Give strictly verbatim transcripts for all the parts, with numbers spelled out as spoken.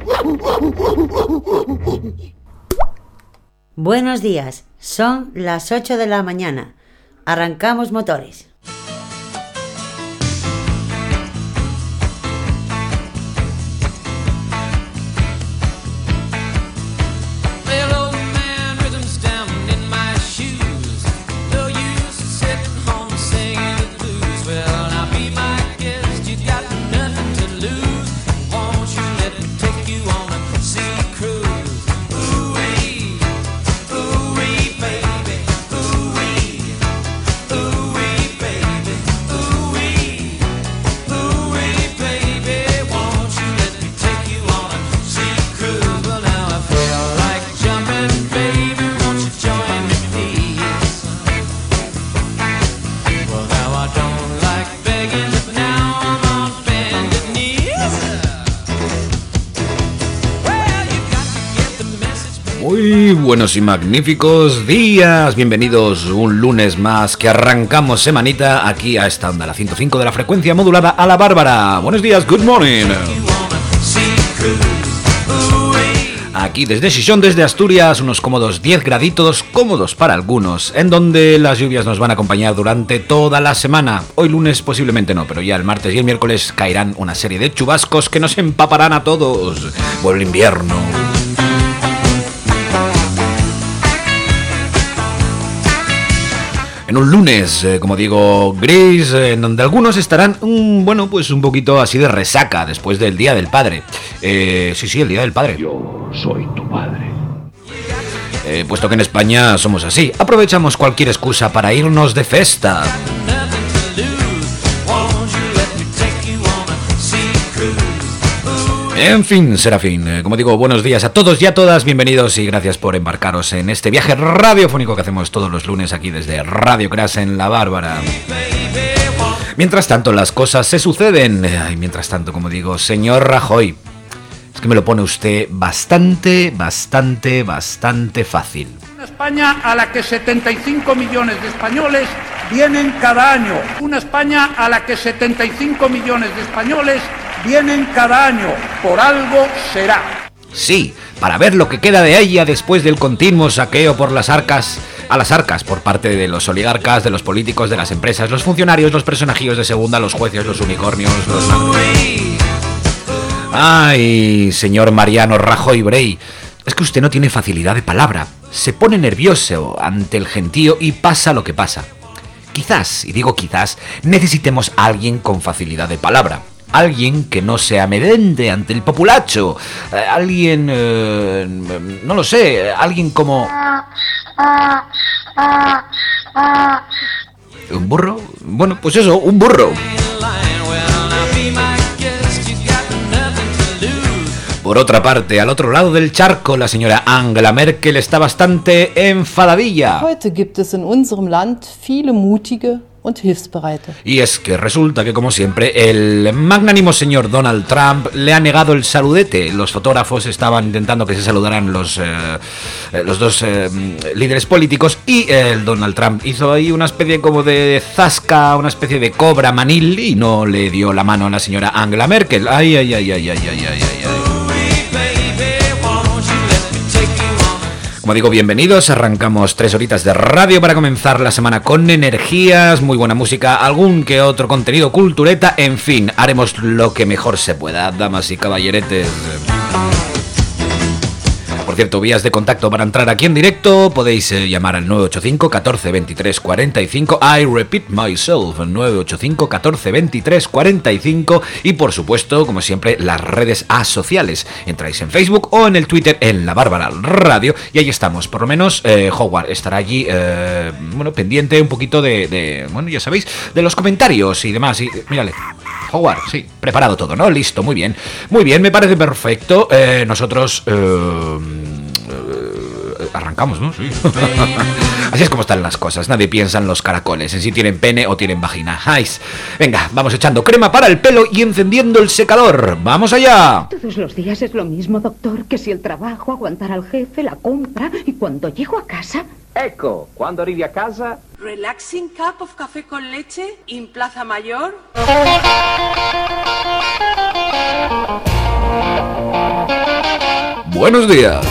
Buenos días, son las ocho de la mañana. Arrancamos motores. Muy buenos y magníficos días, bienvenidos un lunes más que arrancamos semanita aquí a esta onda, la ciento cinco de la frecuencia modulada a la Bárbara. Buenos días, good morning. Aquí desde Xixón, desde Asturias, unos cómodos diez graditos, cómodos para algunos, en donde las lluvias nos van a acompañar durante toda la semana. Hoy lunes posiblemente no, pero ya el martes y el miércoles caerán una serie de chubascos que nos empaparán a todos. Vuelve el invierno. En un lunes, eh, como digo, gris, eh, en donde algunos estarán, um, bueno, pues un poquito así de resaca después del Día del Padre. Eh, sí, sí, el Día del Padre. Yo soy tu padre. Eh, puesto que en España somos así, aprovechamos cualquier excusa para irnos de festa. En fin, Serafín, eh, como digo, buenos días a todos y a todas, bienvenidos y gracias por embarcaros en este viaje radiofónico que hacemos todos los lunes aquí desde Radio Crash en La Bárbara. Mientras tanto, las cosas se suceden. Y mientras tanto, como digo, señor Rajoy, es que me lo pone usted bastante, bastante, bastante fácil. Una España a la que setenta y cinco millones de españoles vienen cada año. Una España a la que setenta y cinco millones de españoles vienen cada año. Por algo será. Sí, para ver lo que queda de ella después del continuo saqueo por las arcas, a las arcas por parte de los oligarcas, de los políticos, de las empresas, los funcionarios, los personajillos de segunda, los jueces, los unicornios, los... Ay, señor Mariano Rajoy Brey, es que usted no tiene facilidad de palabra, se pone nervioso ante el gentío y pasa lo que pasa. Quizás, y digo quizás, necesitemos a alguien con facilidad de palabra. Alguien que no se amedrente ante el populacho. Eh, alguien... Eh, no lo sé. Alguien como... ¿Un burro? Bueno, pues eso, un burro. Por otra parte, al otro lado del charco, la señora Angela Merkel está bastante enfadadilla. Heute gibt es en unserem Land viele mutige und hilfsbereite. Y es que resulta que, como siempre, el magnánimo señor Donald Trump le ha negado el saludete. Los fotógrafos estaban intentando que se saludaran los, eh, los dos eh, líderes políticos y el Donald Trump hizo ahí una especie como de zasca, una especie de cobra manil y no le dio la mano a la señora Angela Merkel. Ay, ay, ay, ay, ay, ay, ay, ay, ay. Como digo, bienvenidos, arrancamos tres horitas de radio para comenzar la semana con energías, muy buena música, algún que otro contenido cultureta, en fin, haremos lo que mejor se pueda, damas y caballeretes. Por cierto, vías de contacto para entrar aquí en directo, podéis eh, llamar al nueve ocho cinco, catorce, veintitrés, cuarenta y cinco, I repeat myself, nueve ocho cinco, catorce, veintitrés, cuarenta y cinco y por supuesto, como siempre, las redes asociales. Entráis en Facebook o en el Twitter en La Bárbara Radio y ahí estamos, por lo menos eh, Howard estará allí, eh, bueno, pendiente un poquito de, de, bueno, ya sabéis, de los comentarios y demás, y mírale. Howard, sí, preparado todo, ¿no? Listo, muy bien. Muy bien, me parece perfecto. Eh, nosotros... Eh, eh, arrancamos, ¿no? Sí. Así es como están las cosas. Nadie piensa en los caracoles, en si tienen pene o tienen vagina. ¡Ay! Venga, vamos echando crema para el pelo y encendiendo el secador. ¡Vamos allá! Todos los días es lo mismo, doctor, que si el trabajo, aguantar al jefe, la compra y cuando llego a casa... Ecco, quando arrivi a casa... Relaxing cup of café con leche in Plaza Mayor. Buenos días.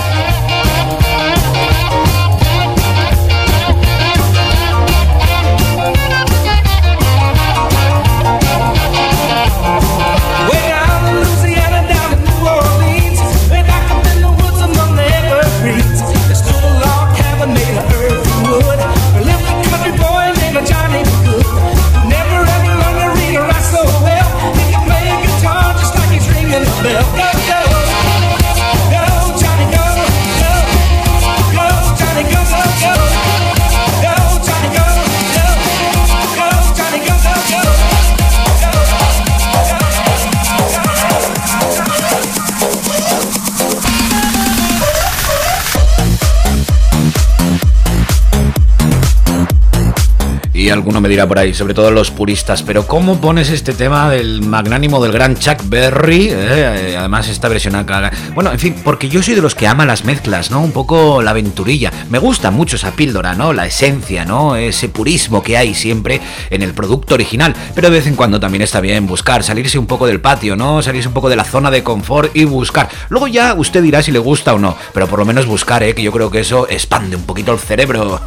Y alguno me dirá por ahí, sobre todo los puristas, pero ¿cómo pones este tema del magnánimo del gran Chuck Berry? Eh, además esta versión acá... Bueno, en fin, porque yo soy de los que ama las mezclas, ¿no? Un poco la aventurilla. Me gusta mucho esa píldora, ¿no? La esencia, ¿no? Ese purismo que hay siempre en el producto original. Pero de vez en cuando también está bien buscar, salirse un poco del patio, ¿no? Salirse un poco de la zona de confort y buscar. Luego ya usted dirá si le gusta o no, pero por lo menos buscar, ¿eh? Que yo creo que eso expande un poquito el cerebro.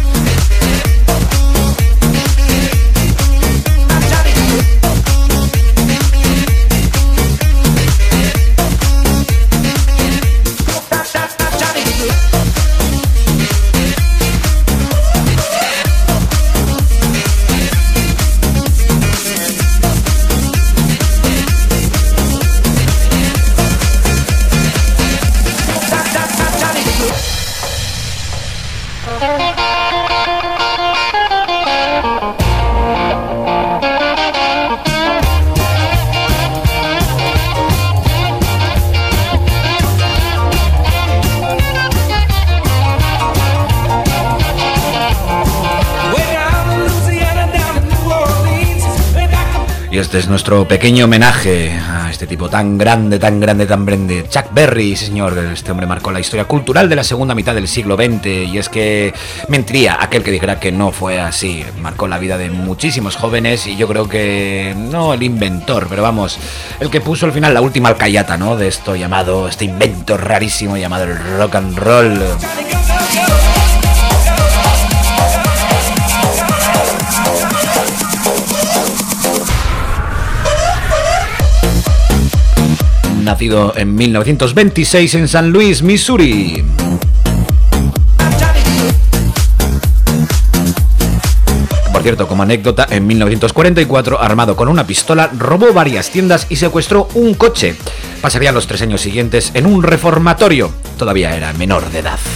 Y este es nuestro pequeño homenaje a este tipo tan grande, tan grande, tan grande, Chuck Berry, sí señor. Este hombre marcó la historia cultural de la segunda mitad del siglo veinte, y es que mentiría aquel que dijera que no fue así. Marcó la vida de muchísimos jóvenes, y yo creo que no el inventor, pero vamos, el que puso al final la última alcayata, ¿no? De esto llamado, este invento rarísimo llamado el rock and roll. Nacido en mil novecientos veintiséis en San Luis, Missouri. Por cierto, como anécdota, en mil novecientos cuarenta y cuatro, armado con una pistola, robó varias tiendas y secuestró un coche. Pasaría los tres años siguientes en un reformatorio. Todavía era menor de edad.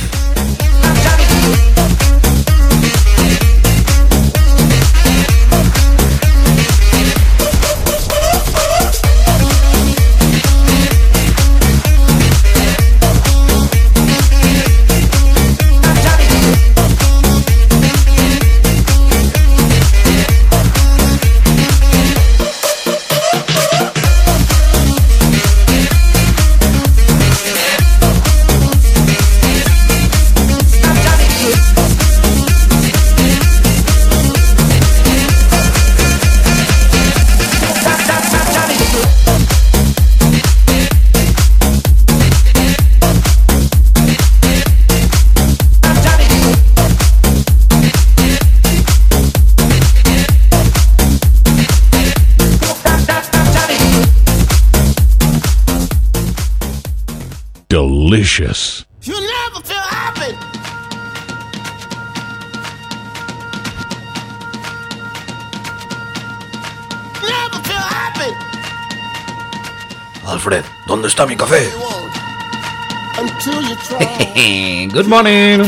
Delicious. You never feel happy. Never feel happy. Alfred, ¿dónde está mi café? Until you try. Good morning.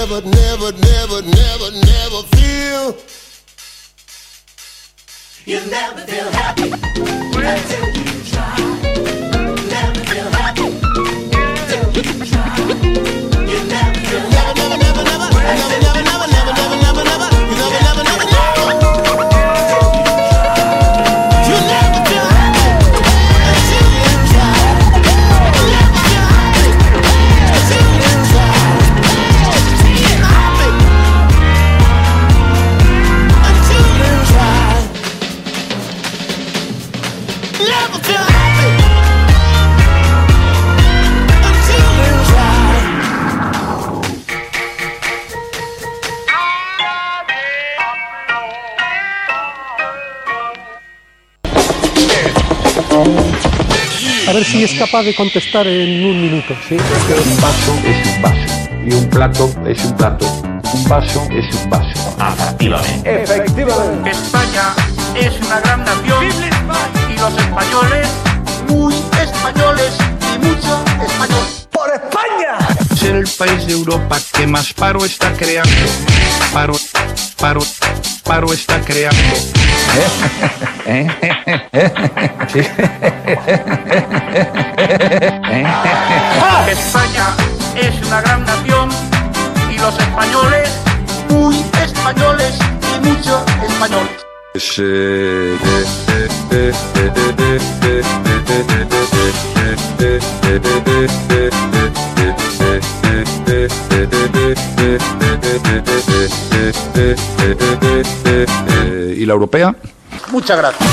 never, never, never, never, never feel. You'll never feel happy until you try. Never feel happy until you try. You'll never feel happy. Never, never, never, never, never, never, never, never, never, never, never, never, never, never, never. You'll never feel happy until you try. You'll never feel happy until you try. Feel happy until you try. Never feel happy until you try. A ver si es capaz de contestar en un minuto. ¿Sí? Un vaso es un vaso y un plato es un plato. Un vaso es un vaso. Efectivamente. Efectivamente. España es una gran nación y los españoles muy españoles y mucho español. ¡Por España! Ser el país de Europa que más paro está creando. Paro, paro, paro está creando. España es una gran nación y los españoles muy españoles y mucho español. ¿Y la europea? Muchas gracias.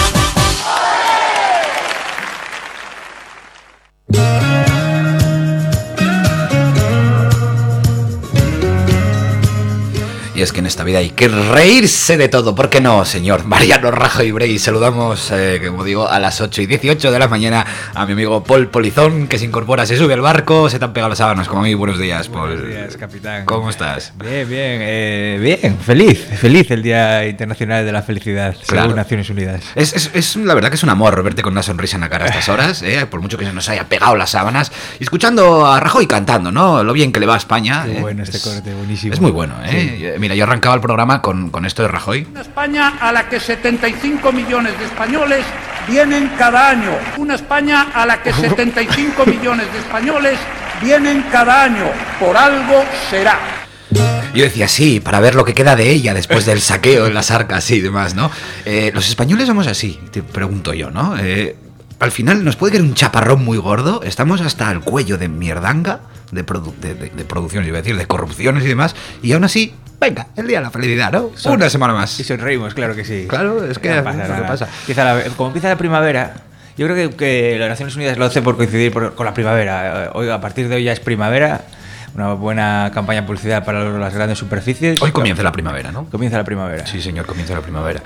Y es que en esta vida hay que reírse de todo, ¿por qué no, señor Mariano Rajoy Brey? Saludamos, eh, como digo, a las ocho y dieciocho de la mañana a mi amigo Paul Polizón, que se incorpora, se sube al barco, se te han pegado las sábanas, como a mí. Buenos días, Paul. Buenos días, capitán. ¿Cómo estás? Bien, bien, eh, bien, feliz, feliz el Día Internacional de la Felicidad, Claro. según Naciones Unidas. Es, es, es la verdad que es un amor verte con una sonrisa en la cara a estas horas, eh, por mucho que se nos haya pegado las sábanas, y escuchando a Rajoy cantando, ¿no? Lo bien que le va a España. Qué eh, bueno este es, corte, buenísimo. Es muy bueno, ¿eh? Sí. Mira, yo arrancaba el programa con, con esto de Rajoy. Una España a la que setenta y cinco millones de españoles vienen cada año. Una España a la que setenta y cinco millones de españoles vienen cada año. Por algo será. Yo decía, sí, para ver lo que queda de ella después del saqueo en las arcas y demás, ¿no? Eh, los españoles somos así, te pregunto yo, ¿no? Eh, al final nos puede caer un chaparrón muy gordo, estamos hasta el cuello de mierdanga, de, produ de, de, de producciones, iba a decir, de corrupciones y demás, y aún así, venga, el día de la felicidad, ¿no? Son, Una semana más. Y sonreímos, claro que sí. Claro, es que no pasa es lo nada. que pasa. Empieza la, como empieza la primavera, yo creo que, que las Naciones Unidas lo hace por coincidir por, con la primavera. Hoy, a partir de hoy ya es primavera. Una buena campaña de publicidad para las grandes superficies. Hoy comienza la primavera, ¿no? Comienza la primavera. Sí, señor, comienza la primavera.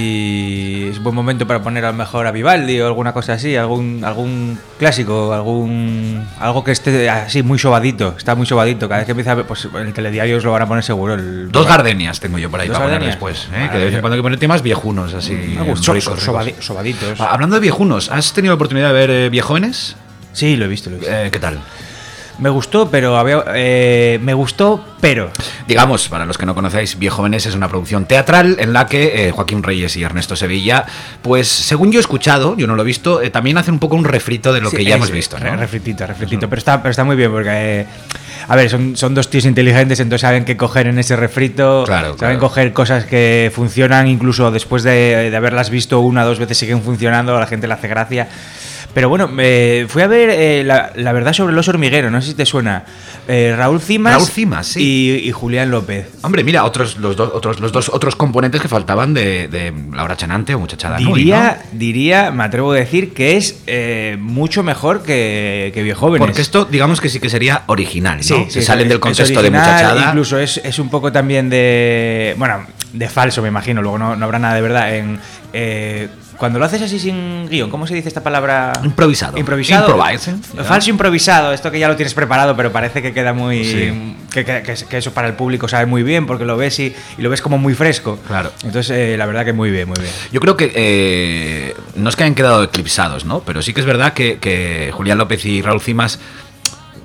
Y es buen momento para poner a lo mejor a Vivaldi o alguna cosa así, algún algún clásico, algún algo que esté así muy sobadito, está muy sobadito. Cada vez que empieza, pues en el telediario os lo van a poner seguro. El... Dos gardenias tengo yo por ahí ¿Dos para gardenias? poner después, ¿eh? Que de vez en cuando hay que poner temas viejunos, así. Me gusta, ricos, so, ricos. sobadi, sobaditos. Ah, hablando de viejunos, ¿has tenido la oportunidad de ver eh, Viejóvenes? Sí, lo he visto, lo he visto. Eh, ¿Qué tal? Me gustó, pero había, eh, me gustó, pero... Digamos, para los que no conocéis, Viejóvenes es una producción teatral en la que eh, Joaquín Reyes y Ernesto Sevilla, pues según yo he escuchado, yo no lo he visto, eh, también hacen un poco un refrito de lo Sí, que ya es, hemos visto, ¿no? Refritito, refritito, pero está, pero está muy bien porque... Eh, a ver, son, son dos tíos inteligentes, entonces saben qué coger en ese refrito, claro, saben claro. coger cosas que funcionan, incluso después de, de haberlas visto una o dos veces siguen funcionando, a la gente le hace gracia. Pero bueno, eh, fui a ver eh, la, la verdad sobre el oso hormiguero, no sé si te suena. Eh, Raúl Cimas, Raúl Cimas, sí. y, y Julián López. Hombre, mira, otros los, dos, otros, los dos otros componentes que faltaban de, de Laura Chanante o Muchachada Nui, Diría, ¿no? diría, me atrevo a decir que es eh, mucho mejor que, que Viejóvenes. Porque esto, digamos que sí que sería original, ¿no? Sí, Se sí, salen es- del es contexto original, de Muchachada. Incluso es, es un poco también de... Bueno, de falso, me imagino. Luego no, no habrá nada de verdad. En, eh, cuando lo haces así sin guión, ¿cómo se dice esta palabra? Improvisado. Improvisado. Improvising, yeah. Falso improvisado. Esto que ya lo tienes preparado, pero parece que queda muy... Sí. Que, que- que- que eso para el público sabe muy bien, porque lo ves y, y lo ves como muy fresco. Claro. Entonces, eh, la verdad que muy bien, muy bien. Yo creo que eh, no es que hayan quedado eclipsados, ¿no? Pero sí que es verdad que, que Julián López y Raúl Cimas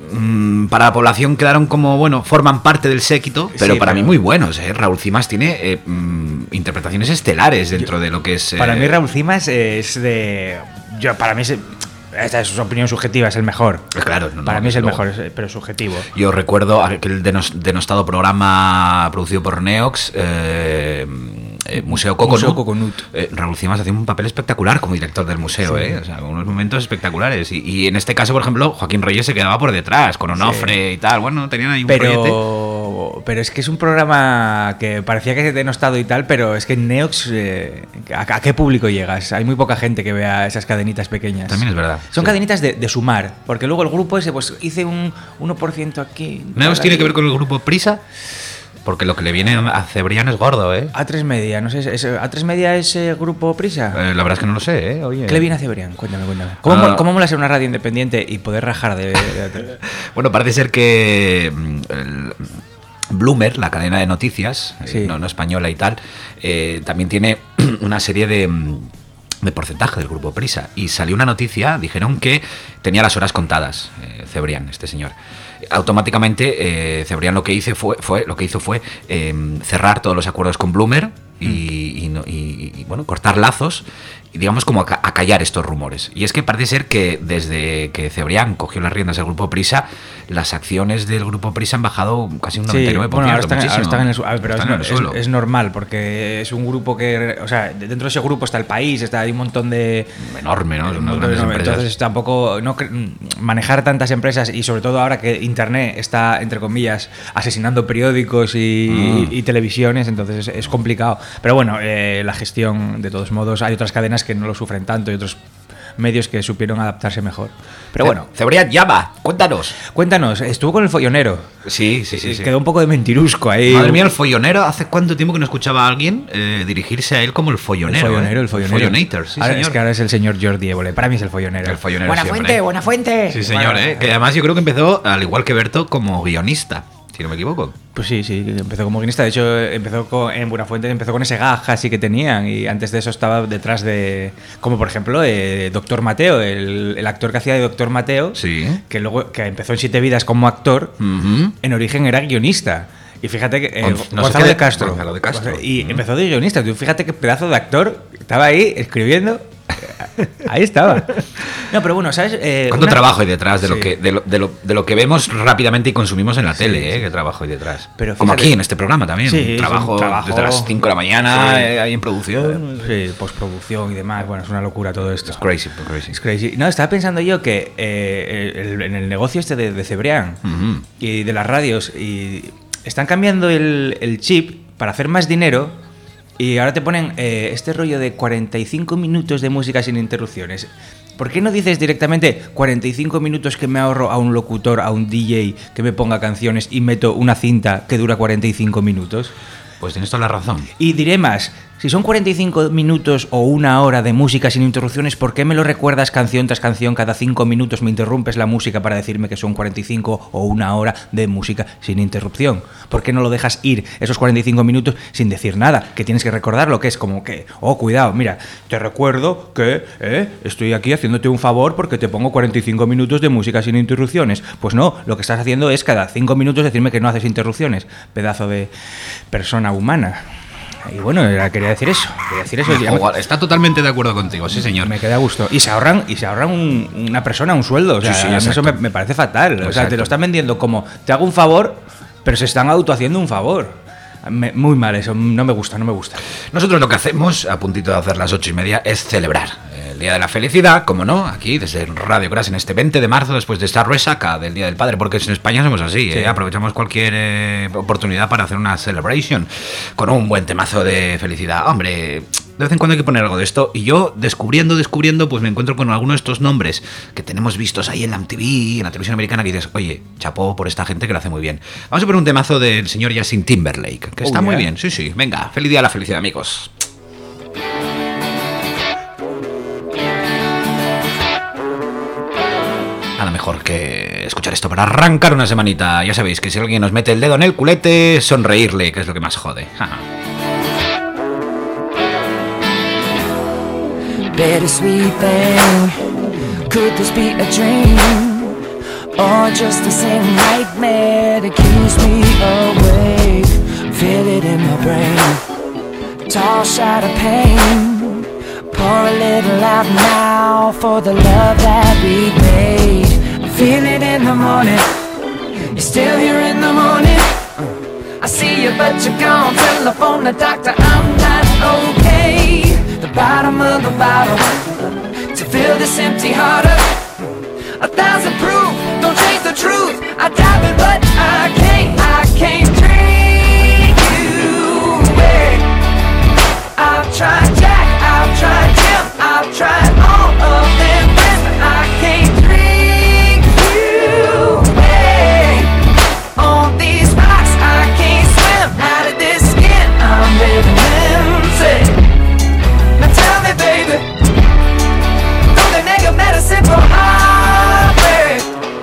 mmm, para la población quedaron como, bueno, forman parte del séquito, pero Sí, para pero- mí muy buenos, ¿eh? Raúl Cimas tiene eh, mmm, interpretaciones estelares dentro de lo que es... Para eh, mí Raúl Cimas es de... Yo, para mí es... Esta es su opinión subjetiva, es el mejor. Claro, no, Para no, mí es el luego. mejor, es- pero subjetivo. Yo recuerdo aquel denos- denostado programa producido por Neox, eh, eh, Museo Coconut. Museo Coconut. Eh, Raúl Cimas hacía un papel espectacular como director del museo, Sí. ¿eh? O sea, unos momentos espectaculares. Y, y en este caso, por ejemplo, Joaquín Reyes se quedaba por detrás, con Onofre y tal. Bueno, tenían ahí un rollete. Pero, pero es que es un programa que parecía que es denostado y tal, pero es que en Neox, eh, ¿a, a qué público llegas? Hay muy poca gente que vea esas cadenitas pequeñas. También es verdad. Son sí. cadenitas de, de sumar, porque luego el grupo ese, pues hice un uno por ciento aquí. Neox tal, tiene aquí. que ver con el grupo Prisa, porque lo que le viene a Cebrián es gordo, ¿eh? A tres Media, no sé, ¿es- ¿A tres Media es eh, grupo Prisa? Eh, la verdad es que no lo sé, ¿eh? Oye. ¿Qué le viene a Cebrián? Cuéntame, cuéntame. ¿Cómo, Ah. mo- cómo mola ser una radio independiente y poder rajar de... de- de- Bueno, parece ser que mm, el Bloomer, la cadena de noticias, eh, Sí. no, no española y tal, eh, también tiene una serie de, mm, de porcentaje del grupo Prisa. Y salió una noticia, dijeron que tenía las horas contadas, eh, Cebrián, este señor. Automáticamente, eh, Cebrián lo que hizo fue, fue, lo que hizo fue eh, cerrar todos los acuerdos con Bloomer y, y no- y- y, bueno, cortar lazos y digamos como aca- acallar estos rumores. Y es que parece ser que desde que Cebrián cogió las riendas del grupo Prisa, las acciones del grupo Prisa han bajado casi un noventa y nueve por ciento. bueno, ahora están, ahora muchísimo. están en el, su- a ver, pero Están es, en el es- suelo. es normal, porque es un grupo que, o sea, dentro de ese grupo está el país, está hay un montón de... Enorme, ¿no? Son unas Entonces, grandes no, empresas. entonces tampoco no cre- manejar tantas empresas y sobre todo ahora que internet está entre comillas asesinando periódicos y, Mm. y televisiones, entonces es, es complicado. Pero bueno, eh, la gestión de todos modos, hay otras cadenas que no lo sufren tanto y otros medios que supieron adaptarse mejor. Pero bueno, Cebrián, llama, cuéntanos. cuéntanos, estuvo con el follonero. Sí, sí, sí. sí. Quedó un poco de mentirusco ahí. Madre mía, el follonero. ¿Hace cuánto tiempo que no escuchaba a alguien eh, dirigirse a él como el follonero? El follonero, eh? el follonero. Follonator, sí, Ahora, señor. es que ahora es el señor Jordi Évole. Para mí es el follonero. El follonero Buena siempre. fuente, buena fuente. Sí, señor, Bueno, ¿eh? Que además yo creo que empezó, al igual que Berto, como guionista, si no me equivoco. Pues sí, sí, empezó como guionista. De hecho, empezó con, en Buenafuente, empezó con ese gag así que tenían. Y antes de eso estaba detrás de. Como por ejemplo, eh, Doctor Mateo, el, el actor que hacía de Doctor Mateo. Sí. Que luego que empezó en Siete Vidas como actor. Ujú. En origen era guionista. Y fíjate que. eh, Gonz- no sé Gonzalo qué de de- Castro. Gonzalo de Castro. Y Ujú. empezó de guionista. Tú fíjate qué pedazo de actor. Estaba ahí escribiendo. Ahí estaba. No, pero bueno, ¿sabes? Eh, ¿Cuánto una- trabajo hay detrás de, Sí. lo que, de, lo, de, lo, de lo que vemos rápidamente y consumimos en la Sí, tele? ¿eh? sí. ¿Qué trabajo hay detrás? Pero Como fíjate- aquí en este programa también. Sí, un es un trabajo, trabajo- desde las cinco de la mañana, Sí. eh, ahí en producción. Sí, postproducción y demás. Bueno, es una locura todo esto. Es crazy, crazy. Es crazy. No, estaba pensando yo que eh, el- en el negocio este de, de Cebrián Ujú. y de las radios y están cambiando el, el chip para hacer más dinero y ahora te ponen eh, este rollo de cuarenta y cinco minutos de música sin interrupciones. ¿Por qué no dices directamente cuarenta y cinco minutos que me ahorro a un locutor, a un D J que me ponga canciones y meto una cinta que dura cuarenta y cinco minutos? Pues tienes toda la razón. Y diré más, si son cuarenta y cinco minutos o una hora de música sin interrupciones, ¿por qué me lo recuerdas canción tras canción? Cada cinco minutos me interrumpes la música para decirme que son cuarenta y cinco o una hora de música sin interrupción. ¿Por qué no lo dejas ir esos cuarenta y cinco minutos sin decir nada? Que tienes que recordarlo, que es como que, oh, cuidado, mira, te recuerdo que eh, estoy aquí haciéndote un favor porque te pongo cuarenta y cinco minutos de música sin interrupciones. Pues no, lo que estás haciendo es cada cinco minutos decirme que no haces interrupciones. Pedazo de persona humana. Y bueno, era- quería decir eso. Quería decir eso. Ya me- Ojo, está totalmente de acuerdo contigo, sí, señor. me queda a gusto. Y se ahorran, y se ahorran un- una persona un sueldo. O sea, Sí, sí, a mí eso exacto. me, me parece fatal. O sea, Exacto. te lo están vendiendo como te hago un favor, pero se están autohaciendo un favor. Me- muy mal eso, no me gusta, no me gusta. Nosotros lo que hacemos, a puntito de hacer las ocho y media, es celebrar el Día de la Felicidad, como no, aquí desde Radio Crash en este veinte de marzo, después de esta resaca del Día del Padre, porque en España somos así, Sí. ¿eh? Aprovechamos cualquier eh, oportunidad para hacer una celebration con un buen temazo de felicidad. Hombre, de vez en cuando hay que poner algo de esto, y yo descubriendo, descubriendo, pues me encuentro con algunos de estos nombres que tenemos vistos ahí en la M T V, en la televisión americana, que dices, oye, chapó por esta gente que lo hace muy bien. Vamos a poner un temazo del señor Justin Timberlake, que Oh, está muy yeah. bien, sí, sí, venga, feliz Día de la Felicidad, amigos. Nada mejor que escuchar esto para arrancar una semanita. Ya sabéis que si alguien nos mete el dedo en el culete, sonreírle, que es lo que más jode. Bittersweet thing, could this be a dream? or just the same nightmare that keeps me awake. Feel it in my brain, tall shot of pain. Pour a little out now for the love that we made. I feel it in the morning, you're still here in the morning. I see you but you're gone, telephone the doctor, I'm not okay. The bottom of the bottle, to fill this empty heart up. A thousand proof, don't change the truth. I dive in but I can't, I can't drink you away. I've tried Jack, I've tried Jim, I've tried all of them friends, but I can't drink you away. On these rocks I can't swim, out of this skin I'm living empty. Now tell me baby, don't they make a medicine for heartbreak?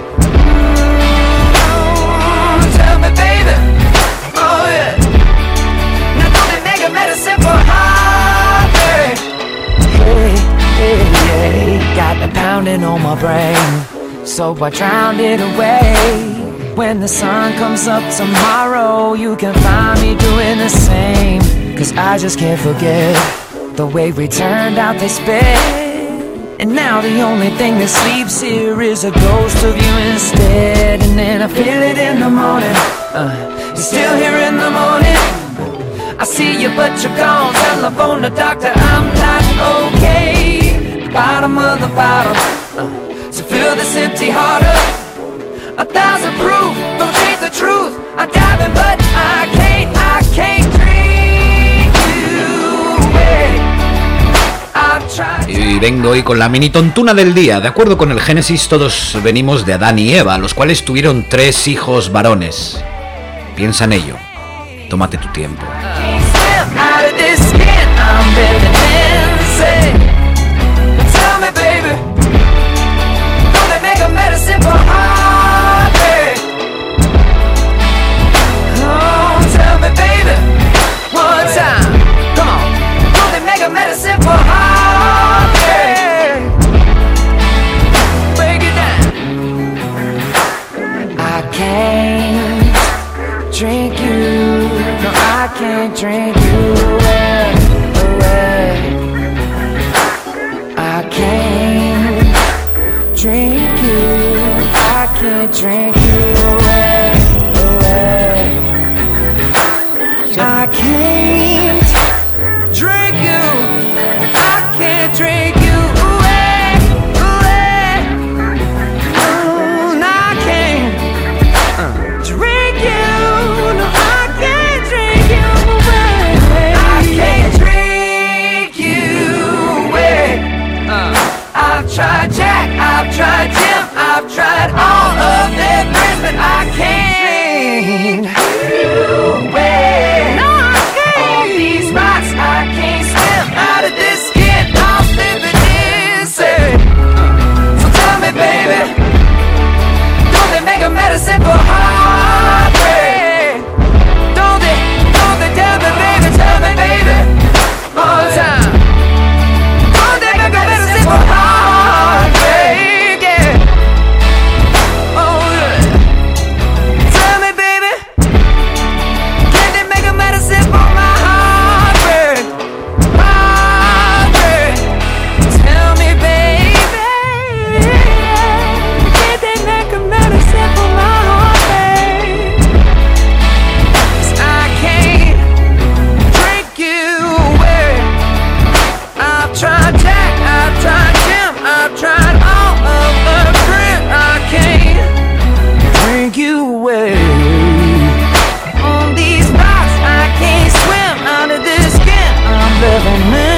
Mm, tell me baby, oh yeah. Now don't they make a medicine for heartbreak? Hey, hey, hey, got me pounding on my brain, so I drowned it away. When the sun comes up tomorrow, you can find me doing the same. Cause I just can't forget the way we turned out this bed. And now the only thing that sleeps here is a ghost of you instead. And then I feel it in the morning, uh, you're still here in the morning. I see you but you're gone, telephone the doctor, I'm not okay. Bottom of the bottle, uh, so fill this empty heart up. A thousand proof, don't change the truth. I dive in but I can't, I can't drink you away. I've tried. Y vengo hoy con la mini tontuna del día. De acuerdo con el Génesis, todos venimos de Adán y Eva, los cuales tuvieron tres hijos varones. Piensa en ello. Tómate tu tiempo. Medicine for heartbreak. Break it down. I can't drink you. No, I can't drink you away, away. I can't drink you. I can't drink you away, away. I can't drink you. Drink you away, away. Oh, no, I can't uh. drink you. No, I can't drink you away. I can't drink you away. Uh. I've tried Jack, I've tried Jim, I've tried all of their friends, but I can't drink you away. No, I can't. On these rocks, I can't swim out of this skin. So tell me baby, don't they make a medicine for heartbreak? Don't they, don't they tell me baby, tell me baby, all the time. Don't they make a medicine for heartbreak, yeah. Oh yeah. Tell me baby, can they make a medicine for my heartbreak? Heartbreak. Tell me baby, can they make a medicine for my heartbreak? 'Cause I can't drink you away. I've tried Jack, I've tried Jim, I've tried all of the friends. I can't drink you away. On these rocks I can't swim out of this skin I'm living in.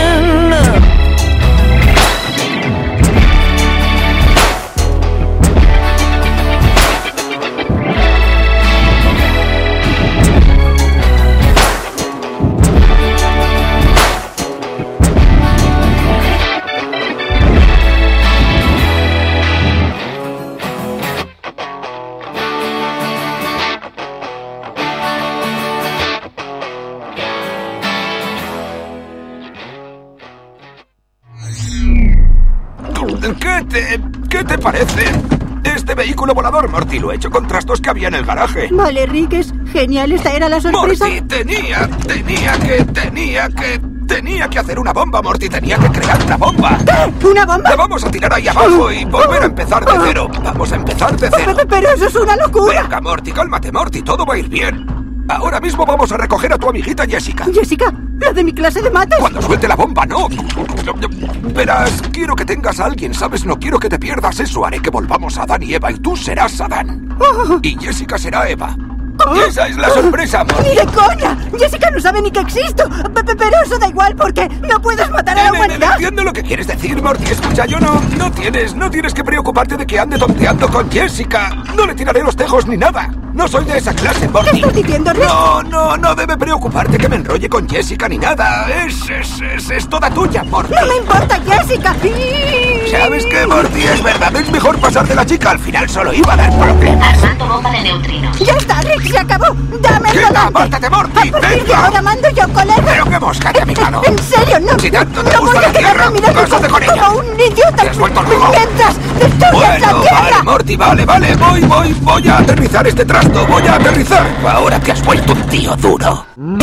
¿Qué te, qué te parece Este vehículo volador, Morty, lo he hecho con trastos que había en el garaje. Vale, Rick, es genial. ¿Esta era la sorpresa? Morty, tenía, tenía que, tenía que... Tenía que hacer una bomba, Morty. Tenía que crear una bomba. ¿Qué? ¿Una bomba? La vamos a tirar ahí abajo y volver a empezar de cero. Vamos a empezar de cero. Pero eso es una locura. Venga, Morty, cálmate, Morty. Todo va a ir bien. Ahora mismo vamos a recoger a tu amiguita Jessica. ¿Jessica? ¿La de mi clase de mates? Cuando suelte la bomba, no. Verás, quiero que tengas a alguien, ¿sabes? No quiero que te pierdas eso. Haré que volvamos a Adán y Eva y tú serás Adán. Oh. Y Jessica será Eva. ¡Esa es la sorpresa, Morty! ¡Ni de coña! Jessica no sabe ni que existo. Pero eso da igual porque no puedes matar a la humanidad. Entiendo lo que quieres decir, Morty. Escucha, yo no... No tienes... No tienes que preocuparte de que ande tonteando con Jessica. No le tiraré los tejos ni nada. No soy de esa clase, Morty. ¿Qué estás diciendo, Rick? No, no, no debe preocuparte que me enrolle con Jessica ni nada. Es... Es... Es, es toda tuya, Morty. ¡No me importa, Jessica! ¿Sabes qué, Morty? Es verdad, es mejor pasar de la chica. Al final solo iba a dar problemas. Armando bomba de neutrinos. ¡Ya está, Rick! ¡Se acabó! ¡Dame el volante! ¡Apártate, Morty! ¡A partir de ahora mando yo, colega! ¡Pero qué mosca, mi mano! ¡En serio, no! ¡Si tanto te no gusta voy a la tierra! ¡Cásate con ella! ¡Como un idiota! ¿Te has vuelto loco? ¡Mientras destruyas bueno, la tierra! Vale, Morty, vale, vale. Voy, voy, voy a aterrizar este trasto. Voy a aterrizar. Ahora te has vuelto un tío duro.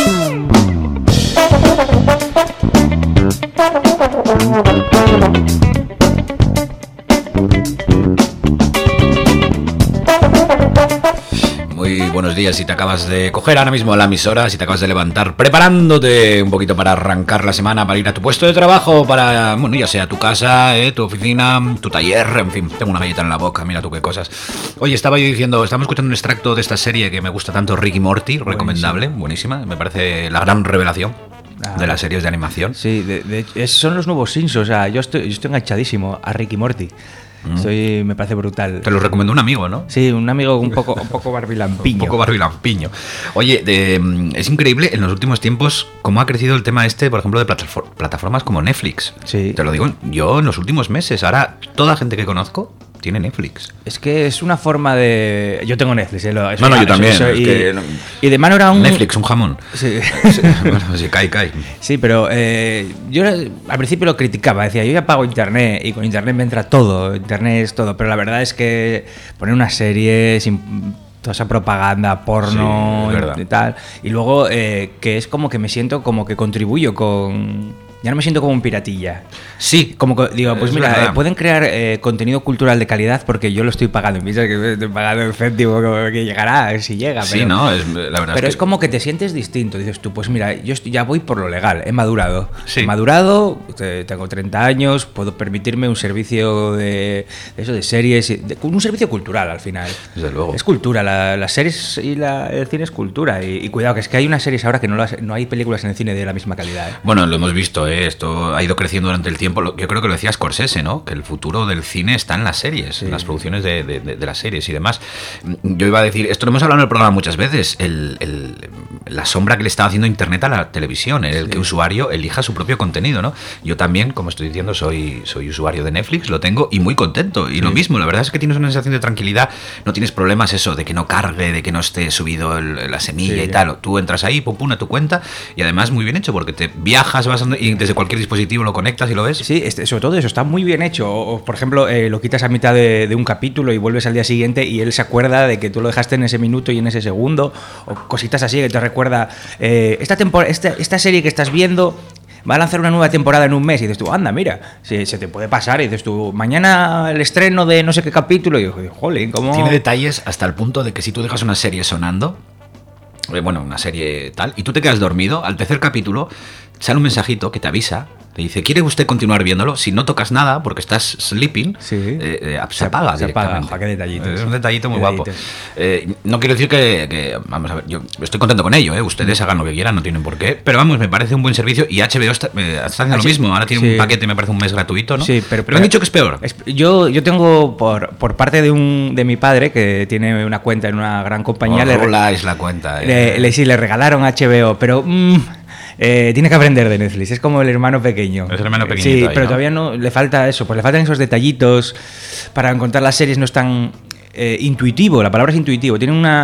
Muy buenos días si te acabas de coger ahora mismo la emisora, si te acabas de levantar preparándote un poquito para arrancar la semana, para ir a tu puesto de trabajo, para, bueno, ya sea tu casa, eh, tu oficina, tu taller, en fin, tengo una galleta en la boca, mira tú qué cosas. Oye, estaba yo diciendo, estamos escuchando un extracto de esta serie que me gusta tanto, Rick y Morty, recomendable, buenísima, me parece la gran revelación ah, de las series de animación. Sí, de, de, es, son los nuevos Simpsons, o sea, yo estoy, yo estoy enganchadísimo a Rick y Morty. Soy, me parece brutal. Te lo recomendó un amigo, ¿no? Sí, un amigo un poco, un poco barbilampiño. Un poco barbilampiño. Oye, de, es increíble en los últimos tiempos cómo ha crecido el tema este, por ejemplo, de plataformas como Netflix. Sí. Te lo digo yo en los últimos meses. Ahora, toda la gente que conozco tiene Netflix. Es que es una forma de... Yo tengo Netflix, ¿eh? Lo, no, no, yo también. Eso, es y, que no... y de mano era un... Netflix, un jamón. Sí. Sí, bueno, sí, cae, cae. Sí, pero eh, yo al principio lo criticaba. Decía, yo ya pago Internet y con Internet me entra todo. Internet es todo. Pero la verdad es que poner una serie sin... toda esa propaganda, porno sí, y, y tal. Y luego eh, que es como que me siento como que contribuyo con... Ya no me siento como un piratilla. Sí. Como que digo, pues mira, verdad. eh, pueden crear eh, contenido cultural de calidad porque yo lo estoy pagando. Piensas que estoy pagando el céntimo que llegará, si llega. Sí, pero, no, es, la verdad. Pero es, es que... como que te sientes distinto. Dices tú, pues mira, yo estoy, ya voy por lo legal, he madurado. Sí. He madurado, tengo treinta años, puedo permitirme un servicio de, de eso, de series, de, un servicio cultural al final. Desde luego. Es cultura, la, las series y la, el cine es cultura. Y, y cuidado, que es que hay unas series ahora que no, las, no hay películas en el cine de la misma calidad. ¿eh? Bueno, lo hemos visto, ¿eh? Esto ha ido creciendo durante el tiempo. Yo creo que lo decía Scorsese, ¿no? Que el futuro del cine está en las series, sí. En las producciones de, de, de, de las series y demás. Yo iba a decir, esto lo hemos hablado en el programa muchas veces, el, el, la sombra que le está haciendo Internet a la televisión, el sí. que el usuario elija su propio contenido, ¿no? Yo también, como estoy diciendo, soy, soy usuario de Netflix, lo tengo y muy contento. Y sí. Lo mismo, la verdad es que tienes una sensación de tranquilidad, no tienes problemas eso, de que no cargue, de que no esté subido el, la semilla sí, y tal. Tú entras ahí, pum, pum, a tu cuenta y además muy bien hecho porque te viajas, vas y desde cualquier dispositivo lo conectas y lo ves. Sí, este, sobre todo eso, está muy bien hecho. O, por ejemplo, eh, lo quitas a mitad de, de un capítulo y vuelves al día siguiente y él se acuerda de que tú lo dejaste en ese minuto y en ese segundo, o cositas así que te recuerda eh, esta, tempor- esta, esta serie que estás viendo va a lanzar una nueva temporada en un mes y dices tú, anda, mira, se, se te puede pasar y dices tú, mañana el estreno de no sé qué capítulo y yo, jolín, ¿cómo? Tiene detalles hasta el punto de que si tú dejas una serie sonando, eh, bueno, una serie tal, y tú te quedas dormido, al tercer capítulo sale un mensajito que te avisa. Te dice, ¿quiere usted continuar viéndolo? Si no tocas nada, porque estás sleeping, sí. eh, eh, se, se apaga se directamente. Apaga, qué detallito. Es un detallito muy guapo. Eh, no quiero decir que, que, vamos a ver, yo estoy contento con ello, ¿eh? Ustedes hagan lo que quieran, no tienen por qué. Pero vamos, me parece un buen servicio y H B O está, eh, está haciendo H- lo mismo. Ahora tiene sí. un paquete, me parece un mes gratuito, ¿no? Sí, pero, pero, pero han dicho que es peor. Es, yo, yo tengo, por, por parte de un de mi padre, que tiene una cuenta en una gran compañía... Oh, le hola, es la cuenta. Eh. Le, le, sí, le regalaron H B O, pero... Mm, Eh, tiene que aprender de Netflix, es como el hermano pequeño. Es el hermano pequeñito. Sí, ahí, pero ¿no? todavía no le falta eso, pues le faltan esos detallitos para encontrar las series, no es tan eh, intuitivo, la palabra es intuitivo, tiene una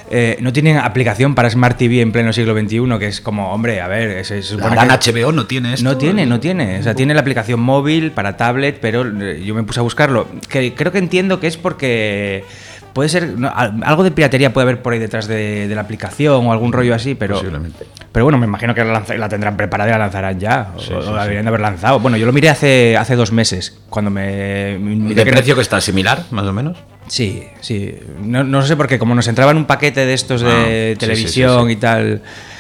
eh, no tienen aplicación para Smart T V en pleno siglo veintiuno, que es como, hombre, a ver, se, se supone la gran que H B O no tiene esto. No tiene, no tiene. O sea, tiene la aplicación móvil para tablet, pero yo me puse a buscarlo. Que creo que entiendo que es porque puede ser, no, algo de piratería puede haber por ahí detrás de, de la aplicación o algún rollo así, pero pero bueno, me imagino que la, lanz, la tendrán preparada y la lanzarán ya, sí, o, sí, o la deberían sí. de haber lanzado. Bueno, yo lo miré hace hace dos meses, cuando me... me ¿De precio que está similar, más o menos? Sí, sí. No, no sé por qué, como nos entraba en un paquete de estos de ah, televisión sí, sí, sí, sí. y tal...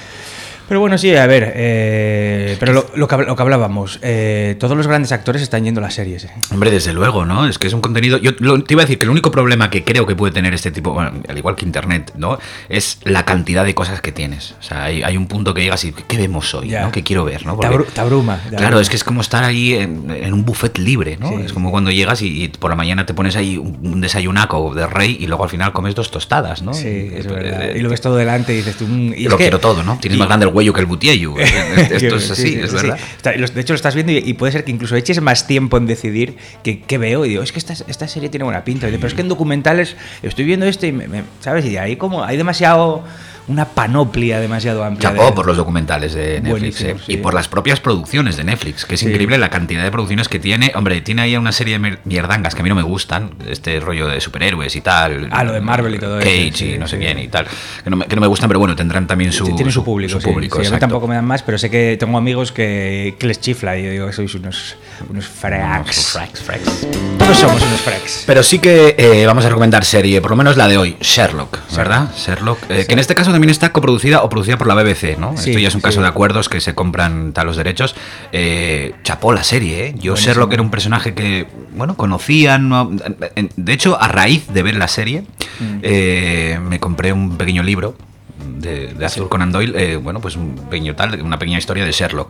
Pero bueno, sí, a ver, eh, pero lo, lo, que, lo que hablábamos, eh, todos los grandes actores están yendo a las series. Eh. Hombre, desde luego, ¿no? Es que es un contenido... Yo lo, te iba a decir que el único problema que creo que puede tener este tipo, bueno, al igual que Internet, ¿no? Es la cantidad de cosas que tienes. O sea, hay, hay un punto que llegas y ¿qué vemos hoy? ¿no? ¿Qué quiero ver? ¿no? Porque, te abruma. Te claro, es que es como estar ahí en, en un buffet libre, ¿no? Sí, es como sí. cuando llegas y, y por la mañana te pones ahí un, un desayunaco de rey y luego al final comes dos tostadas, ¿no? Sí, es verdad. Y lo ves todo delante y dices tú... Y lo es que, quiero todo, ¿no? Tienes y, más grande el huello que el butiello. Esto es así, sí, es sí, verdad. Sí. De hecho, lo estás viendo y, y puede ser que incluso eches más tiempo en decidir qué que veo. Y digo, es que esta, esta serie tiene buena pinta. Pero es que en documentales estoy viendo esto y, me, me, ¿sabes? Y ahí como hay demasiado... una panoplia demasiado amplia. Chapó de... por los documentales de Netflix eh. sí. y por las propias producciones de Netflix, que es sí. increíble la cantidad de producciones que tiene. Hombre, tiene ahí una serie de mierdangas que a mí no me gustan, este rollo de superhéroes y tal. Ah, lo de Marvel y todo eso. Cage sí, y no sé sí. quién y tal. Que no, me, que no me gustan, pero bueno, tendrán también su, tiene su público. Su público sí. Sí, a mí tampoco me dan más, pero sé que tengo amigos que, que les chifla y yo digo, sois unos, unos fracks. fracks, fracks. Todos somos unos fracks. Pero sí que eh, vamos a recomendar serie, por lo menos la de hoy, Sherlock, ¿verdad? Sí. Sherlock, eh, sí. que en este caso también está coproducida o producida por la B B C, ¿no? Sí, Esto ya es un caso sí. de acuerdos que se compran tal los derechos. Eh, chapó la serie, ¿eh? Yo Buenísimo. Sherlock era un personaje que, bueno, conocía, no, de hecho, a raíz de ver la serie, mm. eh, me compré un pequeño libro de, de Arthur sí. Conan Doyle, eh, bueno, pues un pequeño tal, una pequeña historia de Sherlock.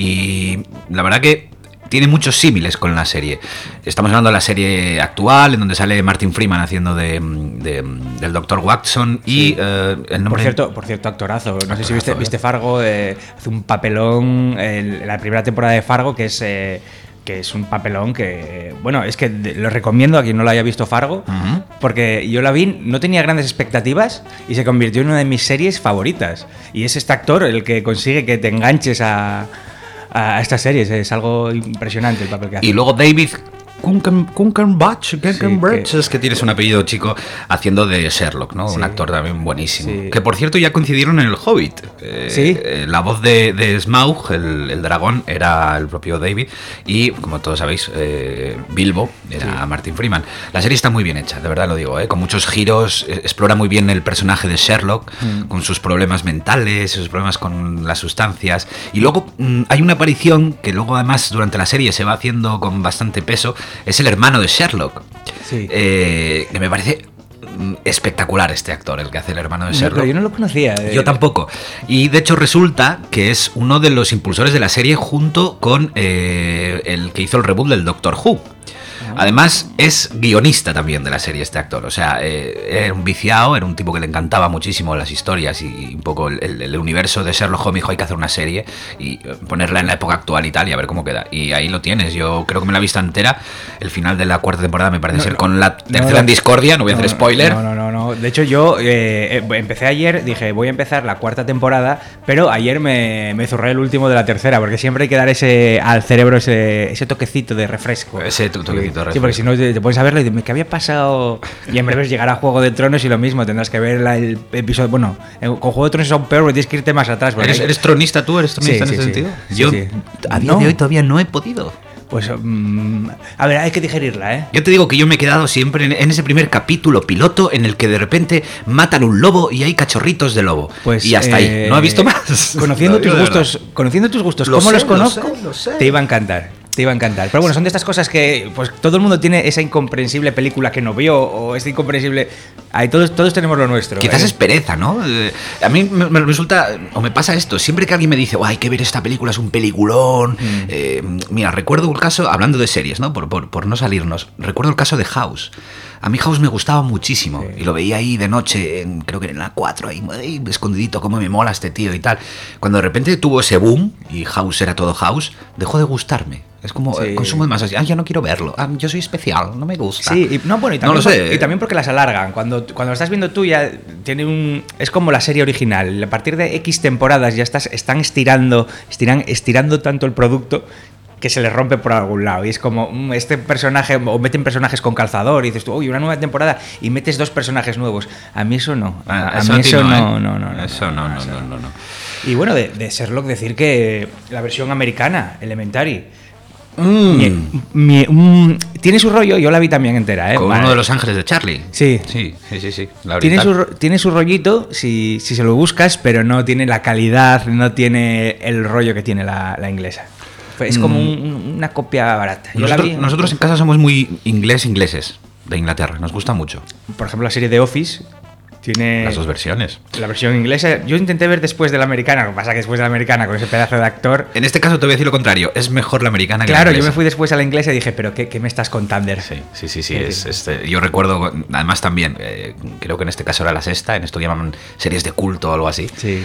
Y la verdad que tiene muchos símiles con la serie. Estamos hablando de la serie actual, en donde sale Martin Freeman haciendo de, de del doctor Watson y sí. eh, el nombre... Por cierto, por cierto, actorazo. No actorazo, sé si viste, viste Fargo, eh, hace un papelón en la primera temporada de Fargo, que es... Eh, que es un papelón que, bueno, es que lo recomiendo a quien no lo haya visto Fargo, uh-huh. porque yo la vi, no tenía grandes expectativas y se convirtió en una de mis series favoritas. Y es este actor el que consigue que te enganches a... a estas series, es algo impresionante el papel que hace. Y luego David Cumberbatch, Cumberbatch sí, es que tienes un apellido chico haciendo de Sherlock, ¿no? Sí, un actor también buenísimo. Sí. Que por cierto ya coincidieron en El Hobbit. Eh, sí. Eh, la voz de, de Smaug, el, el dragón, era el propio David y, como todos sabéis, eh, Bilbo era sí. Martin Freeman. La serie está muy bien hecha, de verdad lo digo, ¿eh? Con muchos giros, eh, explora muy bien el personaje de Sherlock, mm. con sus problemas mentales, sus problemas con las sustancias. Y luego mm, hay una aparición que luego además durante la serie se va haciendo con bastante peso. Es el hermano de Sherlock, sí. eh, que me parece espectacular este actor, el que hace el hermano de Sherlock. No, pero yo no lo conocía. Eh. Yo tampoco. Y de hecho resulta que es uno de los impulsores de la serie junto con eh, el que hizo el reboot del Doctor Who. Además, es guionista también de la serie este actor. O sea, eh, era un viciado, era un tipo que le encantaba muchísimo las historias y un poco el, el, el universo de Sherlock Holmes. Dijo, hay que hacer una serie y ponerla en la época actual y tal, y a ver cómo queda. Y ahí lo tienes. Yo creo que me la he visto entera. El final de la cuarta temporada me parece no, ser no, con la tercera no, en discordia. No voy a no, hacer spoiler. No, no, no, no. De hecho, yo eh, empecé ayer, dije, voy a empezar la cuarta temporada, pero ayer me, me zurré el último de la tercera, porque siempre hay que dar ese al cerebro ese, ese toquecito de refresco. Ese toquecito de Sí, porque si no te, te pones a verlo y dices, ¿qué había pasado? Y en breve llegará a Juego de Tronos y lo mismo, tendrás que ver la, el episodio. Bueno, con Juego de Tronos es aún peor porque tienes que irte más atrás. ¿Eres, hay... ¿Eres tronista tú? ¿Eres tronista sí, en sí, ese sí, sentido? Sí, Yo sí. a día no. de hoy todavía no he podido. Pues, um, a ver, hay que digerirla, ¿eh? Yo te digo que yo me he quedado siempre en, en ese primer capítulo piloto en el que de repente matan un lobo y hay cachorritos de lobo. Pues, y hasta eh, ahí, no he visto más. Conociendo tus gustos, conociendo tus gustos, lo ¿cómo sé, los conozco? Lo sé, lo sé. Te iba a encantar. Te iba a encantar. Pero bueno, son de estas cosas que pues todo el mundo tiene esa incomprensible película que no vio o esta incomprensible... Ahí todos, todos tenemos lo nuestro. Quizás ¿eh? es pereza, ¿no? Eh, a mí me, me resulta... O me pasa esto. Siempre que alguien me dice, oh, hay que ver esta película, es un peliculón... Mm. Eh, mira, recuerdo un caso... Hablando de series, ¿no? Por, por, por no salirnos. Recuerdo el caso de House. A mí House me gustaba muchísimo. Sí. Y lo veía ahí de noche, en, creo que en la cuatro, ahí, ahí escondidito, cómo me mola este tío y tal. Cuando de repente tuvo ese boom, y House era todo House, dejó de gustarme. Es como Sí. eh, consumo demasiado. Ah, yo no quiero verlo. Ah, yo soy especial, no me gusta. Sí, y, no, bueno, y No también, lo sé. por- y también porque las alargan. Cuando, cuando lo estás viendo tú ya tiene un... Es como la serie original. A partir de X temporadas ya estás, están estirando, estiran, estirando tanto el producto que se les rompe por algún lado. Y es como, mm, este personaje, o meten personajes con calzador y dices tú, uy, una nueva temporada y metes dos personajes nuevos. A mí eso no. A, Ah, a eso mí a ti eso no, no, ¿eh? no, no, no. Eso no, no, no, no, no. Y bueno, de, de Sherlock decir que la versión americana, Elementary, Mm. mi- mi- mm, tiene su rollo, yo la vi también entera, ¿eh? Con Vale. uno de los ángeles de Charlie. Sí. Sí, sí, sí, sí. La Tiene su, oriental. ro- tiene su rollito si, si se lo buscas, pero no tiene la calidad, no tiene el rollo que tiene la, la inglesa. Es como Mm. un- una copia barata. Yo Nosotros, la vi, nosotros en casa somos muy inglés-ingleses de Inglaterra. Nos gusta mucho. por ejemplo, la serie de Office tiene Las dos versiones. la versión inglesa. Yo intenté ver después de la americana, lo que pasa que después de la americana, con ese pedazo de actor... En este caso te voy a decir lo contrario. Es mejor la americana que Claro, la yo inglesa. me fui después a la inglesa y dije, pero ¿qué, qué me estás contando? Sí, sí, sí, sí. Es, este, yo recuerdo, además también, eh, creo que en este caso era la sexta, en esto llaman series de culto o algo así. Sí.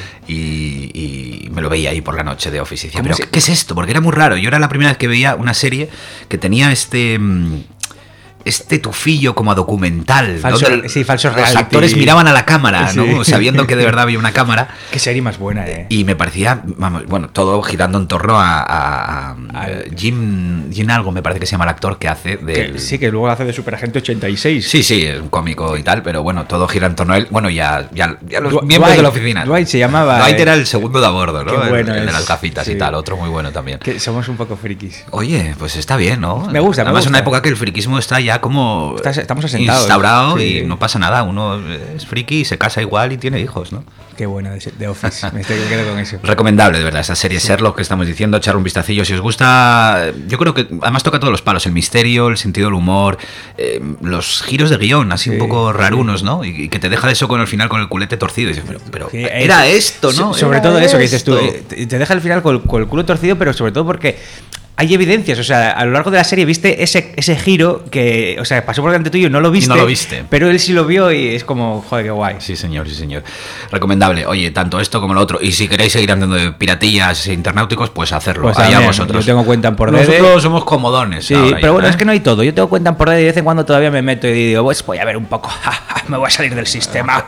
Y, y me lo veía ahí por la noche de Office y decía, ¿Cómo pero se- ¿qué, qué es esto? Porque era muy raro. Yo era la primera vez que veía una serie que tenía este... mm, este tufillo como a documental. Falso- donde sí, falso Los reality. actores miraban a la cámara, Sí. ¿no? Sabiendo que de verdad había una cámara. Qué serie más buena, ¿eh? Y me parecía, vamos, bueno, todo girando en torno a, a- a Al- Jim, Jim algo, me parece que se llama el actor que hace Que- del... sí, que luego hace de Superagente ochenta y seis. Sí, sí, es un cómico y tal, pero bueno, todo gira en torno a él. Bueno, ya, ya, ya los Dw- miembros Dwight, de la oficina. Dwight se llamaba, Dwight eh. era el segundo de a bordo, ¿no? Qué bueno el, el de es, las gafitas sí. y tal, otro muy bueno también. Que somos un poco frikis. Oye, pues está bien, ¿no? Me gusta, me Además, gusta. una época que el friquismo está ya como Está- estamos asentados. instaurado Sí. y no pasa nada. Uno es friki y se casa igual y tiene hijos, ¿no? Qué buena de, de Office. Me estoy quedo con eso. Recomendable, de verdad, esa serie Sherlock que estamos diciendo, echar un vistacillo si os gusta. Yo creo que además toca todos los palos, el misterio, el sentido del humor, eh, los giros de guión, así Sí, un poco rarunos, ¿no? Y, y que te deja eso con el final con el culete torcido. Y dices, pero, pero Sí, era eh, esto, ¿no? so- Sobre Era todo eso que dices tú. esto. eh, Te te deja al final con, el- con el culo torcido, pero sobre todo porque hay evidencias. O sea, a lo largo de la serie viste ese, ese giro que, o sea, pasó por delante tuyo, no lo viste. no lo viste. Pero él sí lo vio y es como, joder, qué guay. Sí, señor, sí, señor. Recomendable. Oye, tanto esto como lo otro. Y si queréis seguir andando de piratillas e internauticos, pues hacerlo. Pues allá también, vosotros. yo tengo cuenta en por D D. Nosotros somos comodones. Sí, ahora pero ya, bueno, ¿eh? es que no hay todo. Yo tengo cuenta en por D D y de vez en cuando todavía me meto y digo, pues voy a ver un poco. Me voy a salir del sistema.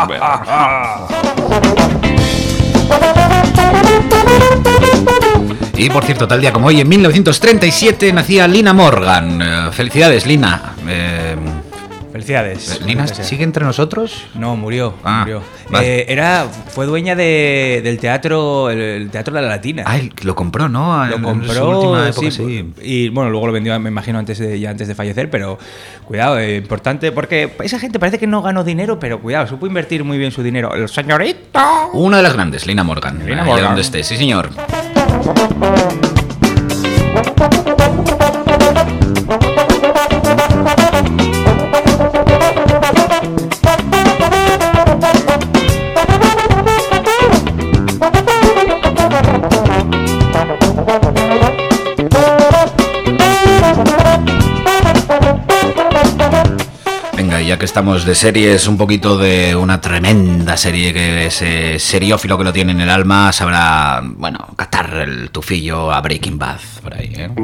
Y por cierto, tal día como hoy, en mil novecientos treinta y siete, nacía Lina Morgan. Eh, felicidades, Lina. Eh, Felicidades. ¿Lina sigue entre nosotros? No, murió. Ah, murió. vale. Eh, era, fue dueña de, del teatro, el, el teatro de la Latina. Ah, él lo compró, ¿no? Lo En compró, su última época, sí, sí. y bueno, luego lo vendió, me imagino, antes de, ya antes de fallecer, pero cuidado, eh, importante, porque esa gente parece que no ganó dinero, pero cuidado, supo invertir muy bien su dinero. El señorito. Una de las grandes, Lina Morgan. Lina Allá Morgan. donde esté, sí, señor. Venga, y ya que estamos de series, un poquito de una tremenda serie que ese seriófilo que lo tiene en el alma sabrá, bueno, catar el tufillo a Breaking Bad por ahí, ¿eh?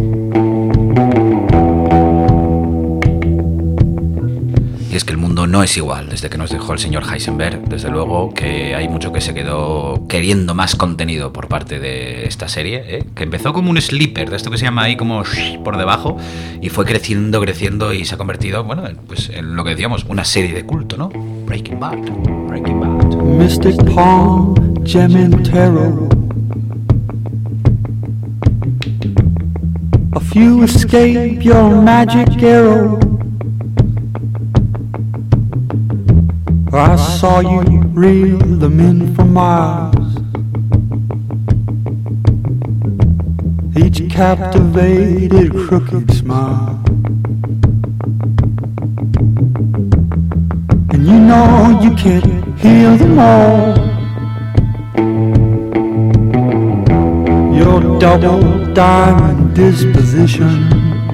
Y es que el mundo no es igual desde que nos dejó el señor Heisenberg. Desde luego que hay mucho que se quedó queriendo más contenido por parte de esta serie, ¿eh? Que empezó como un sleeper, de esto que se llama ahí como por debajo, y fue creciendo, creciendo y se ha convertido, bueno, en, pues en lo que decíamos, una serie de culto, ¿no? Breaking Bad. Breaking Bad. Mystic Palm, Gem and Tarot. A few escape your magic arrow. I saw you reel them in for miles, each captivated crooked smile. And you know you can't heal them all. Your double diamond disposition,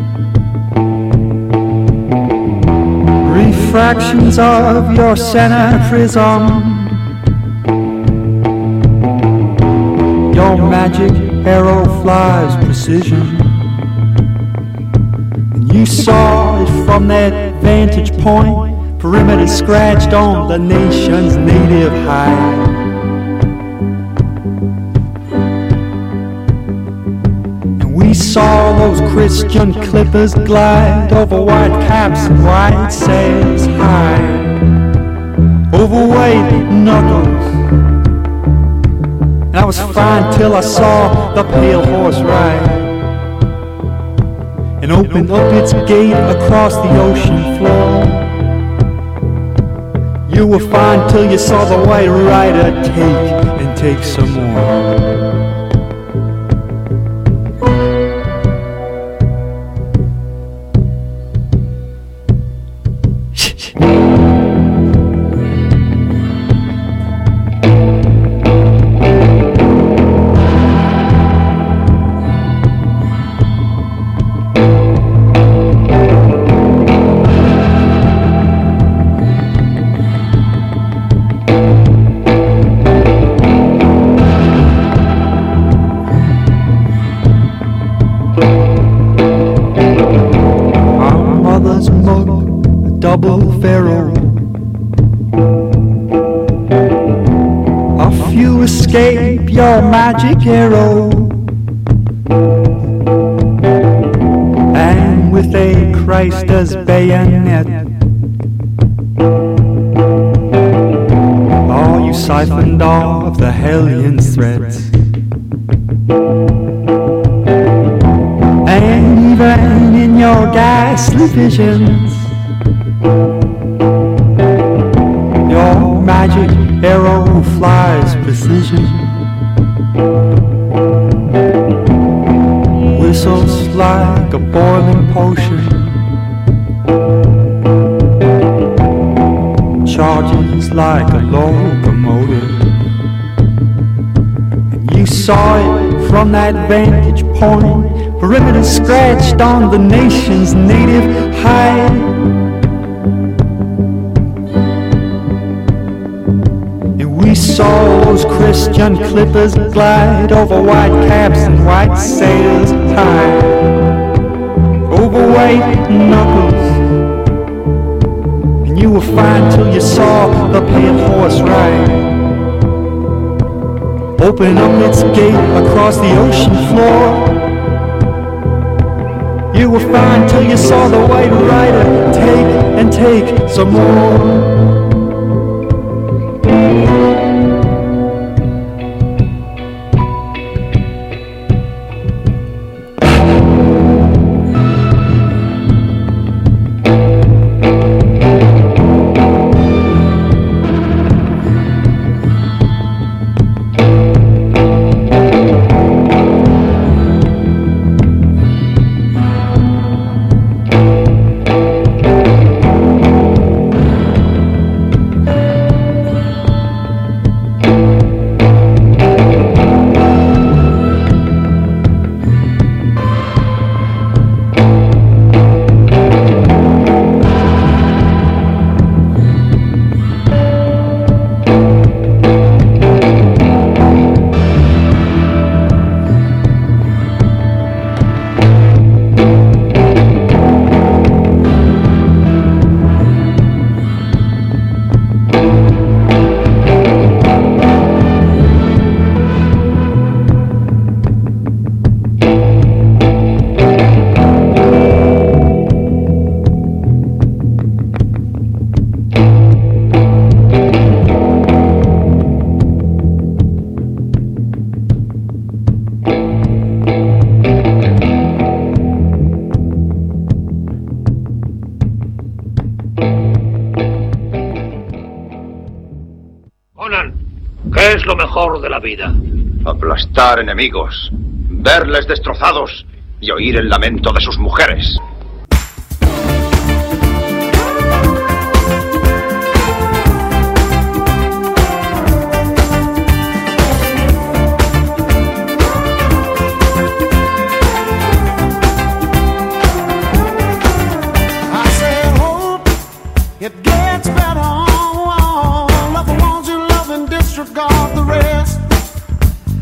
refractions of your center prism, your magic arrow flies precision. And you saw it from that vantage point, perimeter scratched on the nation's native hide. And we saw those Christian clippers glide over white caps and white sails high, overweight knuckles. And I was fine till I saw the pale horse ride and opened up its gate across the ocean floor. You were fine till you saw the white rider take and take some more. Double pharaoh. A few escape your magic arrow, and with a Christ as bayonet, all you siphoned off the hellion's threats. And even in your ghastly visions, your magic arrow flies precision, whistles like a boiling potion, charges like a locomotive. And you saw it from that vantage point, perimeter scratched on the nation's native hide. We saw those Christian clippers glide over white caps and white sails high, overweight knuckles. And you were fine till you saw the pale horse ride, open up its gate across the ocean floor. You were fine till you saw the white rider take and take some more. ¿Qué es lo mejor de la vida? Aplastar enemigos, verles destrozados y oír el lamento de sus mujeres.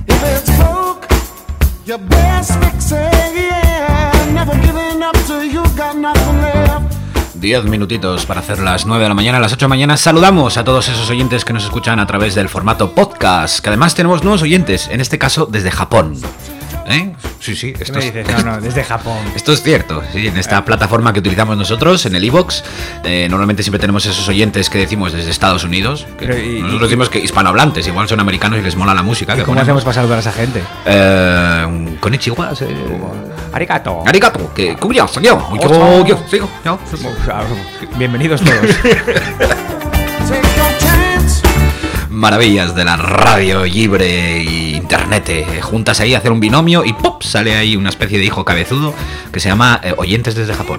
Your best fix, yeah, never giving up to you. Diez minutitos para hacer las nueve de la mañana, a las ocho de la mañana. Saludamos a todos esos oyentes que nos escuchan a través del formato podcast, que además tenemos nuevos oyentes, en este caso desde Japón. ¿Eh? Sí, sí, esto ¿Qué me dices? es, No, no, desde Japón. Esto es cierto, sí, en esta plataforma que utilizamos nosotros, en el iVoox, eh, normalmente siempre tenemos esos oyentes que decimos desde Estados Unidos, que Pero y- nosotros decimos que hispanohablantes, igual son americanos y les mola la música. ¿Y Que cómo ponemos. hacemos para saludar a esa gente? Eh, konnichiwa, eh, Arigato. arigato, que kuya, yo, Ocho. yo, sigo, yo. Bienvenidos todos. Maravillas de la radio libre y internet, eh, juntas ahí, hacer un binomio y ¡pop! Sale ahí una especie de hijo cabezudo que se llama eh, Oyentes desde Japón.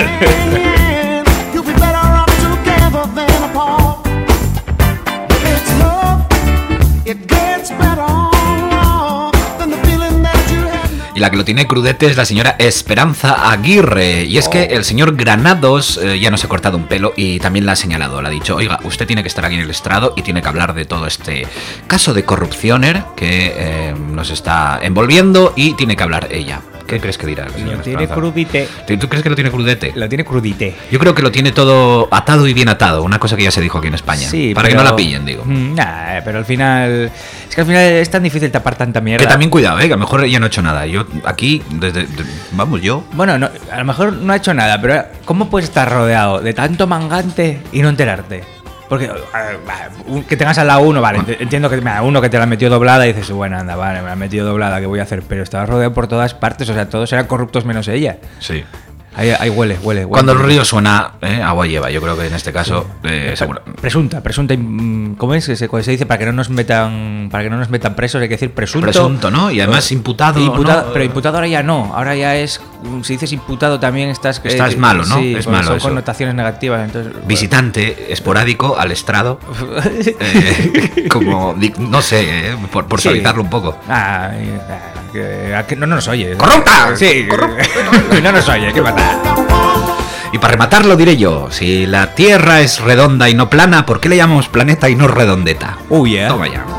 Y la que lo tiene crudete es la señora Esperanza Aguirre. Y es que el señor Granados eh, ya nos ha cortado un pelo y también la ha señalado. Le ha dicho, oiga, usted tiene que estar aquí en el estrado y tiene que hablar de todo este caso de corrupcioner que eh, nos está envolviendo y tiene que hablar ella. ¿Qué crees que dirá? la señora Lo tiene Esperanza? crudite. ¿Tú crees que lo tiene crudete? Lo tiene crudite. Yo creo que lo tiene todo atado y bien atado. Una cosa que ya se dijo aquí en España. Sí, para pero- que no la pillen, digo. Mm, Nah, pero al final. Es que al final es tan difícil tapar tanta mierda. Que también cuidado, ¿eh? Que a lo mejor ella no ha hecho nada. Yo aquí, desde... de- vamos, yo... Bueno, no, a lo mejor no ha hecho nada, pero ¿cómo puedes estar rodeado de tanto mangante y no enterarte? Porque uh, que tengas al lado uno, vale, ent- entiendo que mira, uno que te la metió doblada y dices, bueno, anda, vale, me la ha metido doblada, ¿qué voy a hacer? Pero estabas rodeado por todas partes, o sea, todos eran corruptos menos ella. Sí. Ahí, ahí huele, huele, huele. Cuando el río suena, eh, agua lleva. Yo creo que en este caso, eh, seguro. Presunta, presunta, mm, ¿cómo es que se, se dice? Para que no nos metan, para que no nos metan presos, hay que decir presunto. Presunto, ¿no? Y además imputado, Imputado, ¿no? pero imputado ahora ya no. Ahora ya es, si dices imputado también estás. Estás malo, ¿no? Sí, Es porque malo son eso. connotaciones negativas. Entonces, Visitante esporádico al estrado. eh, como, di- no sé, eh, por, por Sí. suavizarlo un poco. Ah, eh, que, a que no nos oye. ¡Corrupta! Sí, no nos oye, qué pasa. Y para rematarlo diré yo, si la Tierra es redonda y no plana, ¿por qué le llamamos planeta y no redondeta? Uy, eh. Toma ya.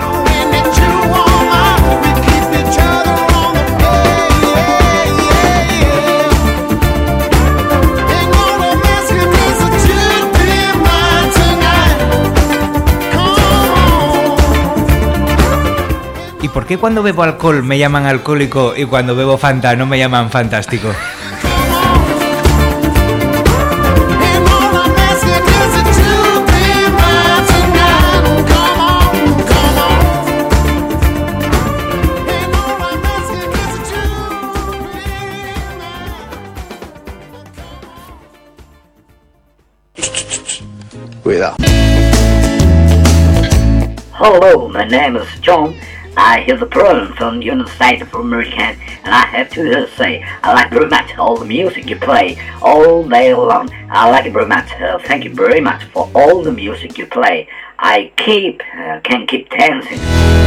¿Y por qué cuando bebo alcohol me llaman alcohólico y cuando bebo Fanta no me llaman fantástico? Cuidado. Hello, my name is John. I hear the program from the United States of America, and I have to say I like very much all the music you play all day long. I like it very much. Uh, thank you very much for all the music you play. I keep uh, can keep dancing.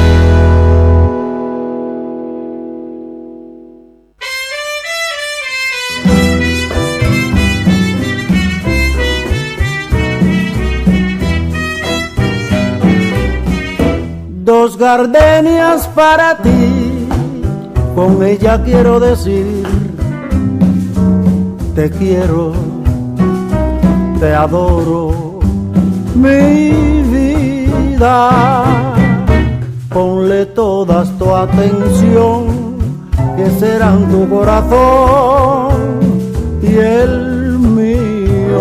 Dos gardenias para ti, con ella quiero decir, te quiero, te adoro, mi vida. Ponle toda tu atención, que serán tu corazón y el mío.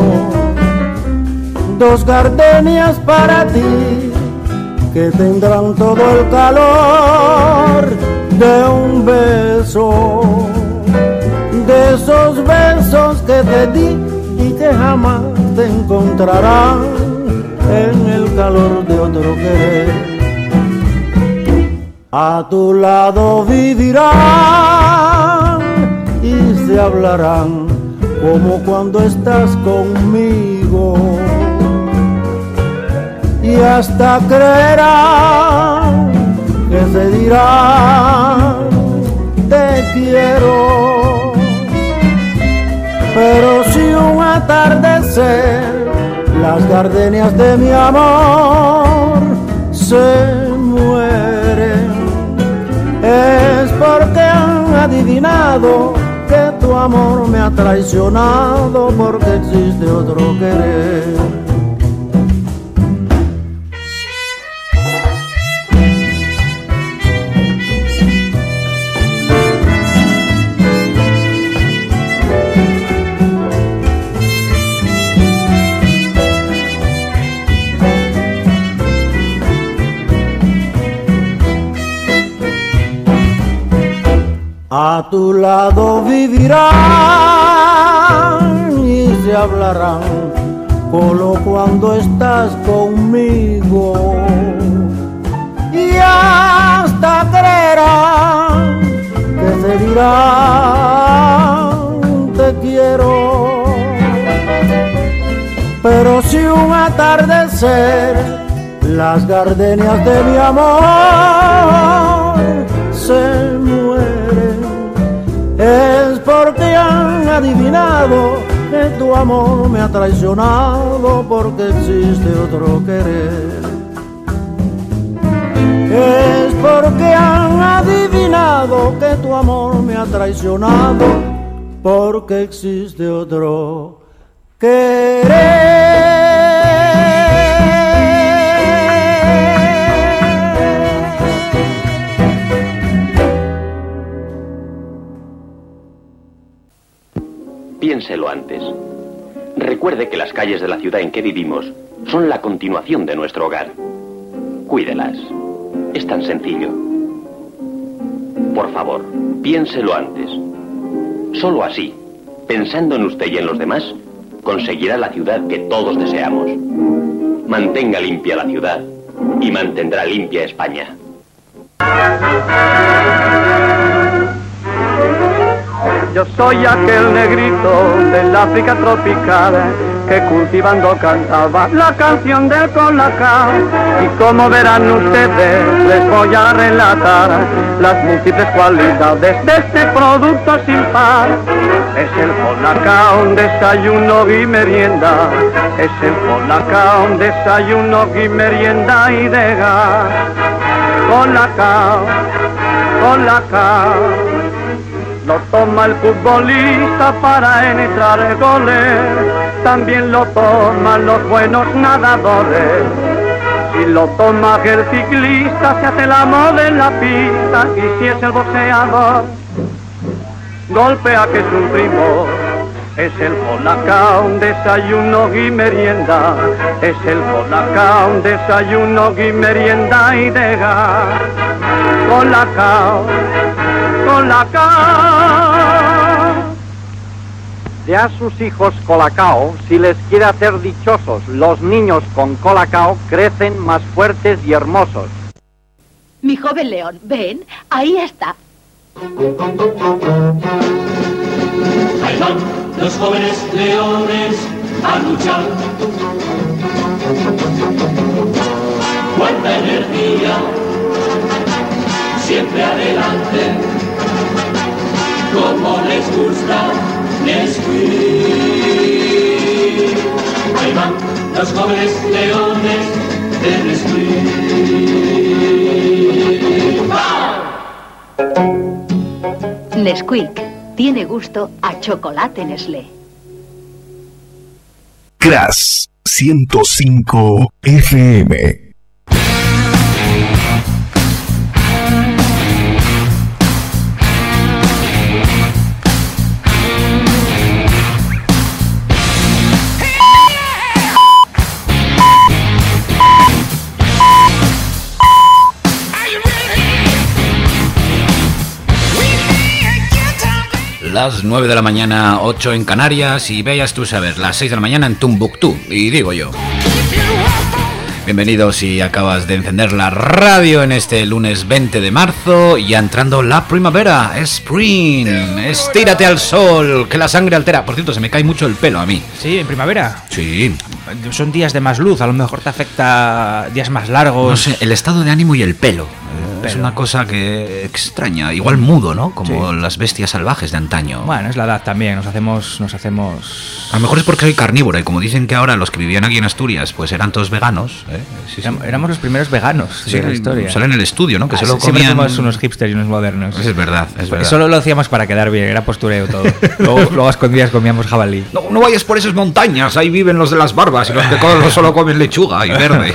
Dos gardenias para ti, que tendrán todo el calor de un beso, de esos besos que te di y que jamás te encontrarán en el calor de otro querer. A tu lado vivirán y se hablarán como cuando estás conmigo. Y hasta creerán que se dirán te quiero. Pero si un atardecer las gardenias de mi amor se mueren, es porque han adivinado que tu amor me ha traicionado porque existe otro querer. A tu lado vivirán y se hablarán solo cuando estás conmigo, y hasta creerán que se dirán te quiero. Pero si un atardecer las gardenias de mi amor se mueren, es porque han adivinado que tu amor me ha traicionado porque existe otro querer. Es porque han adivinado que tu amor me ha traicionado porque existe otro querer. Piénselo antes. Recuerde que las calles de la ciudad en que vivimos son la continuación de nuestro hogar. Cuídelas. Es tan sencillo. Por favor, piénselo antes. Solo así, pensando en usted y en los demás, conseguirá la ciudad que todos deseamos. Mantenga limpia la ciudad y mantendrá limpia España. Yo soy aquel negrito del África tropical que cultivando cantaba la canción del colacao. Y como verán ustedes, les voy a relatar las múltiples cualidades de este producto sin par. Es el colacao, un desayuno y merienda. Es el colacao, un desayuno y merienda y de gas. Colacao, colacao. Lo toma el futbolista para entrar goles, también lo toman los buenos nadadores. Si lo toma el ciclista se hace la moda en la pista, y si es el boxeador, golpea que es un primo. Es el colacao, un desayuno y merienda. Es el colacao, un desayuno y merienda y de gas. Colacao, colacao. De a sus hijos colacao, si les quiere hacer dichosos, los niños con colacao crecen más fuertes y hermosos. Mi joven león, ven, ahí está. Ahí van los jóvenes leones a luchar. Cuánta energía, siempre adelante. Como les gusta Nesquik. Ahí van los jóvenes leones de Nesquik. Nesquik tiene gusto a chocolate Nestlé. Crash ciento cinco F M. Las nueve de la mañana, ocho en Canarias, y veas tú saber, las seis de la mañana en Tumbuctú, y digo yo. Bienvenidos si acabas de encender la radio en este lunes veinte de marzo, ya entrando la primavera, Spring, estírate al sol, que la sangre altera. Por cierto, se me cae mucho el pelo a mí. Sí, en primavera. Sí. Son días de más luz, a lo mejor te afecta días más largos. No sé, el estado de ánimo y el pelo. es Pero- una cosa que extraña, igual mudo, ¿no? Como Sí. las bestias salvajes de antaño. Bueno, es la edad también, nos hacemos... Nos hacemos... A lo mejor es porque soy carnívoro y como dicen que ahora los que vivían aquí en Asturias pues eran todos veganos. ¿eh? Sí, sí. Éram- Éramos los primeros veganos Sí, de la historia. sale en el estudio, ¿no? Que Ah, solo sí, siempre comían... fuimos unos hipsters y unos modernos. Es verdad, es verdad. Solo lo hacíamos para quedar bien, era postureo todo. luego, luego a escondidas comíamos jabalí. No, no vayas por esas montañas, ahí viven los de las barbas y los que co- solo comen lechuga y verde.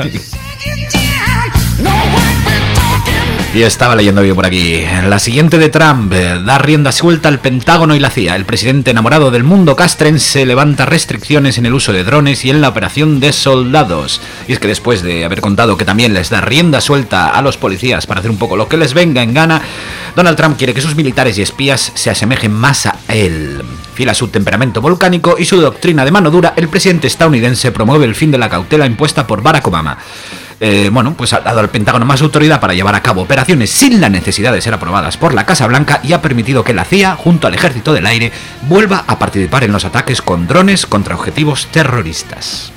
Y estaba leyendo yo por aquí. La siguiente de Trump, eh, da rienda suelta al Pentágono y la C I A. El presidente enamorado del mundo castrense levanta restricciones en el uso de drones y en la operación de soldados. Y es que después de haber contado que también les da rienda suelta a los policías para hacer un poco lo que les venga en gana, Donald Trump quiere que sus militares y espías se asemejen más a él. Fiel a su temperamento volcánico y su doctrina de mano dura, el presidente estadounidense promueve el fin de la cautela impuesta por Barack Obama. Eh, bueno, pues ha dado al Pentágono más autoridad para llevar a cabo operaciones sin la necesidad de ser aprobadas por la Casa Blanca y ha permitido que la C I A, junto al Ejército del Aire, vuelva a participar en los ataques con drones contra objetivos terroristas.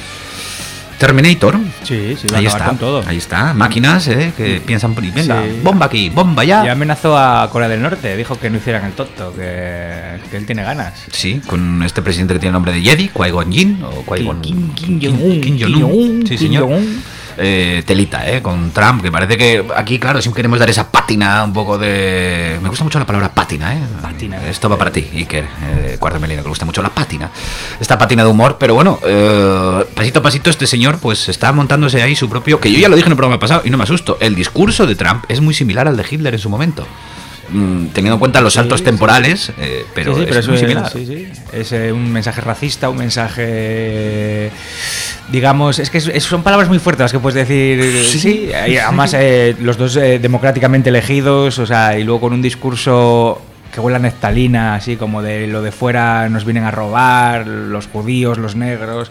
Terminator. Sí, sí, va a Ahí acabar está, con todo. ahí está. Máquinas eh, que piensan, venga, Sí. bomba aquí, bomba allá. Y amenazó a Corea del Norte, dijo que no hicieran el tonto, que, que él tiene ganas. Sí, con este presidente que tiene el nombre de Jedi, Qui-Gon Jinn, o Qui-Gon... Kim, Kim Jong-un, Kim Kim Jong-un. Jong-un, Sí, Kim señor. Jong-un. Eh, telita, ¿eh? Con Trump, que parece que aquí, claro, siempre queremos dar esa pátina, un poco de... Me gusta mucho la palabra pátina, ¿eh? Pátina. Esto va para ti, Iker, eh, Cuarto Melino, que le gusta mucho la pátina. Esta pátina de humor, pero bueno, eh, pasito a pasito este señor pues está montándose ahí su propio... Que yo ya lo dije en el programa pasado y no me asusto. El discurso de Trump es muy similar al de Hitler en su momento. Mm, teniendo en cuenta los saltos Sí, temporales, eh, pero, sí, sí, es pero muy eso similar. es, sí, sí. Es eh, un mensaje racista, un mensaje, digamos, es que es- es- son palabras muy fuertes las que puedes decir, sí, Sí. y además eh, los dos eh, democráticamente elegidos, o sea, y luego con un discurso que huele a neftalina, así como de lo de fuera nos vienen a robar, los judíos, los negros.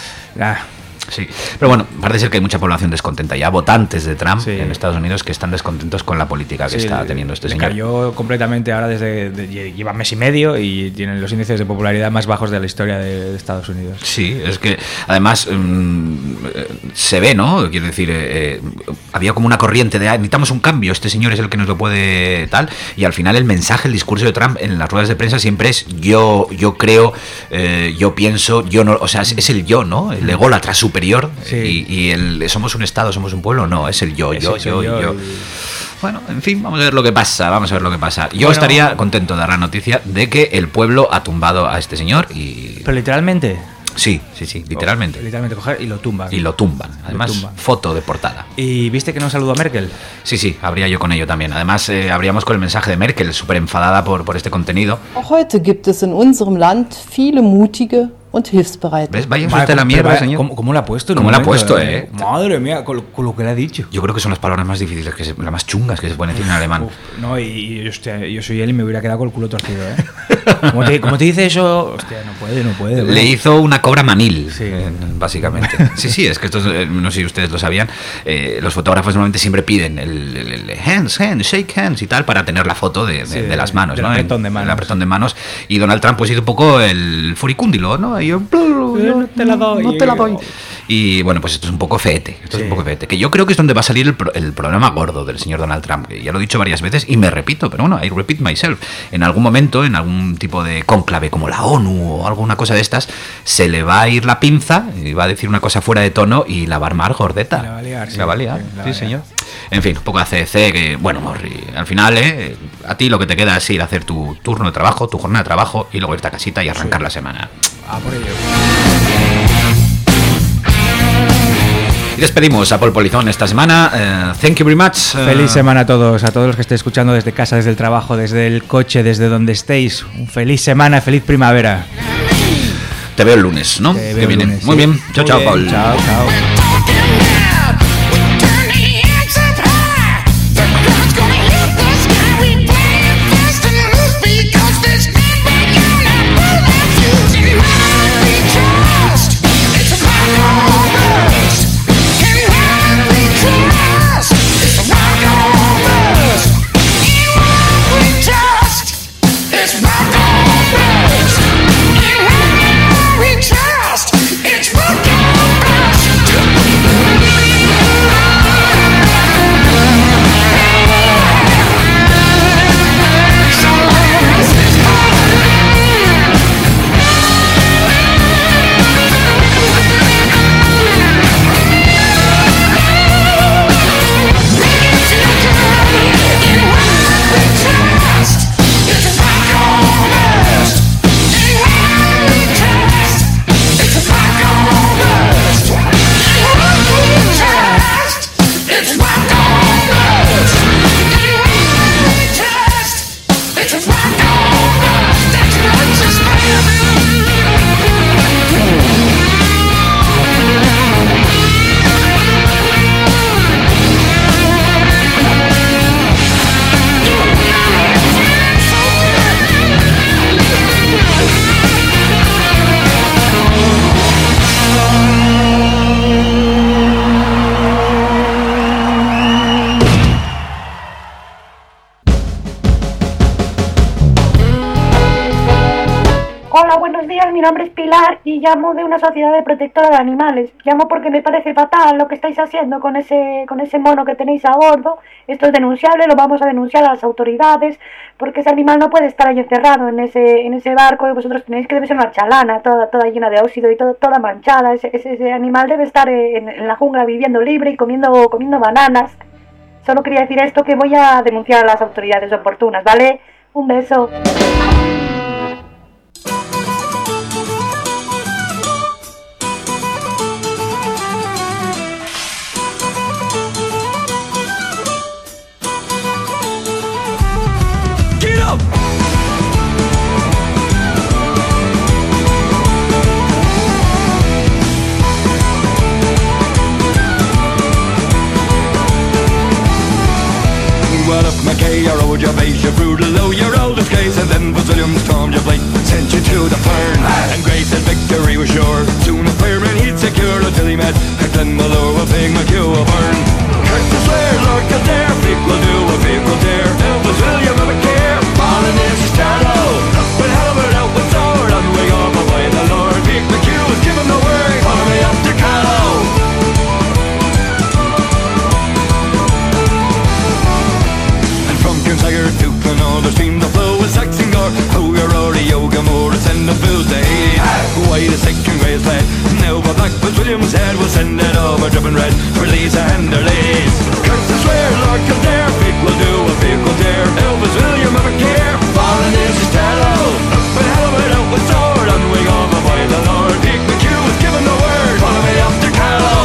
Ah, Sí, pero bueno, parece ser que hay mucha población descontenta ya, votantes de Trump Sí. en Estados Unidos que están descontentos con la política que sí, está teniendo este le señor. cayó completamente ahora desde de- lleva mes y medio y tienen los índices de popularidad más bajos de la historia de, de Estados Unidos. Sí, es que además mm, eh, se ve, ¿no? Quiero decir, eh, eh, había como una corriente de ah, necesitamos un cambio, este señor es el que nos lo puede tal, y al final el mensaje, el discurso de Trump en las ruedas de prensa siempre es yo, yo creo, eh, yo pienso, yo no, o sea, es, es el yo, ¿no? El ególatra superior Sí. y, y el somos un estado, somos un pueblo, no, es el yo, yo, Ese yo, soy yo. yo, Bueno, en fin, vamos a ver lo que pasa, vamos a ver lo que pasa. Yo Bueno. estaría contento de dar la noticia de que el pueblo ha tumbado a este señor y... Pero literalmente. Sí, sí, sí, literalmente. Literalmente coger y lo tumban. Y lo tumban. Además, tumban. foto de portada. ¿Y viste que no saludó a Merkel? Sí, sí, habría yo con ello también. Además, eh, habríamos con el mensaje de Merkel, súper enfadada por, por este contenido. Auch heute gibt es in unserem Land viele mutige und hilfsbereite. ¿Ves? Vaya Vale, usted la pero mierda, vaya, señor. ¿Cómo, cómo lo ha puesto? en un ¿Cómo lo ha momento, puesto, eh? Madre mía, con, lo- con lo que le ha dicho. Yo creo que son las palabras más difíciles, que se- las más chungas que se pueden decir en alemán. Uf, no, y, y, hostia, yo soy él y me hubiera quedado con el culo torcido, ¿eh? ¿Cómo te, cómo te dice eso? Hostia, no puede, no puede. Le hizo una cobra manil, Sí. eh, básicamente. Sí, sí, es que esto, eh, no sé si ustedes lo sabían, eh, los fotógrafos normalmente siempre piden el, el- el hands, hands, shake hands y tal para tener la foto de, de- Sí, de las manos, del ¿no? apretón de manos. El apretón de manos. Y Donald Trump pues hizo un poco el furicúndilo, ¿no? Y yo, No te la doy. no te la doy. Y bueno, pues esto es un poco feete, esto es un poco feete, que yo creo que es donde va a salir el, pro- el problema gordo del señor Donald Trump, que ya lo he dicho varias veces y me repito, pero bueno, I repeat myself, en algún momento, en algún tipo de cónclave como la ONU o alguna cosa de estas, se le va a ir la pinza y va a decir una cosa fuera de tono y la va a armar gordeta. La va a liar, sí. La va a liar, Sí, la va sí, a liar. señor. En fin, un poco de A C D C, que bueno, Morri, al final, eh, a ti lo que te queda es ir a hacer tu turno de trabajo, tu jornada de trabajo y luego irte a casita y arrancar la semana. Ah, por ello. Y despedimos a Paul Polizón esta semana. Eh, thank you very much. Eh, Feliz semana a todos, a todos los que estéis escuchando desde casa, desde el trabajo, desde el coche, desde donde estéis. Un feliz semana, feliz primavera. Te veo el lunes, ¿no? Te Que veo el viene. lunes, Muy sí. bien. Chao, Muy chao, bien. Paul. Chao, chao. It's rock on us. Hola, buenos días, mi nombre es Pilar y llamo de una sociedad de protectora de animales. Llamo porque me parece fatal lo que estáis haciendo con ese con ese mono que tenéis a bordo. Esto es denunciable, lo vamos a denunciar a las autoridades, porque ese animal no puede estar ahí encerrado en ese en ese barco y vosotros tenéis que debe ser una chalana, toda toda llena de óxido y todo, toda manchada. Ese, ese, ese animal debe estar en, en la jungla viviendo libre y comiendo comiendo bananas. Solo quería decir esto, que voy a denunciar a las autoridades oportunas, ¿vale? Un beso. Get up! Well, if Mackay or rode your base, you through the low, your oldest case, and then Brazilian stormed your flight, sent you to the fern, and Grace said victory was sure. Soon a fireman he'd secure until he met Kirkland Mallow, a big McHugh of Byrne. Kirkland swear, Lord Kildare, feet will do what feet will dare. Elvis William of a care, falling in his shadow. Up and helmet, out with sword, and we go by the Lord. Big McHugh was given the word, follow me up to Callow. Tiger, Duke, and all the stream, the flow was Saxon Gore. Who your Rory, Yoga, Morris, and the fools to aid. White is sick and grey is led. Now, but Black but William's head will send it over, dripping red for Lisa and her lace. Curtis swear, Lord Kildare, feet will do what feet will dare. Elvis William, have a care, falling is his tallow. Up and helmet, out with sword, and we go by the Lord. Peak McHugh was given the word, follow me up to Callow.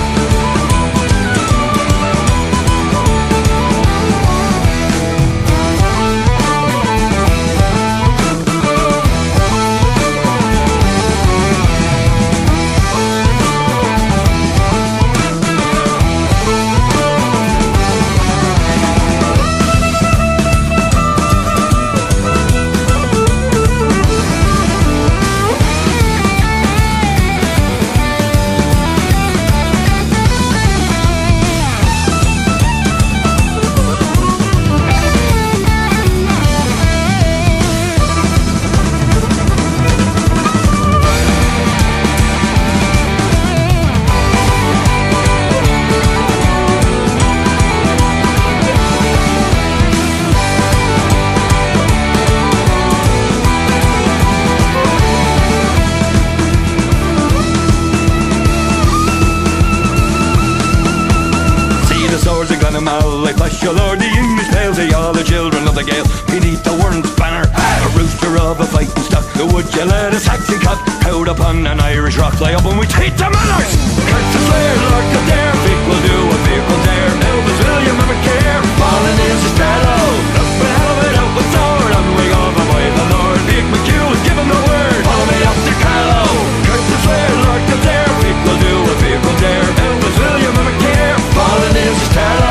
Like flash your lord, the English tales of all the children of the gale. Beneath the warrant's banner, a rooster of a fighting stock. Would you let a Saxon cock out upon an Irish rock? Fly up and we take the manners. Curtis Slayer, Lord Kildare, feet will do what feet will dare. Elvis William, have a care, falling is his shadow. Up and helmet, out with sword, and we go by the Lord. Big McHugh was given the word, follow me up to Callow. Curtis Slayer, Lord Kildare, feet will do what feet will dare. Elvis William, have a care, falling is his shadow.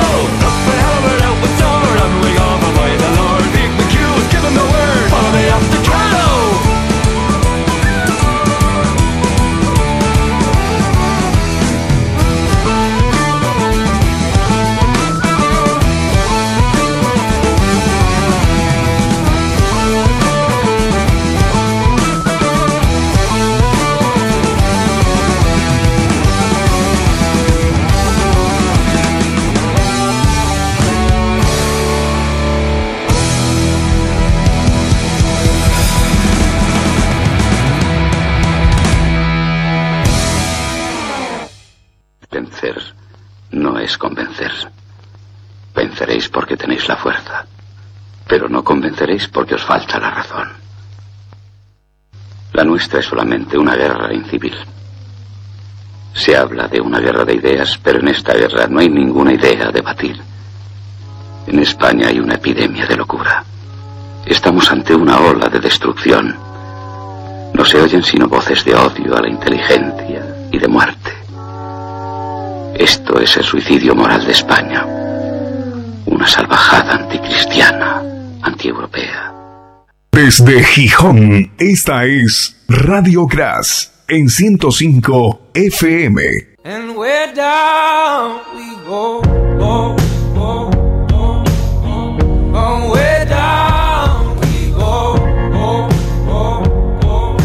Vencer no es convencer. Venceréis porque tenéis la fuerza, pero no convenceréis porque os falta la razón. La nuestra es solamente una guerra incivil. Se habla de una guerra de ideas, pero en esta guerra no hay ninguna idea a debatir. En España hay una epidemia de locura. Estamos ante una ola de destrucción. No se oyen sino voces de odio a la inteligencia y de muerte. Esto es el suicidio moral de España. Una salvajada anticristiana, antieuropea. Desde Gijón, esta es Radio Gras en ciento cinco F M. And where down we go, go, go, go, go. Oh, where down we go, go, go, go.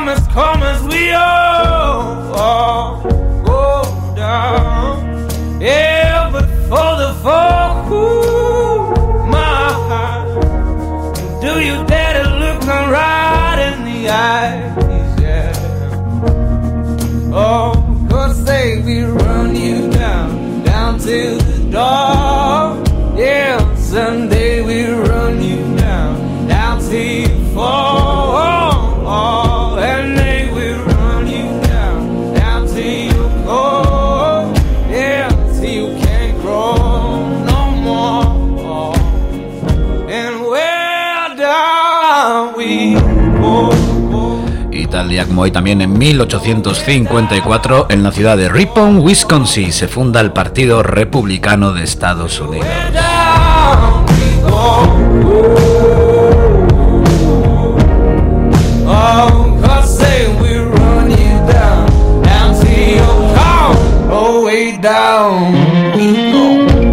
must come as we all, all go down. Yeah, but for the folk who my heart, do you dare to look me right in the eyes? Yeah. Oh, cause they we run you down, down to the door. Yeah, someday we run you down, down till you fall. Oh, and they will run you down, down till you go. Yeah, till you can't grow no more. And where down we go. Y tal día como hoy, también en mil ochocientos cincuenta y cuatro, en la ciudad de Ripon, Wisconsin, se funda el Partido Republicano de Estados Unidos. Oh, cause say we run you down, down to your car, oh, way down we go.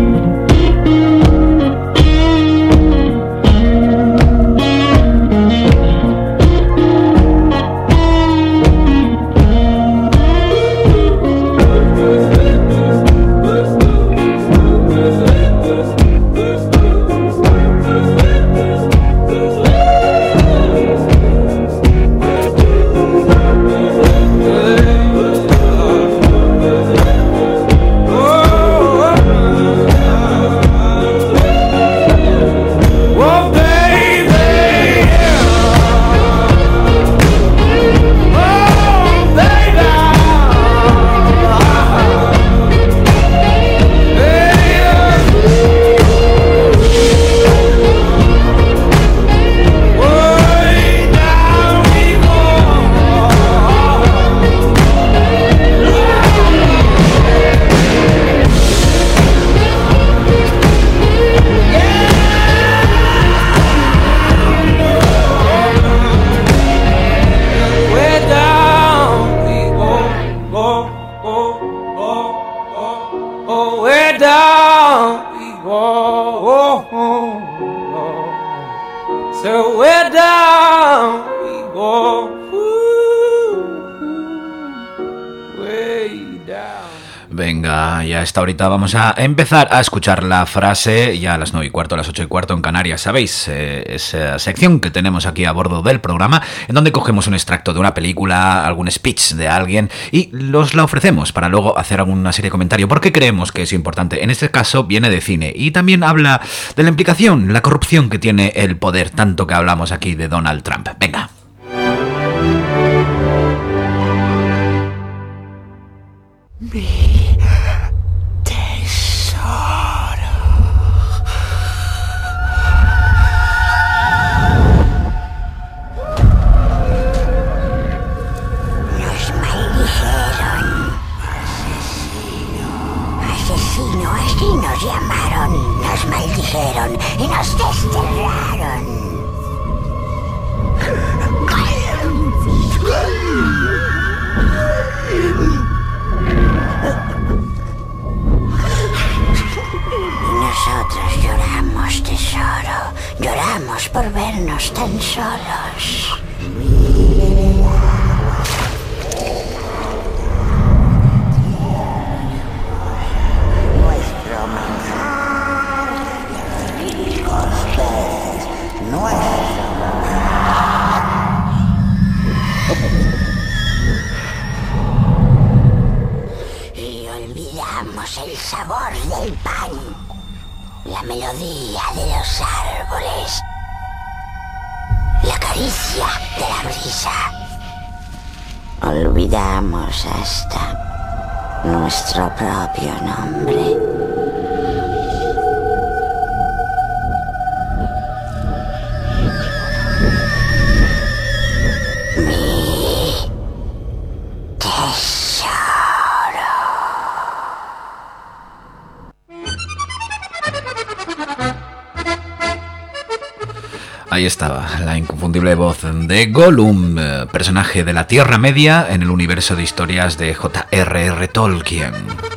Venga, ya está, ahorita vamos a empezar a escuchar la frase, ya a las nueve y cuarto, a las ocho y cuarto en Canarias, ¿sabéis? Eh, esa sección que tenemos aquí a bordo del programa, en donde cogemos un extracto de una película, algún speech de alguien, y los la ofrecemos para luego hacer alguna serie de comentarios, porque creemos que es importante. En este caso viene de cine, y también habla de la implicación, la corrupción que tiene el poder, tanto que hablamos aquí de Donald Trump. Venga. Mi tesoro. Nos maldijeron. Asesino, así nos llamaron. Nos maldijeron y nos desterraron. Nosotros lloramos, tesoro. Lloramos por vernos tan solos. Nuestro manjar. Ustedes, nuestro manjar. Y olvidamos el sabor del pan. La melodía de los árboles, la caricia de la brisa. Olvidamos hasta nuestro propio nombre. Mi tesoro. Ahí estaba, la inconfundible voz de Gollum, eh, personaje de la Tierra Media en el universo de historias de J R R Tolkien.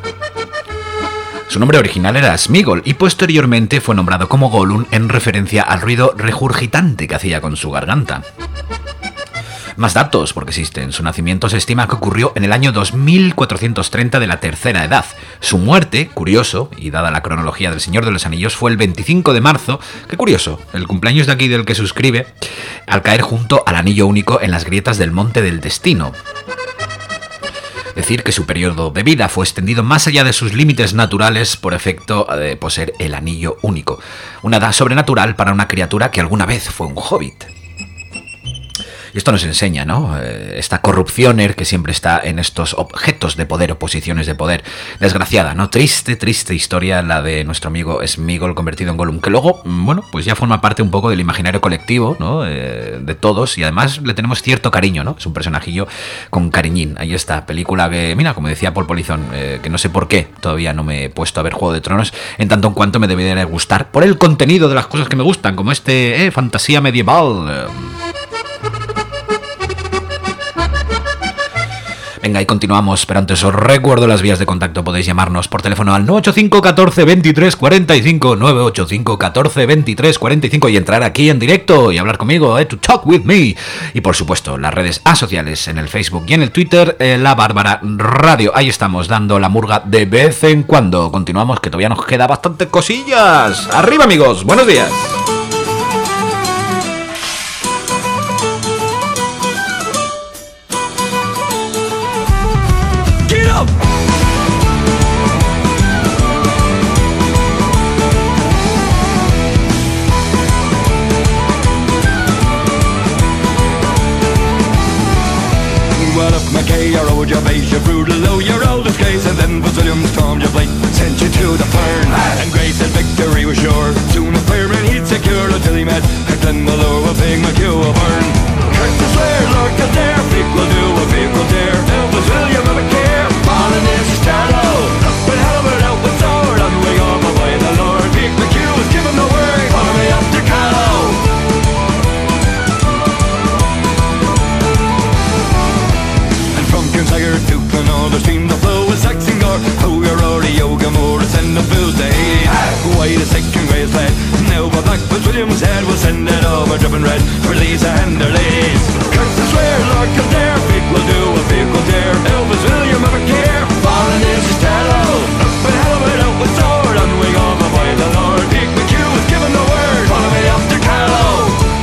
Su nombre original era Sméagol y posteriormente fue nombrado como Gollum en referencia al ruido regurgitante que hacía con su garganta. Más datos, porque existen. Su nacimiento se estima que ocurrió en el año dos mil cuatrocientos treinta de la Tercera Edad. Su muerte, curioso, y dada la cronología del Señor de los Anillos, fue el veinticinco de marzo, que curioso, el cumpleaños de aquí del que suscribe, al caer junto al Anillo Único en las grietas del Monte del Destino. Decir que su periodo de vida fue extendido más allá de sus límites naturales por efecto de poseer el Anillo Único. Una edad sobrenatural para una criatura que alguna vez fue un hobbit. Y esto nos enseña, ¿no? Eh, esta corrupción que siempre está en estos objetos de poder o posiciones de poder. Desgraciada, ¿no? Triste, triste historia la de nuestro amigo Sméagol convertido en Gollum, que luego, bueno, pues ya forma parte un poco del imaginario colectivo, ¿no? Eh, de todos, y además le tenemos cierto cariño, ¿no? Es un personajillo con cariñín. Ahí está, película que, mira, como decía Paul Polizón, eh, que no sé por qué todavía no me he puesto a ver Juego de Tronos, en tanto en cuanto me debería gustar por el contenido de las cosas que me gustan, como este, eh, fantasía medieval. Eh. Venga, y continuamos, pero antes os recuerdo las vías de contacto. Podéis llamarnos por teléfono al nueve ocho cinco, catorce, veintitrés, cuarenta y cinco, nueve ocho cinco, catorce, veintitrés, cuarenta y cinco, y entrar aquí en directo y hablar conmigo, eh, to talk with me. Y por supuesto, las redes asociales en el Facebook y en el Twitter, eh, La Bárbara Radio. Ahí estamos, dando la murga de vez en cuando. Continuamos, que todavía nos queda bastantes cosillas. ¡Arriba, amigos! ¡Buenos días! Your old your base, your brutal low, your oldest case, and then Basilium stormed your blade, sent you to the fern, and Grace said victory was sure. Soon a fireman he'd secure until he met a Glenmalure with Big McHugh of Byrne. Curtis Lair, Lord Kildare, Feet will do what Feet will dare. Elvis William of a care, falling in his shadow. Up with helmet, out with sword, and we on my way the Lord. Big McHugh was given the word, follow me up to Callow. Tiger, Duke, and all the stream, the flow is Saxon Gore. Oh, your Rory, Yoga, Morris, and the Fools, they White is second grade lad. Now, but Black was William's head, we'll send it over, dripping red for Lisa and their ladies. Curtis Lair, Lord Kildare, Big will do a big will dare. Elvis William, ever care, falling is his shadow. Up and helmet, out with sword, and we on the way the Lord. Big McHugh was given the word, follow me up to Callow.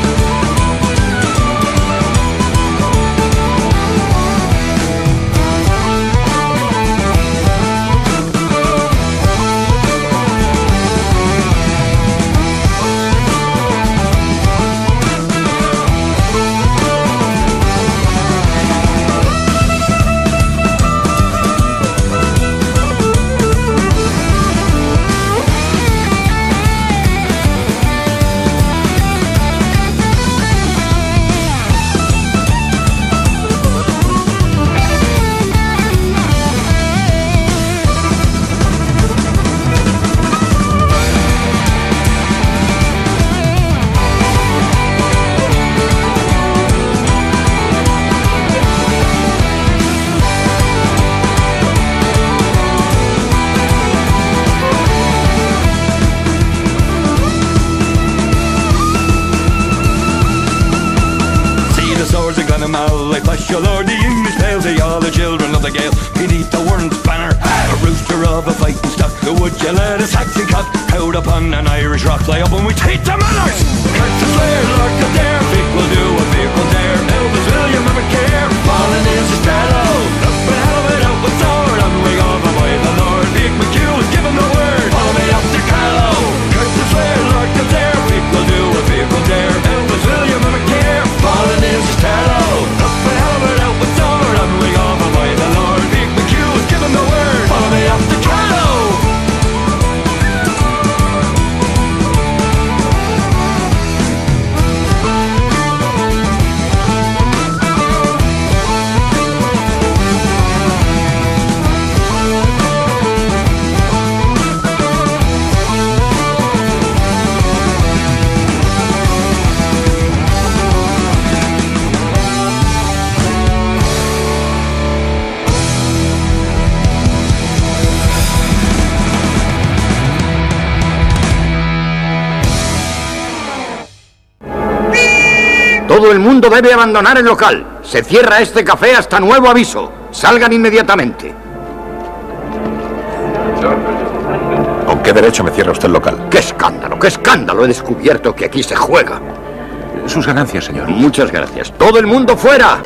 Your Lord, the English pale, they all the children of the Gale. Beneath the Warren's banner, a rooster of a fighting stock. The wood you let a Saxon cock out upon an Irish rock. Fly up and we take the manners. Curtis Lair, Lord Kildare, Vic will do a Vic will dare. Elvis William, never care, falling is his shadow. Up and helmet, out with sword, and we on the way the Lord. Big McHugh was given the word, follow me up to Callow. Curtis Lair, Lord Kildare, Vic will do a Vic will dare. Elvis William, never care, falling is his shadow. Todo el mundo debe abandonar el local. Se cierra este café hasta nuevo aviso. Salgan inmediatamente. ¿Con qué derecho me cierra usted el local? ¡Qué escándalo, qué escándalo! He descubierto que aquí se juega. Sus ganancias, señor. Muchas gracias. ¡Todo el mundo fuera!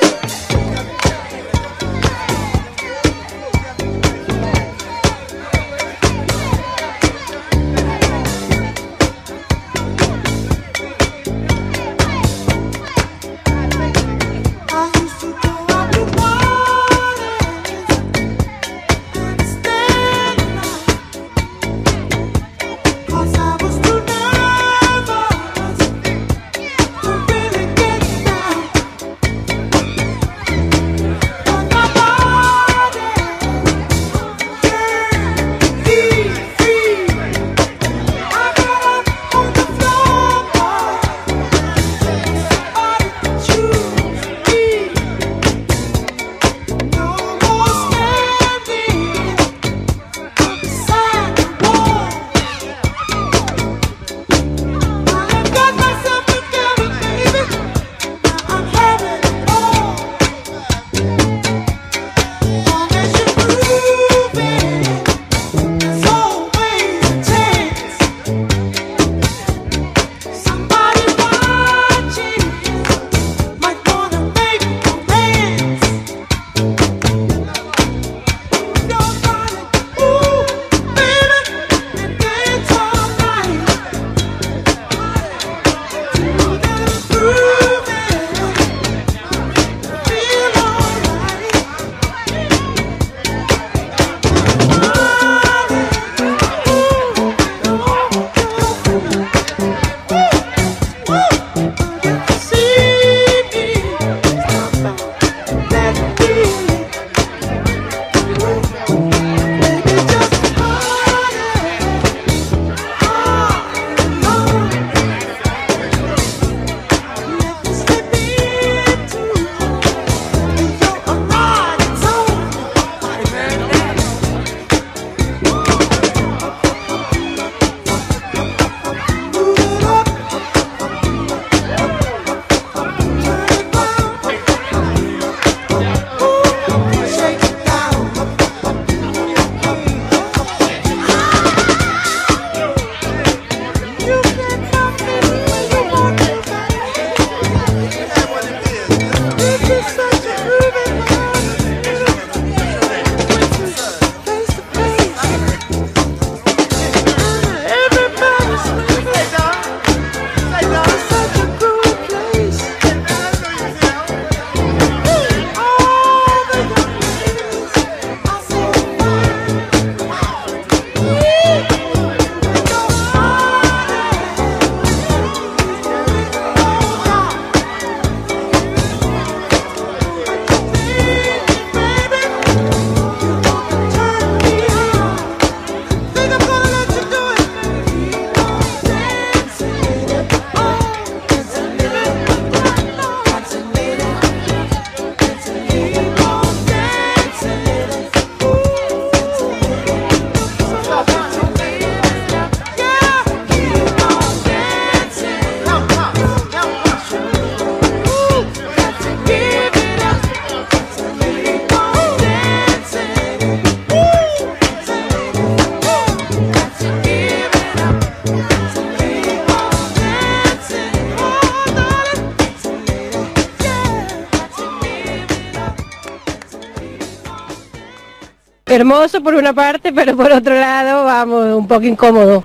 Hermoso por una parte, pero por otro lado, vamos, un poco incómodo.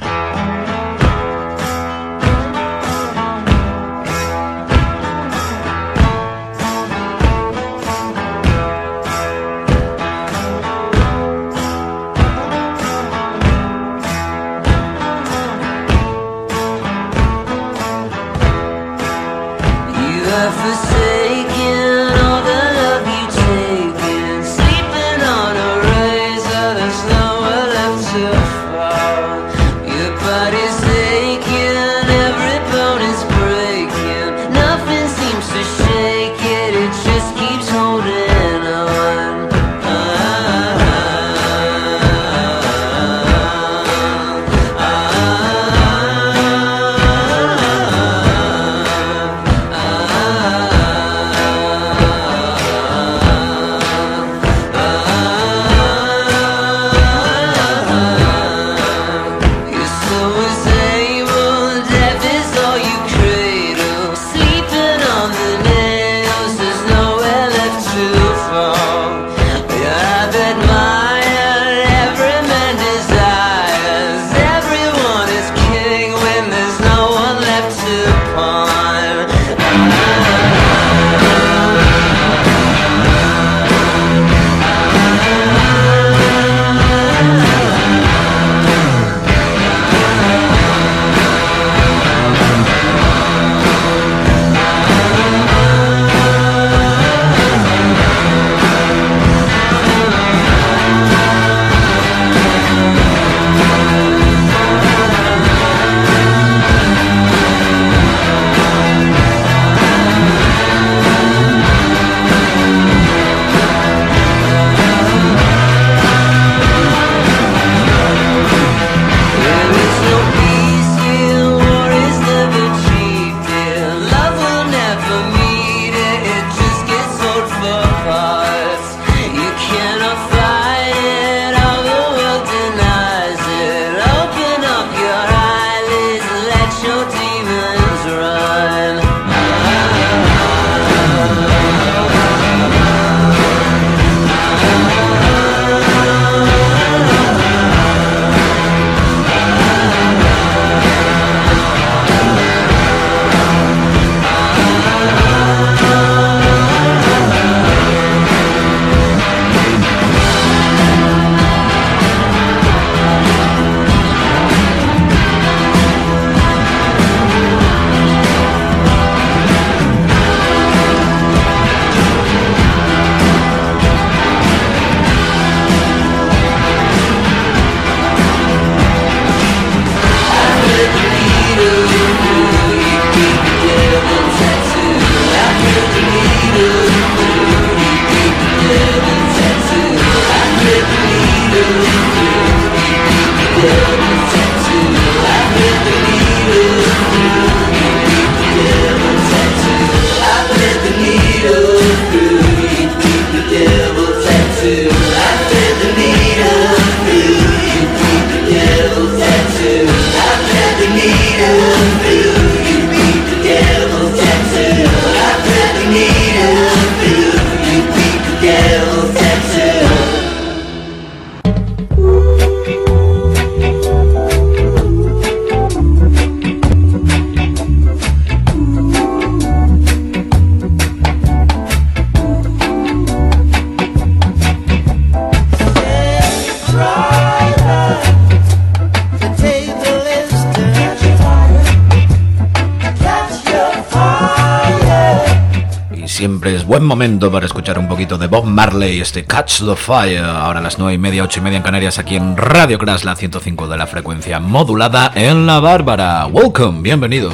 Siempre es buen momento para escuchar un poquito de Bob Marley, este Catch the Fire, ahora a las nueve y media, ocho y media en Canarias, aquí en Radio Crash, la ciento cinco de la frecuencia modulada en La Bárbara. Welcome, bienvenidos.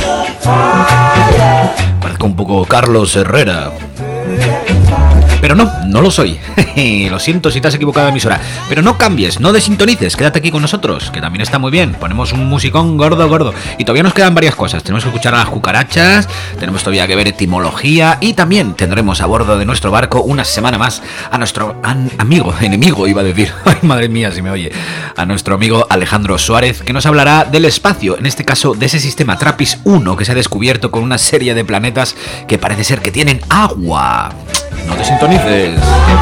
Parezco un poco Carlos Herrera, pero no, no lo soy. Lo siento si te has equivocado de emisora, pero no cambies, no desintonices, quédate aquí con nosotros, que también está muy bien. Ponemos un musicón gordo, gordo. Y todavía nos quedan varias cosas. Tenemos que escuchar a las cucarachas, tenemos todavía que ver etimología, y también tendremos a bordo de nuestro barco una semana más a nuestro an- amigo, enemigo iba a decir, ay madre mía si me oye, a nuestro amigo Alejandro Suárez, que nos hablará del espacio, en este caso de ese sistema Trappist uno que se ha descubierto con una serie de planetas que parece ser que tienen agua. No desintonices.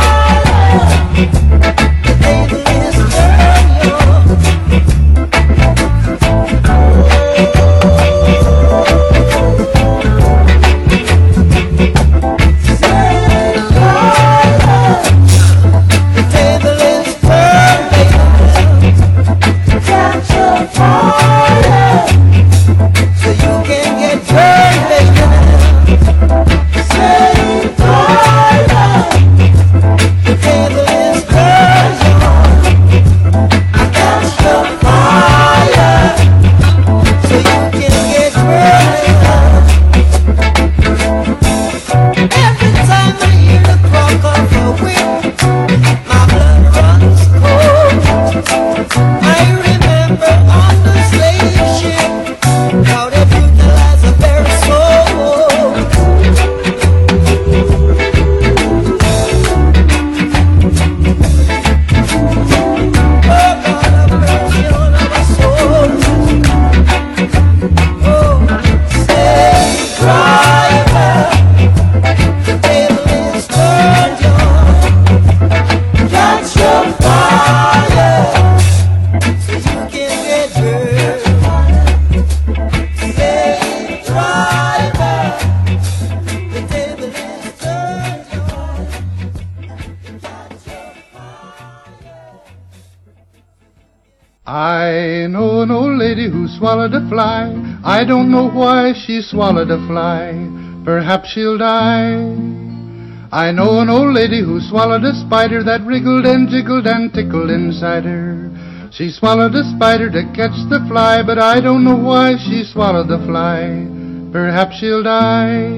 I know an old lady who swallowed a fly. I don't know why she swallowed a fly. Perhaps she'll die. I know an old lady who swallowed a spider that wriggled and jiggled and tickled inside her. She swallowed a spider to catch the fly, but I don't know why she swallowed the fly. Perhaps she'll die.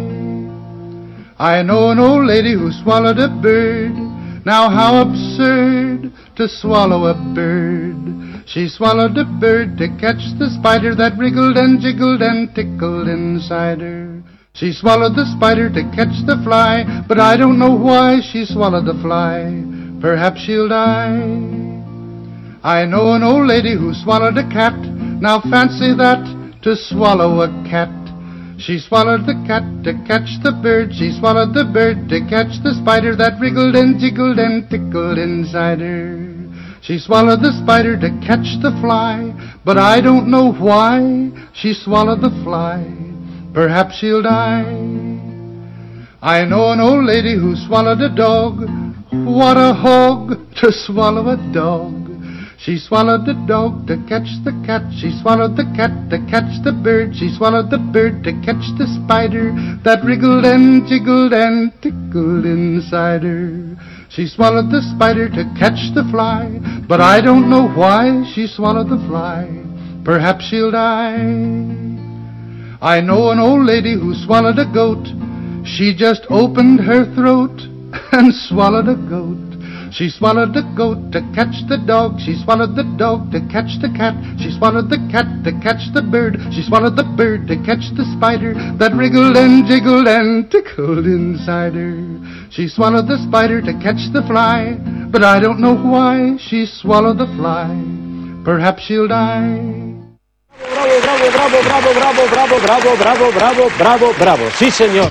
I know an old lady who swallowed a bird. Now how absurd to swallow a bird. She swallowed a bird to catch the spider that wriggled and jiggled and tickled inside her. She swallowed the spider to catch the fly, but I don't know why she swallowed the fly. Perhaps she'll die. I know an old lady who swallowed a cat. Now fancy that, to swallow a cat. She swallowed the cat to catch the bird. She swallowed the bird to catch the spider that wriggled and jiggled and tickled inside her. She swallowed the spider to catch the fly, but I don't know why she swallowed the fly. Perhaps she'll die. I know an old lady who swallowed a dog. What a hog to swallow a dog. She swallowed the dog to catch the cat. She swallowed the cat to catch the bird. She swallowed the bird to catch the spider that wriggled and jiggled and tickled inside her. She swallowed the spider to catch the fly, but I don't know why she swallowed the fly. Perhaps she'll die. I know an old lady who swallowed a goat. She just opened her throat and swallowed a goat. She swallowed the goat to catch the dog. She swallowed the dog to catch the cat. She swallowed the cat to catch the bird. She swallowed the bird to catch the spider that wriggled and jiggled and tickled inside her. She swallowed the spider to catch the fly, but I don't know why she swallowed the fly. Perhaps she'll die. Bravo, bravo. bravo, bravo, bravo, bravo, bravo, bravo, bravo, bravo, bravo, bravo. Sí, señor.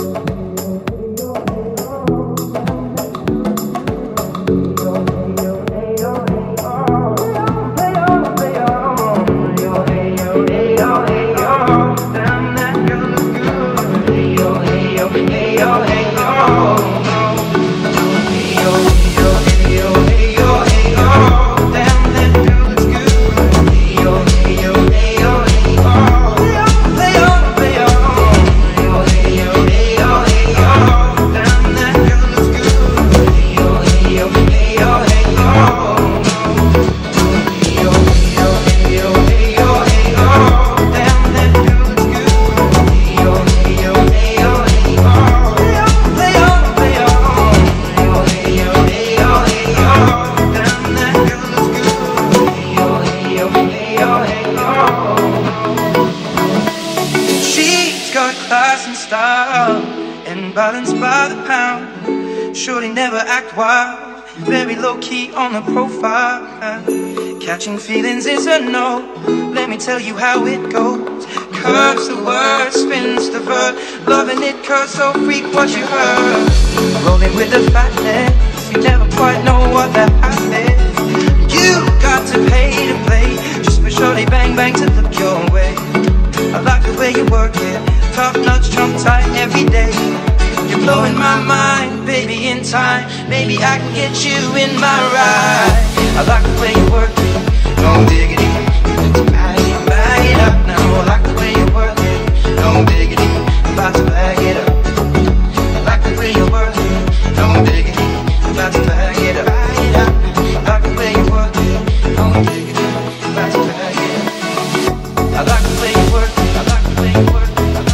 On the profile, catching feelings is a no. Let me tell you how it goes. Curves the word, spins the verb. Loving it cause so freak what you heard. Rolling with the fatness, you never quite know what that happens. You got to pay to play, just for surely bang bang to look your way. I like the way you work it, top notch, trump tight every day. You're blowing my mind, baby, in time. Maybe I can get you in my ride. I like the way you work it, no diggity. Bag it, bag it up now. I like the way you work it, no diggity. I'm about to bag it up. I like the way you work it, no diggity. I'm about to bag it up. Bag it up. I like the way you work it, no diggity. I'm about to bag it up. I like the way you work it. I like the way you work it.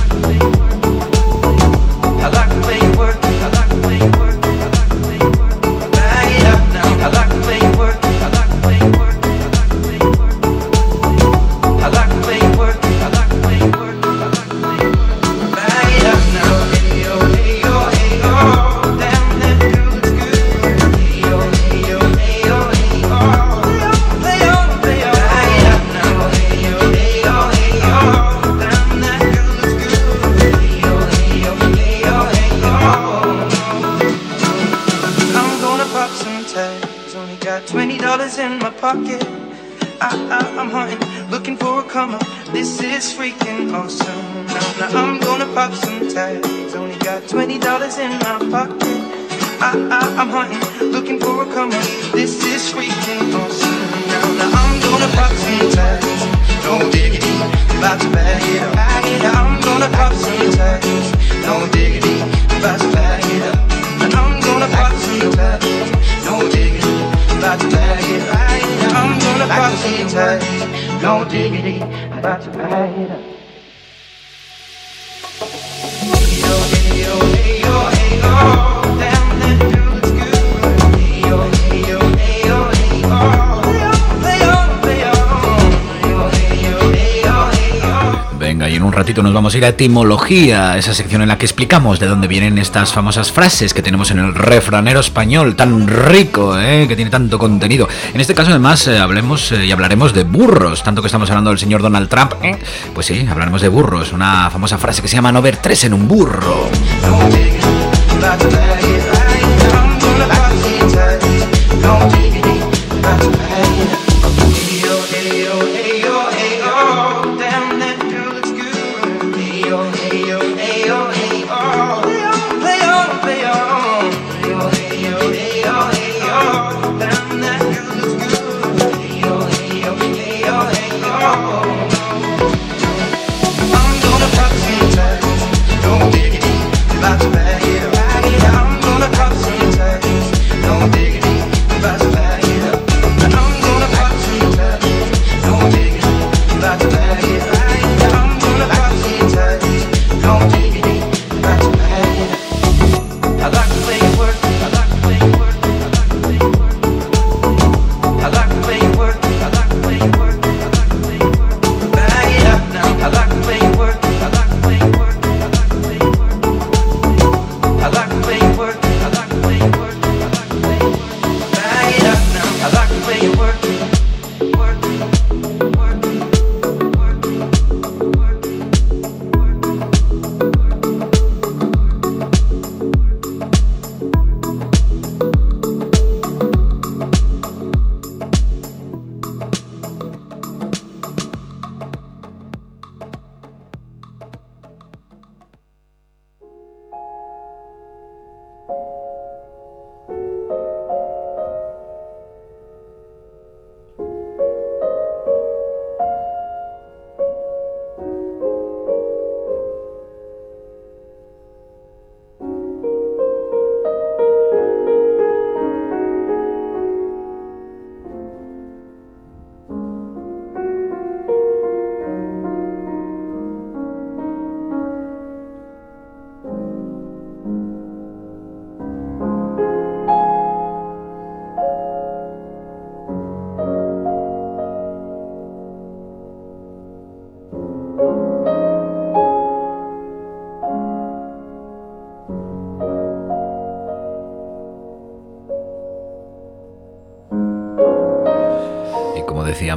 I like the way you work it, I like the way you work it, I like the way you work it. Bag it up now. I like the way you work it, I like the way you work it, I like the way you work it. I like the way you work it, I like the way you work it, I like the way you work it. Bag it up now. Hey yo, hey yo, hey yo, damn that girl looks good. Hey yo, hey yo, hey yo, hey yo, play on, play on. Bag it up now. Hey yo, hey yo, hey yo, damn that girl looks good. Hey yo, hey yo, hey yo. I'm gonna pop some tags. Only got twenty dollars in my pocket. I, I, I'm hunting, looking for a come up. This is freaking awesome. Now, now I'm gonna pop some tags. Only got twenty dollars in my pocket. I, I, I'm hunting, looking for a come up. This is freaking awesome. Now, now I'm gonna pop some tags. No diggity, about to bag it up. Bag it up. I'm gonna pop some tags. No diggity, about to bag it up. And I'm gonna pop some tags. No diggity, about to bag it up. I'm gonna pop some tags. No diggity, about to bag it up. Hey yo, hey yo, hey yo, hey yo, damn that girl looks good. Hey yo, hey yo, hey yo, hey yo, play on, play on. Hey yo, hey yo, hey yo. Venga, y en un ratito nos vamos a ir a etimología, esa sección en la que explicamos de dónde vienen estas famosas frases que tenemos en el refranero español tan rico, ¿eh? Que tiene tanto contenido. En este caso, además, eh, hablemos eh, y hablaremos de burros, tanto que estamos hablando del señor Donald Trump, ¿eh? Pues sí, hablaremos de burros, una famosa frase que se llama no ver tres en un burro.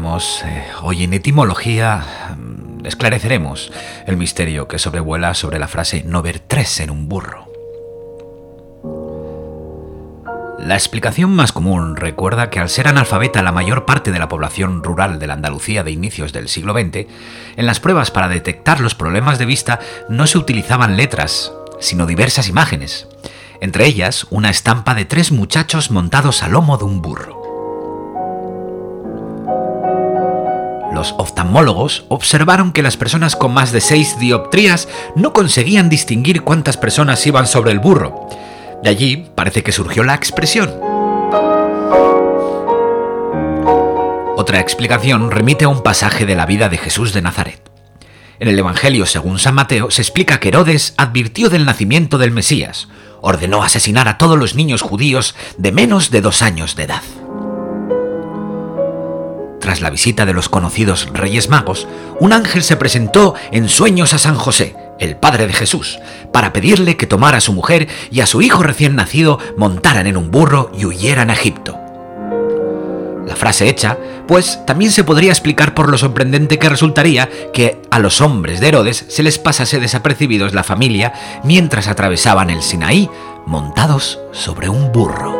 recordamos, eh, hoy en etimología mm, esclareceremos el misterio que sobrevuela sobre la frase no ver tres en un burro. La explicación más común recuerda que al ser analfabeta la mayor parte de la población rural de la Andalucía de inicios del siglo veinte, en las pruebas para detectar los problemas de vista no se utilizaban letras, sino diversas imágenes, entre ellas una estampa de tres muchachos montados a lomo de un burro. Los oftalmólogos observaron que las personas con más de seis dioptrías no conseguían distinguir cuántas personas iban sobre el burro. De allí parece que surgió la expresión. Otra explicación remite a un pasaje de la vida de Jesús de Nazaret. En el Evangelio según San Mateo se explica que Herodes advirtió del nacimiento del Mesías, ordenó asesinar a todos los niños judíos de menos de dos años de edad. Tras la visita de los conocidos Reyes Magos, un ángel se presentó en sueños a San José, el padre de Jesús, para pedirle que tomara a su mujer y a su hijo recién nacido, montaran en un burro y huyeran a Egipto. La frase hecha, pues, también se podría explicar por lo sorprendente que resultaría que a los hombres de Herodes se les pasase desapercibidos la familia mientras atravesaban el Sinaí montados sobre un burro.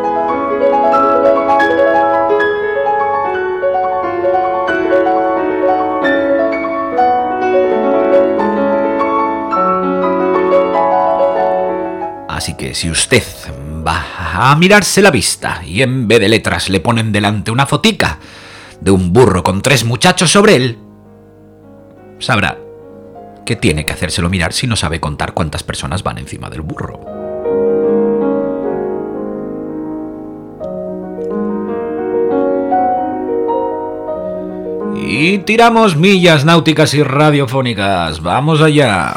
Así que si usted va a mirarse la vista y en vez de letras le ponen delante una fotica de un burro con tres muchachos sobre él, sabrá que tiene que hacérselo mirar si no sabe contar cuántas personas van encima del burro. Y tiramos millas náuticas y radiofónicas. ¡Vamos allá!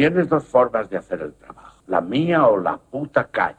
Tienes dos formas de hacer el trabajo, la mía o la puta calle.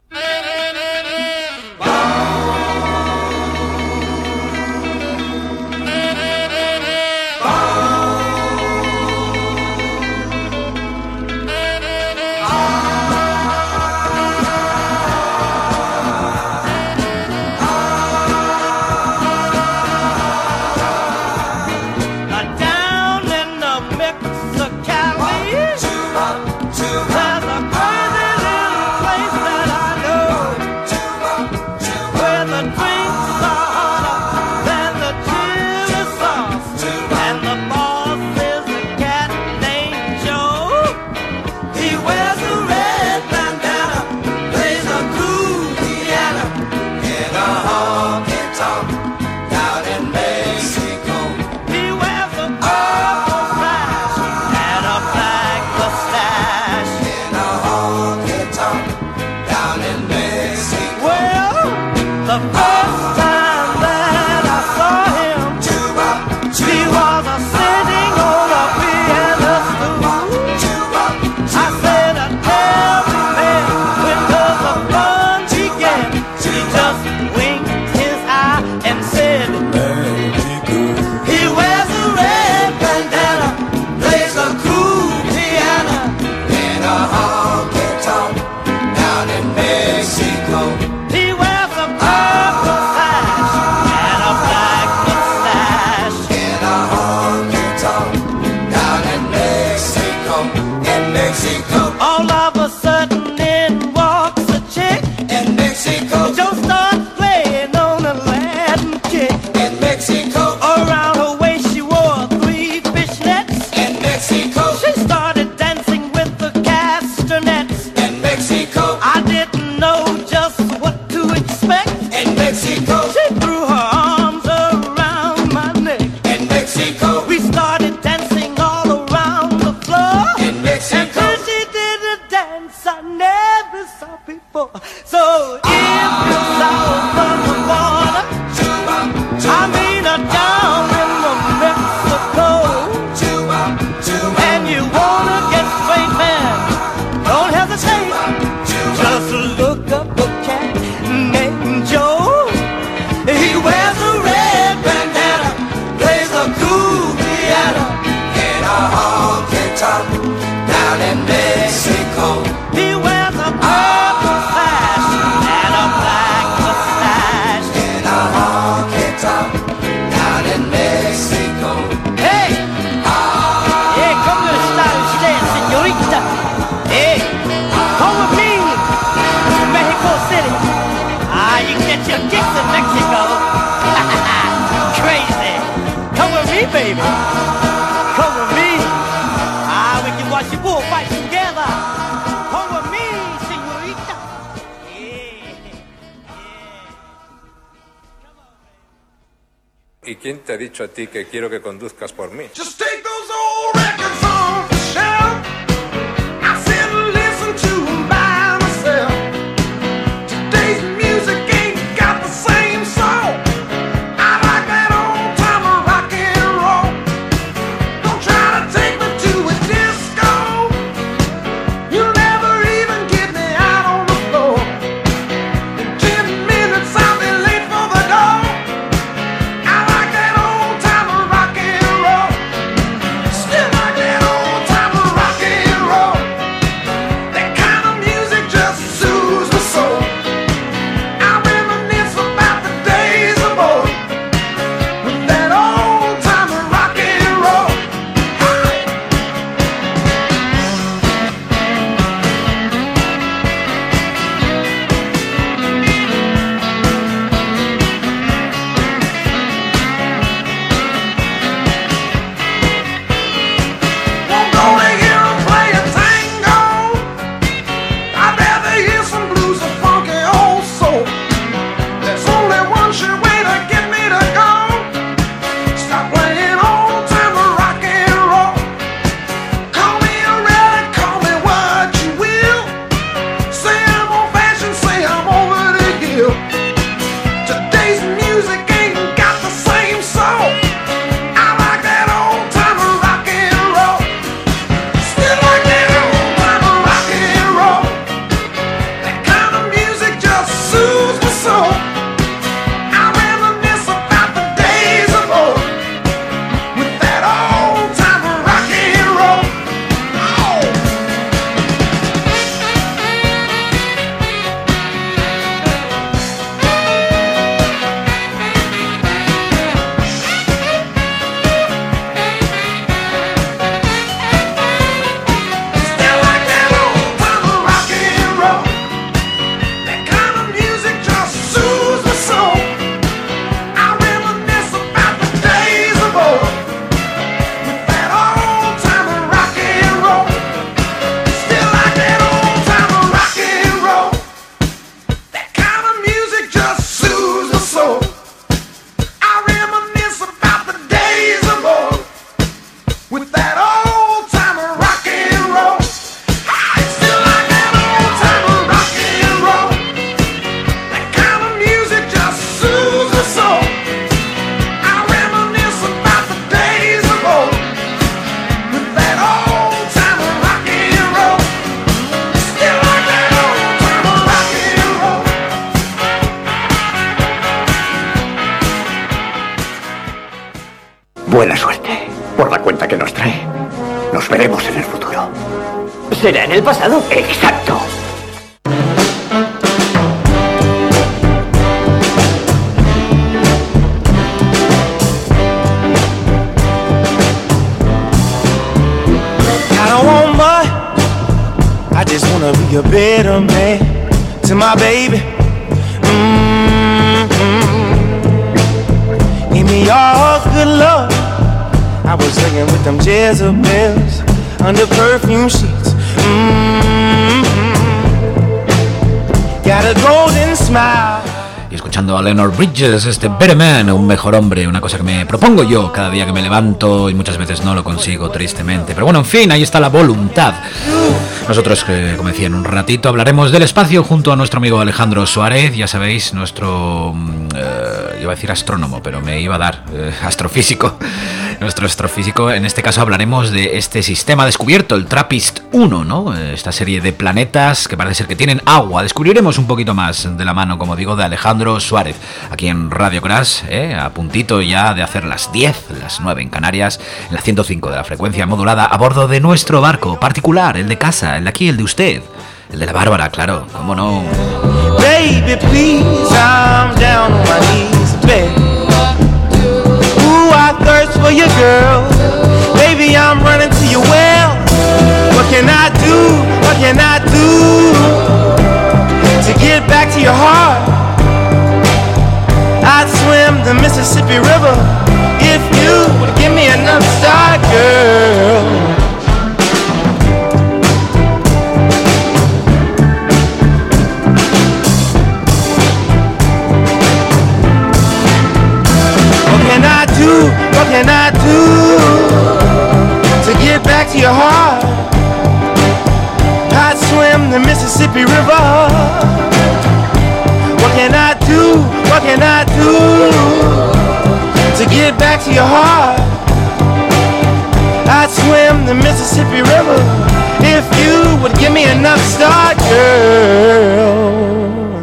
Baby, come with me. Ah, we can watch the bullfight together. Come with me, señorita. ¿Y quién te ha dicho a ti que quiero que conduzcas por mí? Just take those old records off the shelf. I sit and listen to them by myself. Today's music ain't got the same soul. I like that old time rock and roll. Don't try to take me to a disco. You'll never even get me out on the floor. In ten minutes I'll be late for the door. I like that old time rock and roll. Buena suerte, por la cuenta que nos trae. Nos veremos en el futuro. ¿Será en el pasado? Exacto. I don't want much, I just wanna be a better man to my baby. Mm-hmm. Give me all good love. I was living with them Jezebels under perfume sheets. Mm-hmm. Got a golden smile. Y escuchando a Leonard Bridges, este Better Man, un mejor hombre, una cosa que me propongo yo cada día que me levanto y muchas veces no lo consigo, tristemente. Pero bueno, en fin, ahí está la voluntad. Nosotros, eh, como decía, en un ratito hablaremos del espacio junto a nuestro amigo Alejandro Suárez, ya sabéis, nuestro, eh, iba a decir astrónomo, pero me iba a dar eh, astrofísico. Nuestro astrofísico, en este caso hablaremos de este sistema descubierto, el TRAPPIST uno, ¿no? Esta serie de planetas que parece ser que tienen agua. Descubriremos un poquito más de la mano, como digo, de Alejandro Suárez, aquí en Radio Crash, ¿eh? A puntito ya de hacer las diez, las nueve en Canarias, en la ciento cinco de la frecuencia modulada, a bordo de nuestro barco particular, el de casa, el de aquí, el de usted, el de la Bárbara, claro, cómo no. Baby, please, I'm down on my knees in bed. Ooh, I thirst for you, girl. Baby, I'm running to your well. What can I do? What can I do to get back to your heart? I'd swim the Mississippi River if you would give me enough start, girl. What can I do to get back to your heart? I'd swim the Mississippi River. What can I do? What can I do to get back to your heart? I'd swim the Mississippi River if you would give me enough start, girl.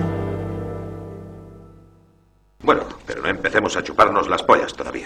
Bueno, pero no empecemos a chuparnos las pollas todavía.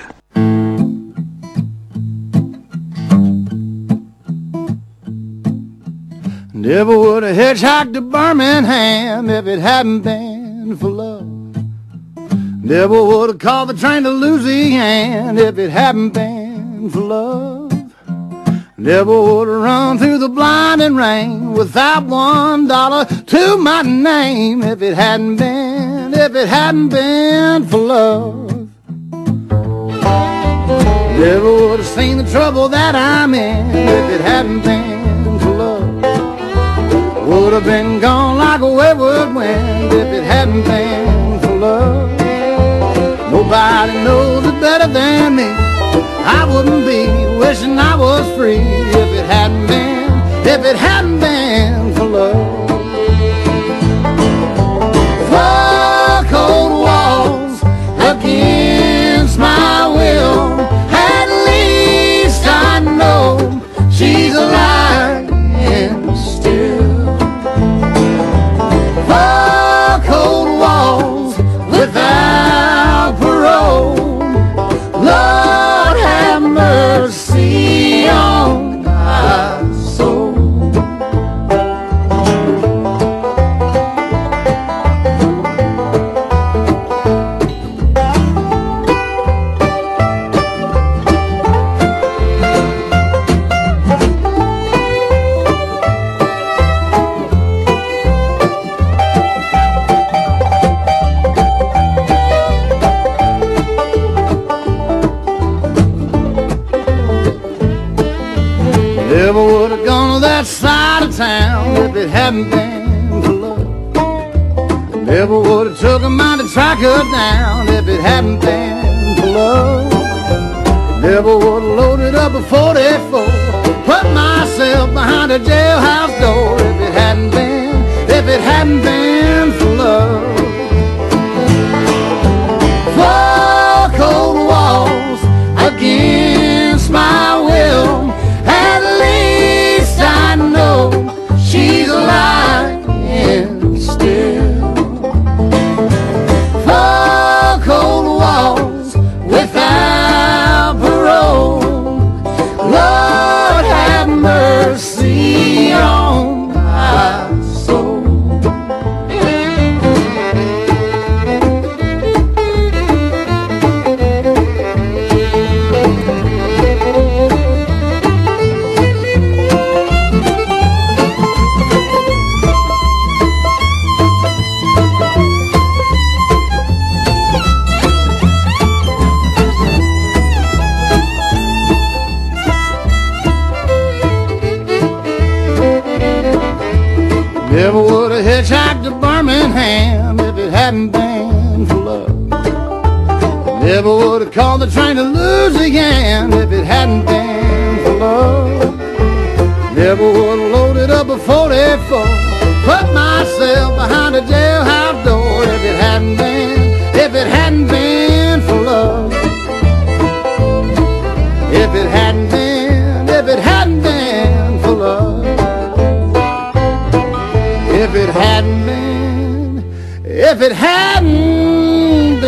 Never would have hitchhiked to Birmingham if it hadn't been for love. Never would have called the train to Louisiana if it hadn't been for love. Never would have run through the blinding rain without one dollar to my name if it hadn't been, if it hadn't been for love. Never would have seen the trouble that I'm in if it hadn't been for love. Would have been gone like a wayward wind if it hadn't been for love. Nobody knows it better than me. I wouldn't be wishing I was free if it hadn't been, if it hadn't been for love. Four cold walls against my will. At least I know she's alive and still. Four cold walls without parole. Lord have mercy on my soul. Never would have gone to that side of town if it hadn't been for love. Never would have took a mountain tracker down if it hadn't been for love. Never would have loaded up a forty-four, put myself behind a jailhouse door if it hadn't been, if it hadn't been for love. Four cold walls against my will. At least I know she's alive and still. Four cold walls without parole. Birmingham if it hadn't been for love. Never would have called the train to Louisiana if it hadn't been for love. Never would have loaded up a forty-four, put myself behind a jailhouse door if it hadn't been, if it hadn't been for love. If it hadn't been, if it hadn't been for love. If it hadn't been, if it hadn't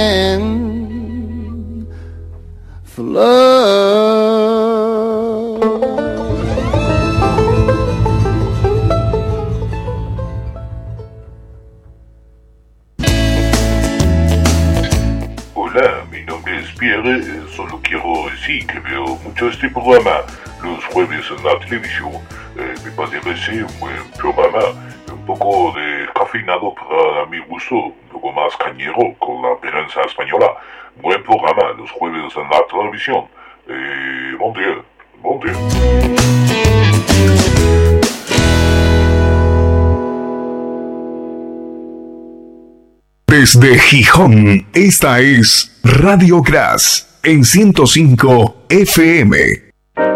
been for love. Hola, mi nombre es Pierre, eh, solo quiero decir que veo mucho este programa los jueves en la televisión. Eh, me parece un buen programa, un poco descafeinado para mi gusto, un poco más cañero con la prensa española. Buen programa los jueves en la televisión. Eh, bon dia, bon dia. Desde Gijón, esta es Radio Gras en ciento cinco F M.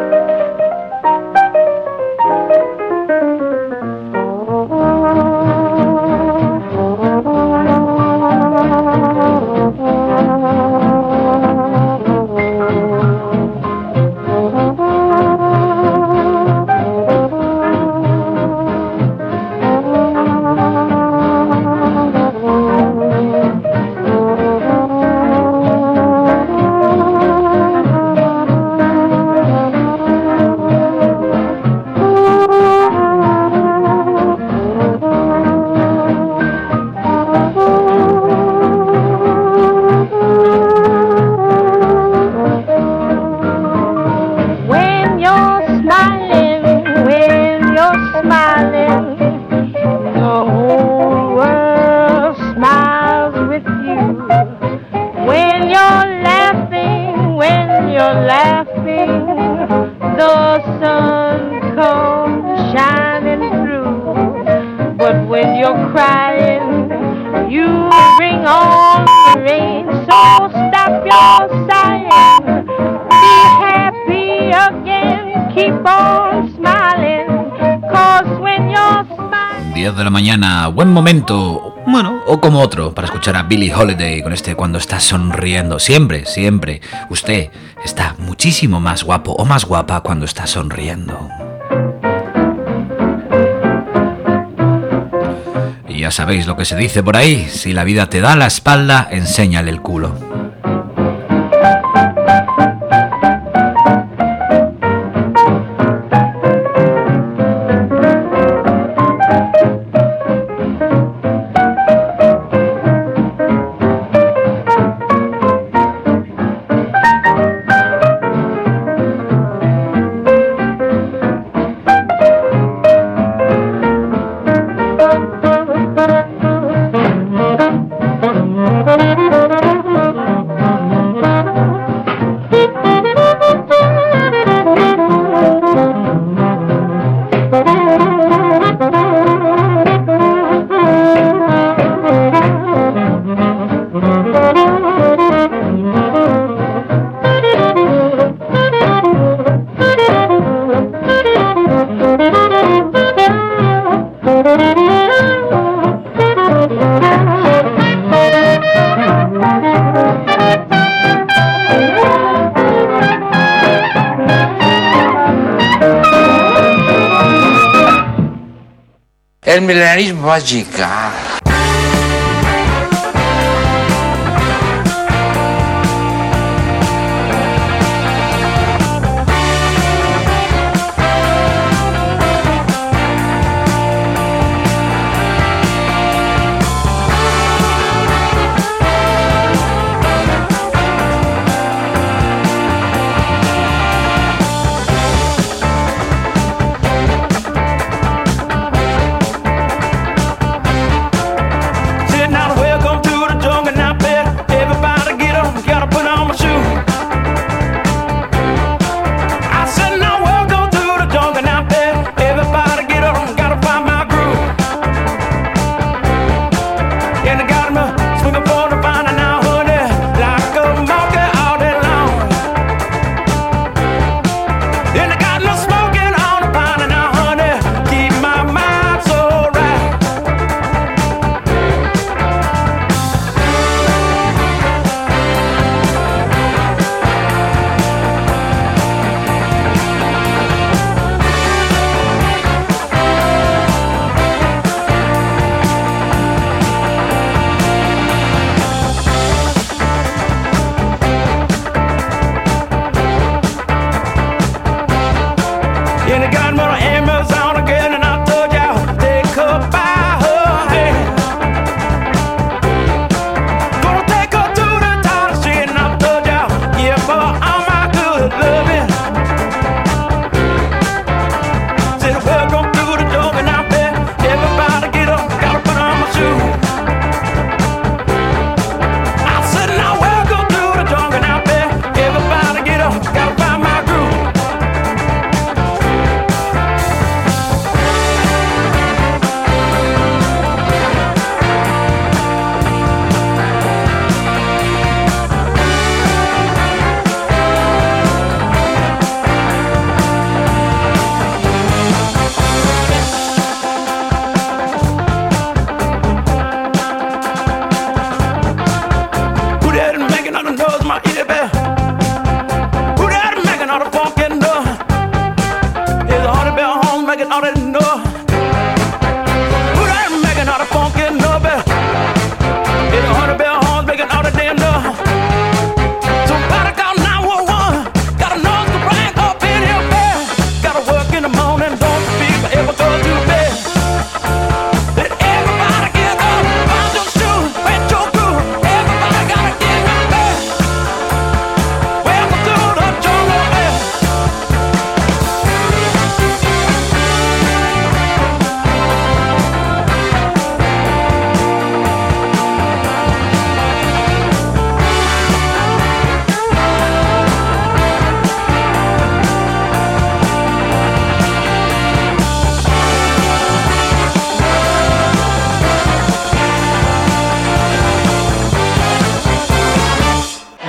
diez de la mañana, buen momento, bueno, o como otro, para escuchar a Billie Holiday con este Cuando estás sonriendo. Siempre, siempre, usted está muchísimo más guapo o más guapa cuando está sonriendo. Y ya sabéis lo que se dice por ahí, si la vida te da la espalda, enséñale el culo. El milenarismo va a llegar.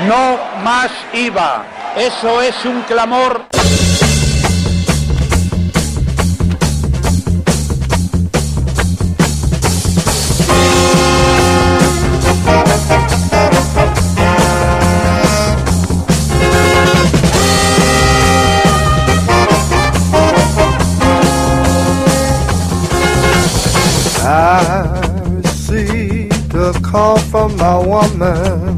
No más I V A. Eso es un clamor. I received a call from my woman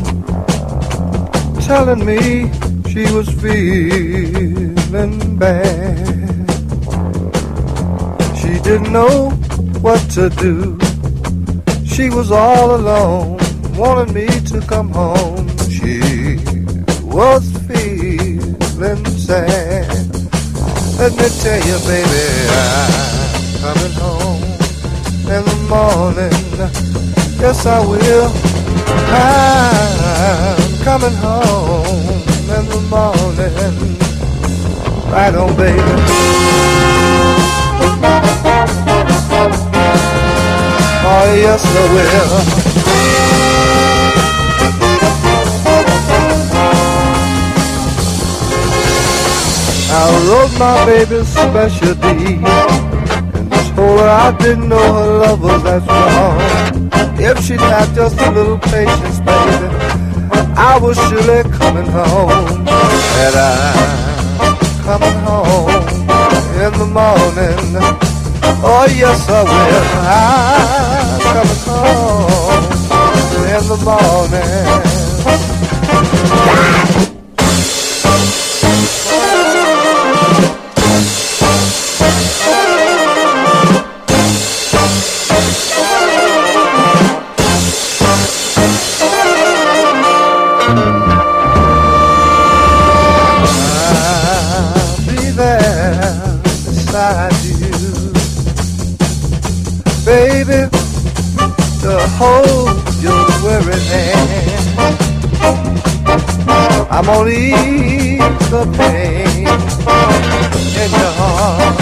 telling me she was feeling bad. She didn't know what to do. She was all alone, wanted me to come home. She was feeling sad. Let me tell you, baby, I'm coming home in the morning. Yes, I will. I'm coming home in the morning. Right on, baby. Oh, yes, I will. I wrote my baby's special deed and told her I didn't know her love was that strong. If she'd had just a little patience, baby, I was surely coming home. And I'm coming home in the morning. Oh, yes, I will. I'm coming home in the morning. Baby, to hold your weary hand, I'm gonna ease the pain in your heart.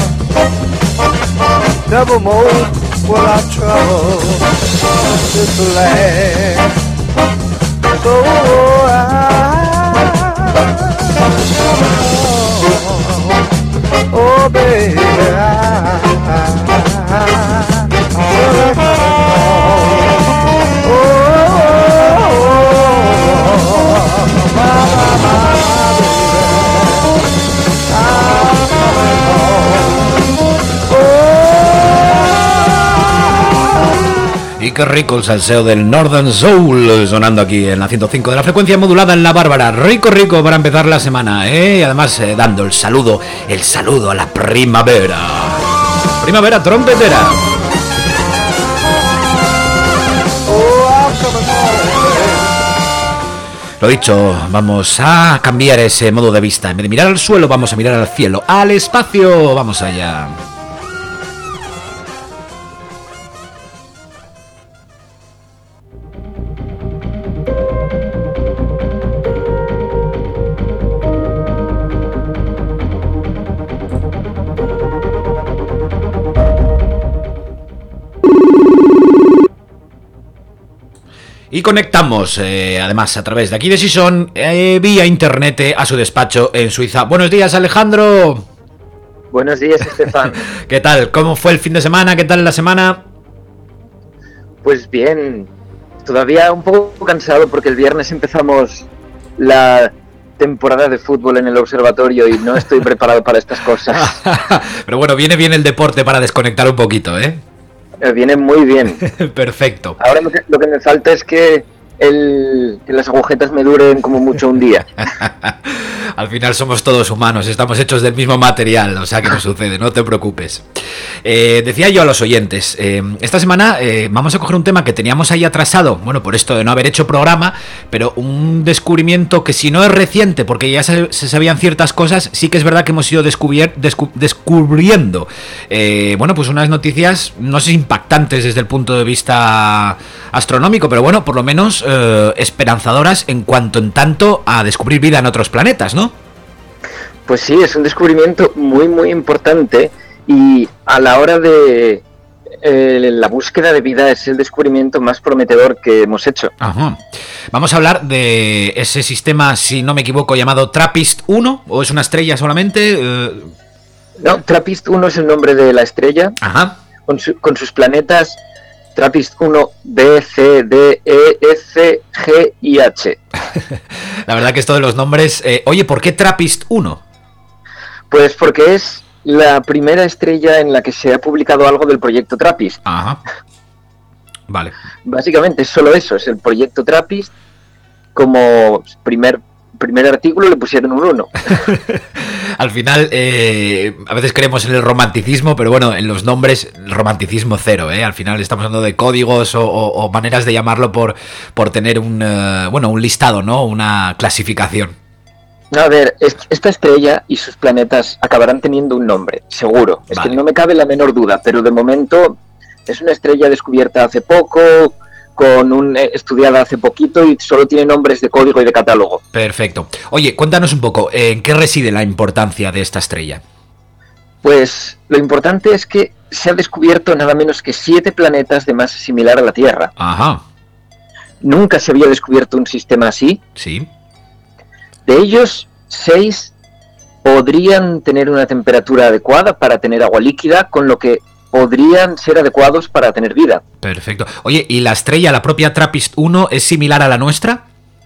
Never more will I trouble this land. So I, oh baby, I, Y qué rico el salseo del Northern Soul sonando aquí en la ciento cinco de la frecuencia modulada en La Bárbara. Rico, rico para empezar la semana, ¿eh? Y además eh, dando el saludo, el saludo a la primavera. Primavera trompetera. Lo dicho, vamos a cambiar ese modo de vista. En vez de mirar al suelo, vamos a mirar al cielo, al espacio. Vamos allá. Y conectamos, eh, además, a través de aquí de Sison, eh, vía internet, eh, a su despacho en Suiza. Buenos días, Alejandro. Buenos días, Estefan. ¿Qué tal? ¿Cómo fue el fin de semana? ¿Qué tal la semana? Pues bien, todavía un poco cansado porque el viernes empezamos la temporada de fútbol en el observatorio y no estoy preparado para estas cosas. Pero bueno, viene bien el deporte para desconectar un poquito, ¿eh? Viene muy bien. Perfecto. Ahora lo que, lo que me falta es que, el, que las agujetas me duren como mucho un día. Al final somos todos humanos, estamos hechos del mismo material, o sea que no sucede, no te preocupes. Eh, decía yo a los oyentes, eh, esta semana eh, vamos a coger un tema que teníamos ahí atrasado, bueno, por esto de no haber hecho programa, pero un descubrimiento que si no es reciente, porque ya se, se sabían ciertas cosas, sí que es verdad que hemos ido descubier, descu, descubriendo, eh, bueno, pues unas noticias, no sé, impactantes desde el punto de vista astronómico, pero bueno, por lo menos eh, esperanzadoras en cuanto en tanto a descubrir vida en otros planetas, ¿no? Pues sí, es un descubrimiento muy muy importante y a la hora de eh, la búsqueda de vida es el descubrimiento más prometedor que hemos hecho. Ajá. Vamos a hablar de ese sistema, si no me equivoco, llamado TRAPPIST uno, ¿o es una estrella solamente? Eh... No, TRAPPIST uno es el nombre de la estrella. Ajá. Con, su, con sus planetas TRAPPIST uno, B, C, D, E, F, G y H. La verdad que esto de los nombres... Eh, oye, ¿por qué TRAPPIST uno? Pues porque es la primera estrella en la que se ha publicado algo del proyecto TRAPPIST. Ajá. Vale. Básicamente es solo eso, es el proyecto TRAPPIST. Como primer, primer artículo le pusieron un uno. Al final, eh, a veces creemos en el romanticismo, pero bueno, en los nombres, el romanticismo cero, ¿eh? Al final estamos hablando de códigos o, o, o maneras de llamarlo por, por tener un, uh, bueno, un listado, ¿no? Una clasificación. A ver, esta estrella y sus planetas acabarán teniendo un nombre, seguro. Es Vale. que no me cabe la menor duda, pero de momento es una estrella descubierta hace poco, con un eh, estudiada hace poquito y solo tiene nombres de código y de catálogo. Perfecto. Oye, cuéntanos un poco, ¿en qué reside la importancia de esta estrella? Pues lo importante es que se ha descubierto nada menos que siete planetas de masa similar a la Tierra. Ajá. Nunca se había descubierto un sistema así. Sí. De ellos, seis podrían tener una temperatura adecuada para tener agua líquida, con lo que podrían ser adecuados para tener vida. Perfecto. Oye, ¿y la estrella, la propia TRAPPIST uno, es similar a la nuestra?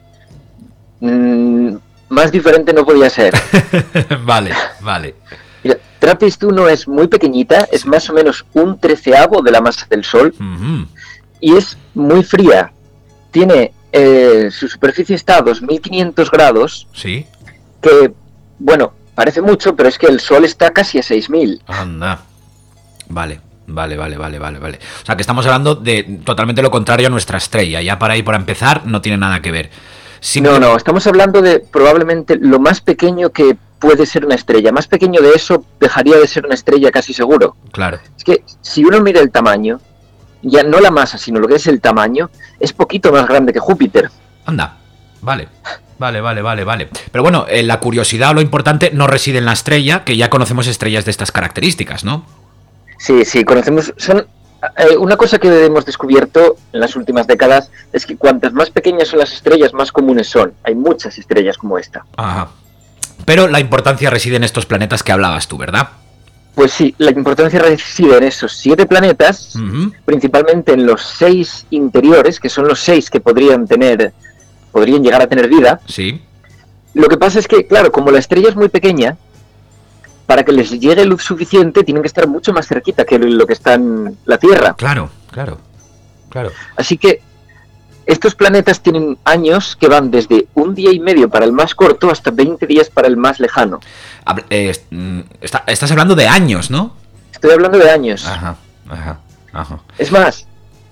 Mm, más diferente no podía ser. Vale, vale. Mira, TRAPPIST uno es muy pequeñita, es más o menos un treceavo de la masa del Sol, uh-huh. y es muy fría. Tiene... Eh, su superficie está a dos mil quinientos grados, sí. Que, bueno, parece mucho, pero es que el Sol está casi a seis mil. Anda. Vale, vale, vale, vale, vale, vale. O sea, que estamos hablando de totalmente lo contrario a nuestra estrella. Ya para ahí, para empezar, no tiene nada que ver. Simple... No, no, estamos hablando de probablemente lo más pequeño que puede ser una estrella. Más pequeño de eso dejaría de ser una estrella casi seguro. Claro. Es que si uno mira el tamaño, ya no la masa, sino lo que es el tamaño, es poquito más grande que Júpiter. Anda, vale, vale, vale, vale, vale. Pero bueno, eh, la curiosidad o lo importante no reside en la estrella, que ya conocemos estrellas de estas características, ¿no? Sí, sí, conocemos... Son, eh, una cosa que hemos descubierto en las últimas décadas es que cuantas más pequeñas son las estrellas, más comunes son. Hay muchas estrellas como esta. Ajá. Pero la importancia reside en estos planetas que hablabas tú, ¿verdad? Pues sí, la importancia reside en esos siete planetas, uh-huh. principalmente en los seis interiores, que son los seis que podrían tener, podrían llegar a tener vida. Sí. Lo que pasa es que, claro, como la estrella es muy pequeña, para que les llegue luz suficiente tienen que estar mucho más cerquita que lo que está en la Tierra. Claro, claro, claro. Así que estos planetas tienen años que van desde un día y medio para el más corto hasta veinte días para el más lejano. Eh, está, estás hablando de años, ¿no? Estoy hablando de años. Ajá, ajá, ajá. Es más,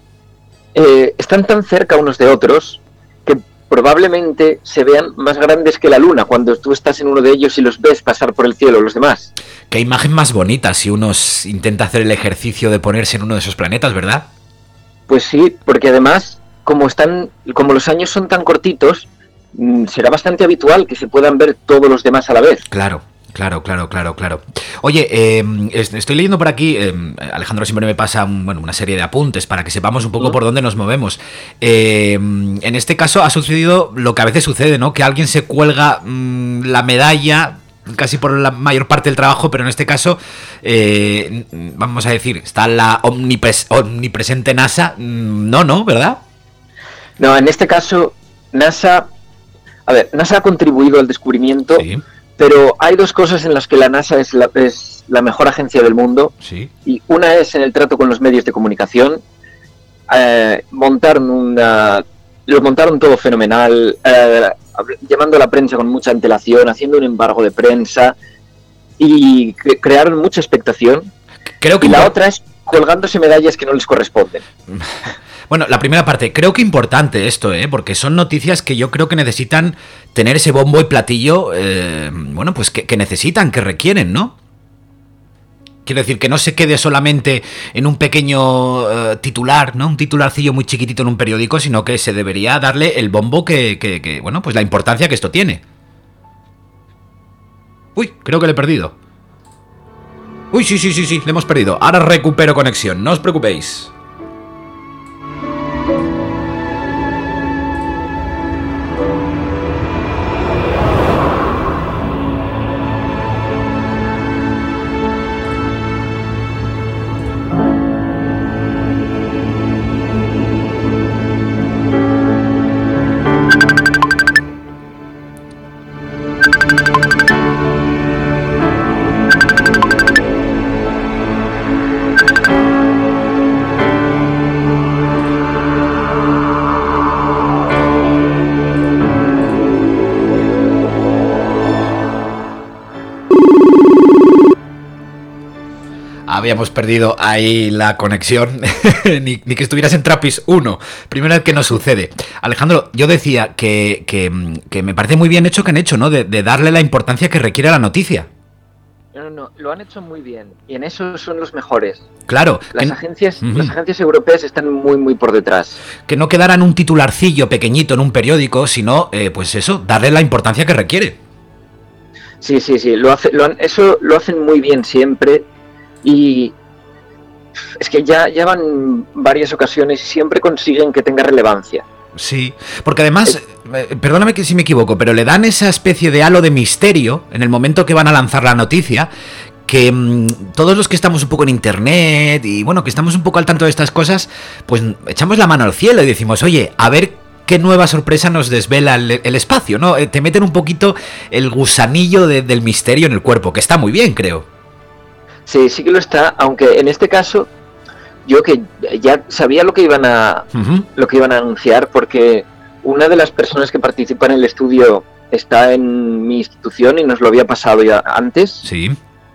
eh, están tan cerca unos de otros que probablemente se vean más grandes que la Luna cuando tú estás en uno de ellos y los ves pasar por el cielo, los demás. Qué imagen más bonita si uno intenta hacer el ejercicio de ponerse en uno de esos planetas, ¿verdad? Pues sí, porque además... Como están, como los años son tan cortitos, será bastante habitual que se puedan ver todos los demás a la vez. Claro, claro, claro, claro, claro. Oye, eh, estoy leyendo por aquí, eh, Alejandro siempre me pasa un, bueno, una serie de apuntes para que sepamos un poco ¿Mm? por dónde nos movemos. Eh, en este caso ha sucedido lo que a veces sucede, ¿no? Que alguien se cuelga mmm, la medalla casi por la mayor parte del trabajo, pero en este caso, eh, vamos a decir, está la omnipres- omnipresente NASA. No, no, ¿verdad? No, en este caso, NASA... A ver, NASA ha contribuido al descubrimiento, sí. Pero hay dos cosas en las que la NASA es la, es la mejor agencia del mundo. Sí. Y una es en el trato con los medios de comunicación. Eh, montaron una... Lo montaron todo fenomenal, eh, llamando a la prensa con mucha antelación, haciendo un embargo de prensa, y cre- crearon mucha expectación. Creo que y la no... otra es colgándose medallas que no les corresponden. Bueno, la primera parte, creo que importante esto, ¿eh? Porque son noticias que yo creo que necesitan tener ese bombo y platillo, eh, bueno, pues que, que necesitan, que requieren, ¿no? Quiero decir, que no se quede solamente en un pequeño uh, titular, ¿no? Un titularcillo muy chiquitito en un periódico, sino que se debería darle el bombo que, que, que, bueno, pues la importancia que esto tiene. Uy, creo que le he perdido. Uy, sí, sí, sí, sí, le hemos perdido. Ahora recupero conexión, no os preocupéis. Habíamos perdido ahí la conexión, ni, ni que estuvieras en Trappist uno. Primera vez que nos sucede. Alejandro, yo decía que, que, que me parece muy bien hecho que han hecho, ¿no? De, de darle la importancia que requiere a la noticia. No, no, no, lo han hecho muy bien. Y en eso son los mejores. Claro. Las que, agencias, uh-huh. las agencias europeas están muy, muy por detrás. Que no quedaran un titularcillo pequeñito en un periódico, sino, eh, pues eso, darle la importancia que requiere. Sí, sí, sí. Lo hace, lo han, eso lo hacen muy bien siempre. Y es que ya, ya van varias ocasiones y siempre consiguen que tenga relevancia. Sí, porque además, eh, perdóname que si me equivoco, pero le dan esa especie de halo de misterio en el momento que van a lanzar la noticia, que mmm, todos los que estamos un poco en internet y bueno, que estamos un poco al tanto de estas cosas, pues echamos la mano al cielo y decimos, oye, a ver qué nueva sorpresa nos desvela el, el espacio, ¿no? Eh, te meten un poquito el gusanillo de, del misterio en el cuerpo, que está muy bien, creo. Sí, sí que lo está, aunque en este caso yo que ya sabía lo que iban a uh-huh. lo que iban a anunciar, porque una de las personas que participa en el estudio está en mi institución y nos lo había pasado ya antes. Sí.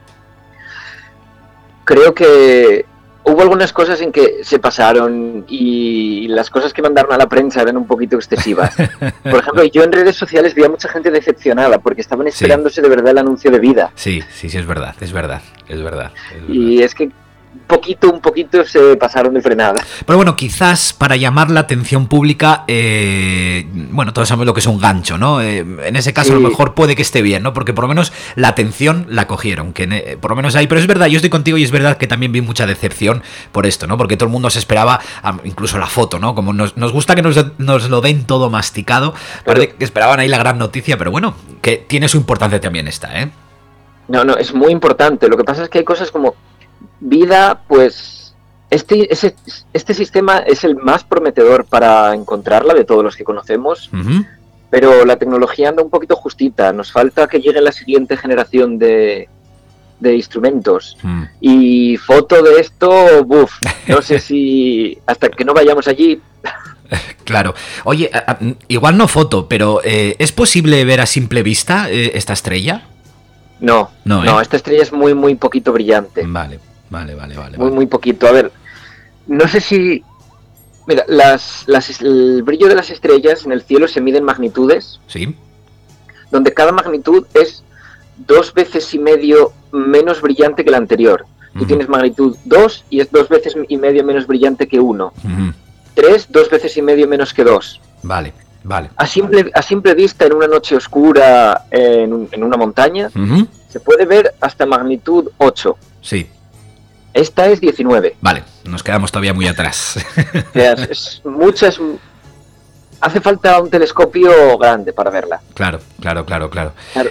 Creo que hubo algunas cosas en que se pasaron y las cosas que mandaron a la prensa eran un poquito excesivas. Por ejemplo, yo en redes sociales vi a mucha gente decepcionada porque estaban esperándose sí. de verdad el anuncio de vida. Sí, sí, sí, es verdad, es verdad, es verdad. Es verdad. Y es que poquito, un poquito se pasaron de frenada. Pero bueno, quizás para llamar la atención pública, eh, bueno, todos sabemos lo que es un gancho, ¿no? Eh, en ese caso sí. a lo mejor puede que esté bien, ¿no? Porque por lo menos la atención la cogieron, que eh, por lo menos ahí, pero es verdad, yo estoy contigo y es verdad que también vi mucha decepción por esto, ¿no? Porque todo el mundo se esperaba, incluso la foto, ¿no? Como nos, nos gusta que nos, nos lo den todo masticado, parece que esperaban ahí la gran noticia, pero bueno, que tiene su importancia también esta, ¿eh? No, no, es muy importante. Lo que pasa es que hay cosas como vida, pues este, ese, este sistema es el más prometedor para encontrarla de todos los que conocemos, uh-huh. pero la tecnología anda un poquito justita, nos falta que llegue la siguiente generación de, de instrumentos. Uh-huh. Y foto de esto, buf, no sé si hasta que no vayamos allí... Claro. Oye, a, a, igual no foto, pero eh, ¿es posible ver a simple vista eh, esta estrella? No, no, ¿eh? no, esta estrella es muy, muy poquito brillante. Vale. Vale, vale, vale. Muy, vale. muy poquito. A ver, no sé si... Mira, las, las, el brillo de las estrellas en el cielo se mide en magnitudes. Sí. Donde cada magnitud es dos veces y medio menos brillante que la anterior. Uh-huh. Tú tienes magnitud dos y es dos veces y medio menos brillante que uno. Uh-huh. tres, dos veces y medio menos que dos. Vale, vale. A simple, a simple vista, en una noche oscura, en, un, en una montaña, uh-huh. se puede ver hasta magnitud ocho. Sí. Esta es diecinueve. Vale, nos quedamos todavía muy atrás. Es, es muchas... Hace falta un telescopio grande para verla. Claro, claro, claro, claro. claro.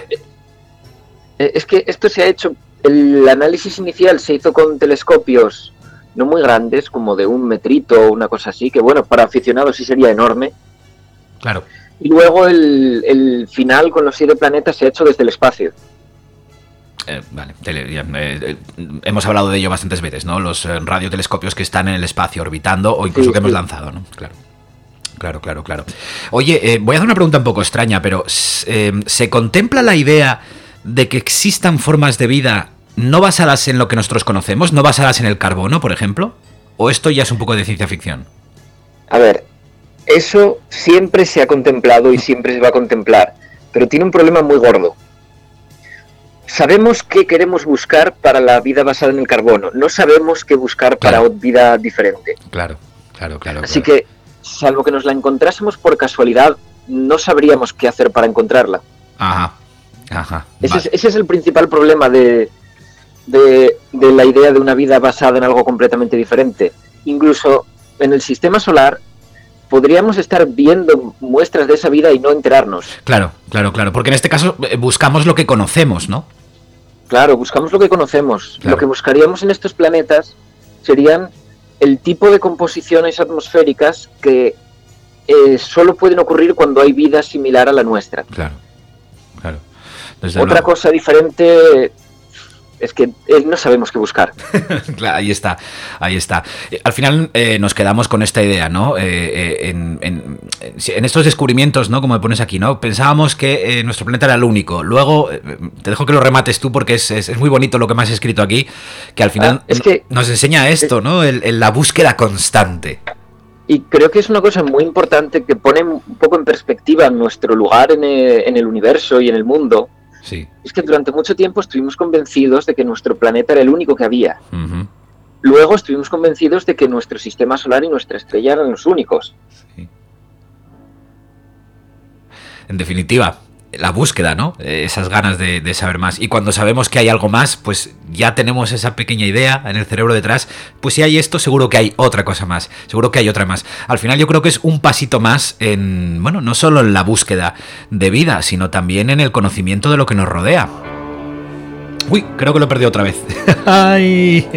Es que esto se ha hecho... El análisis inicial se hizo con telescopios no muy grandes, como de un metrito o una cosa así, que bueno, para aficionados sí sería enorme. Claro. Y luego el, el final con los siete planetas se ha hecho desde el espacio. Eh, vale, tele, ya, eh, eh, hemos hablado de ello bastantes veces, ¿no? Los eh, radiotelescopios que están en el espacio orbitando o incluso sí, que hemos sí. lanzado, ¿no? Claro. Claro, claro, claro. Oye, eh, voy a hacer una pregunta un poco extraña, pero eh, ¿se contempla la idea de que existan formas de vida no basadas en lo que nosotros conocemos, no basadas en el carbono, por ejemplo? ¿O esto ya es un poco de ciencia ficción? A ver, eso siempre se ha contemplado y siempre se va a contemplar, pero tiene un problema muy gordo. Sabemos qué queremos buscar para la vida basada en el carbono, no sabemos qué buscar claro. para vida diferente. Claro, claro, claro. Así claro. que, salvo que nos la encontrásemos por casualidad, no sabríamos qué hacer para encontrarla. Ajá, ajá. Ese, vale. es, ese es el principal problema de, de, de la idea de una vida basada en algo completamente diferente. Incluso en el sistema solar podríamos estar viendo muestras de esa vida y no enterarnos. Claro, claro, claro, porque en este caso buscamos lo que conocemos, ¿no? Claro, buscamos lo que conocemos. Claro. Lo que buscaríamos en estos planetas serían el tipo de composiciones atmosféricas que eh, solo pueden ocurrir cuando hay vida similar a la nuestra. Claro, claro. Desde Otra luego. cosa diferente es que eh, no sabemos qué buscar. Claro, ahí está, ahí está. Al final eh, nos quedamos con esta idea, ¿no? Eh, eh, en, en, en estos descubrimientos, ¿no? Como me pones aquí, ¿no? Pensábamos que eh, nuestro planeta era el único. Luego, eh, te dejo que lo remates tú porque es, es, es muy bonito lo que me has escrito aquí, que al final ah, es que, nos enseña esto, ¿no? El, el, la búsqueda constante. Y creo que es una cosa muy importante que pone un poco en perspectiva nuestro lugar en el, en el universo y en el mundo. Sí. Es que durante mucho tiempo estuvimos convencidos de que nuestro planeta era el único que había. Uh-huh. Luego estuvimos convencidos de que nuestro sistema solar y nuestra estrella eran los únicos. Sí. En definitiva, la búsqueda, ¿no? Esas ganas de, de saber más. Y cuando sabemos que hay algo más, pues ya tenemos esa pequeña idea en el cerebro detrás. Pues si hay esto, seguro que hay otra cosa más. Seguro que hay otra más. Al final yo creo que es un pasito más en, bueno, no solo en la búsqueda de vida, sino también en el conocimiento de lo que nos rodea. Uy, creo que lo he perdido otra vez. ¡Ay!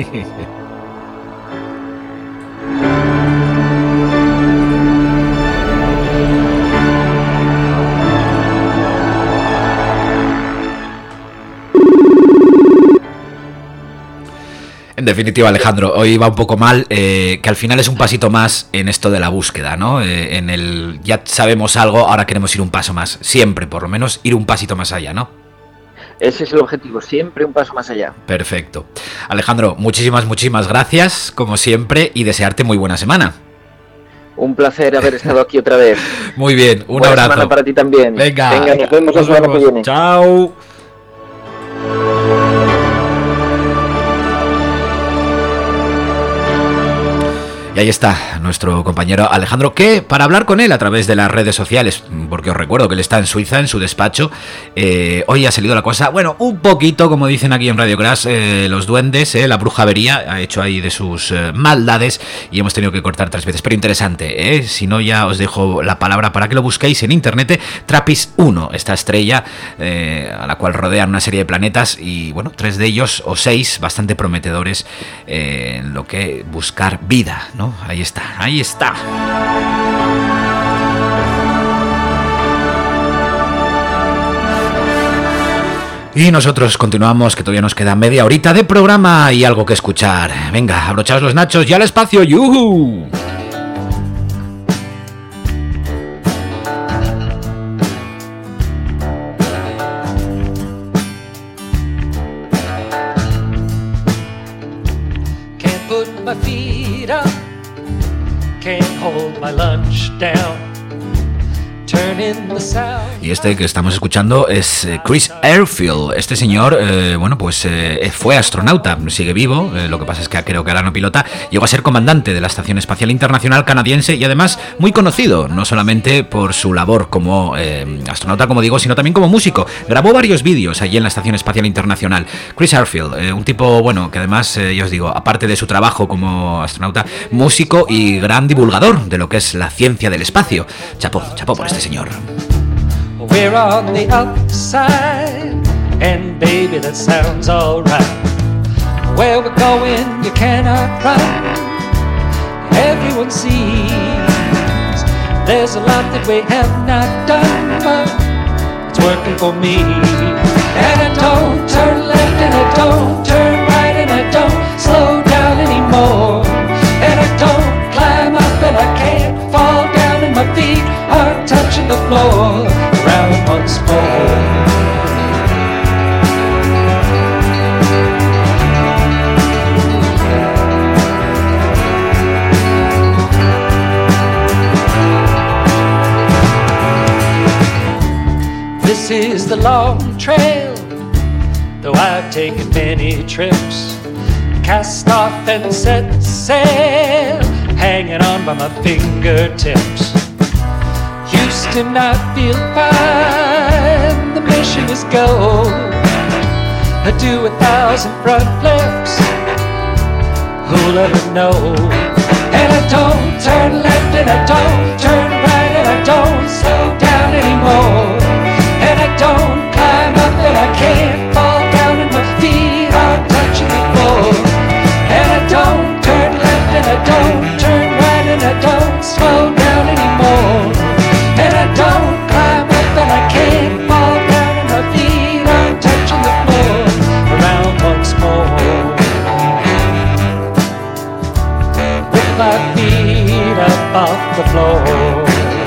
En definitiva, Alejandro, hoy va un poco mal, eh, que al final es un pasito más en esto de la búsqueda, ¿no? Eh, en el ya sabemos algo, ahora queremos ir un paso más, siempre, por lo menos, ir un pasito más allá, ¿no? Ese es el objetivo, siempre un paso más allá. Perfecto. Alejandro, muchísimas, muchísimas gracias, como siempre, y desearte muy buena semana. Un placer haber estado aquí otra vez. Muy bien, un buena abrazo. Semana para ti también. Venga, Venga, nos vemos la semana que viene. Chao. Y ahí está nuestro compañero Alejandro, que para hablar con él a través de las redes sociales, porque os recuerdo que él está en Suiza, en su despacho, eh, hoy ha salido la cosa, bueno, un poquito, como dicen aquí en Radio Crash, eh, los duendes, eh, la brujería ha hecho ahí de sus eh, maldades y hemos tenido que cortar tres veces, pero interesante, eh, si no ya os dejo la palabra para que lo busquéis en internet, eh, Trappist uno, esta estrella eh, a la cual rodean una serie de planetas y bueno, tres de ellos o seis bastante prometedores eh, en lo que buscar vida, ¿no? Ahí está, ahí está. Y nosotros continuamos, que todavía nos queda media horita de programa y algo que escuchar. Venga, abrochaos los nachos y al espacio, ¡yuhu! Can't put my feet up, can't hold my lunch down. Y este que estamos escuchando es Chris Hadfield. Este señor, eh, bueno, pues eh, fue astronauta, sigue vivo, eh, lo que pasa es que creo que ahora no pilota. Llegó a ser comandante de la Estación Espacial Internacional Canadiense y además muy conocido, no solamente por su labor como eh, astronauta, como digo, sino también como músico. Grabó varios vídeos allí en la Estación Espacial Internacional. Chris Hadfield, eh, un tipo, bueno, que además, eh, ya os digo, aparte de su trabajo como astronauta, músico y gran divulgador de lo que es la ciencia del espacio. Chapó, chapó por este señor. We're on the outside, and baby, that sounds alright. Where we're going, you cannot run. Everyone sees there's a lot that we have not done, but it's working for me. And I don't turn left, and I don't turn right, and I don't slow down anymore. And I don't climb up, and I can't fall down, and my feet are touching the floor. Round once more. This is the long trail, though I've taken many trips. Cast off and set sail, hanging on by my fingertips. Used to not feel fine, the mission is gold. I do a thousand front flips. Who'll ever know? And I don't turn left and I don't turn right and I don't slow down anymore. And I don't climb up and I can't fall down and my feet aren't touching the floor. And I don't turn left and I don't turn right and I don't slow down anymore. And I don't climb up and I can't fall down and my feet aren't touching the floor. Around once more. With my feet up off the floor.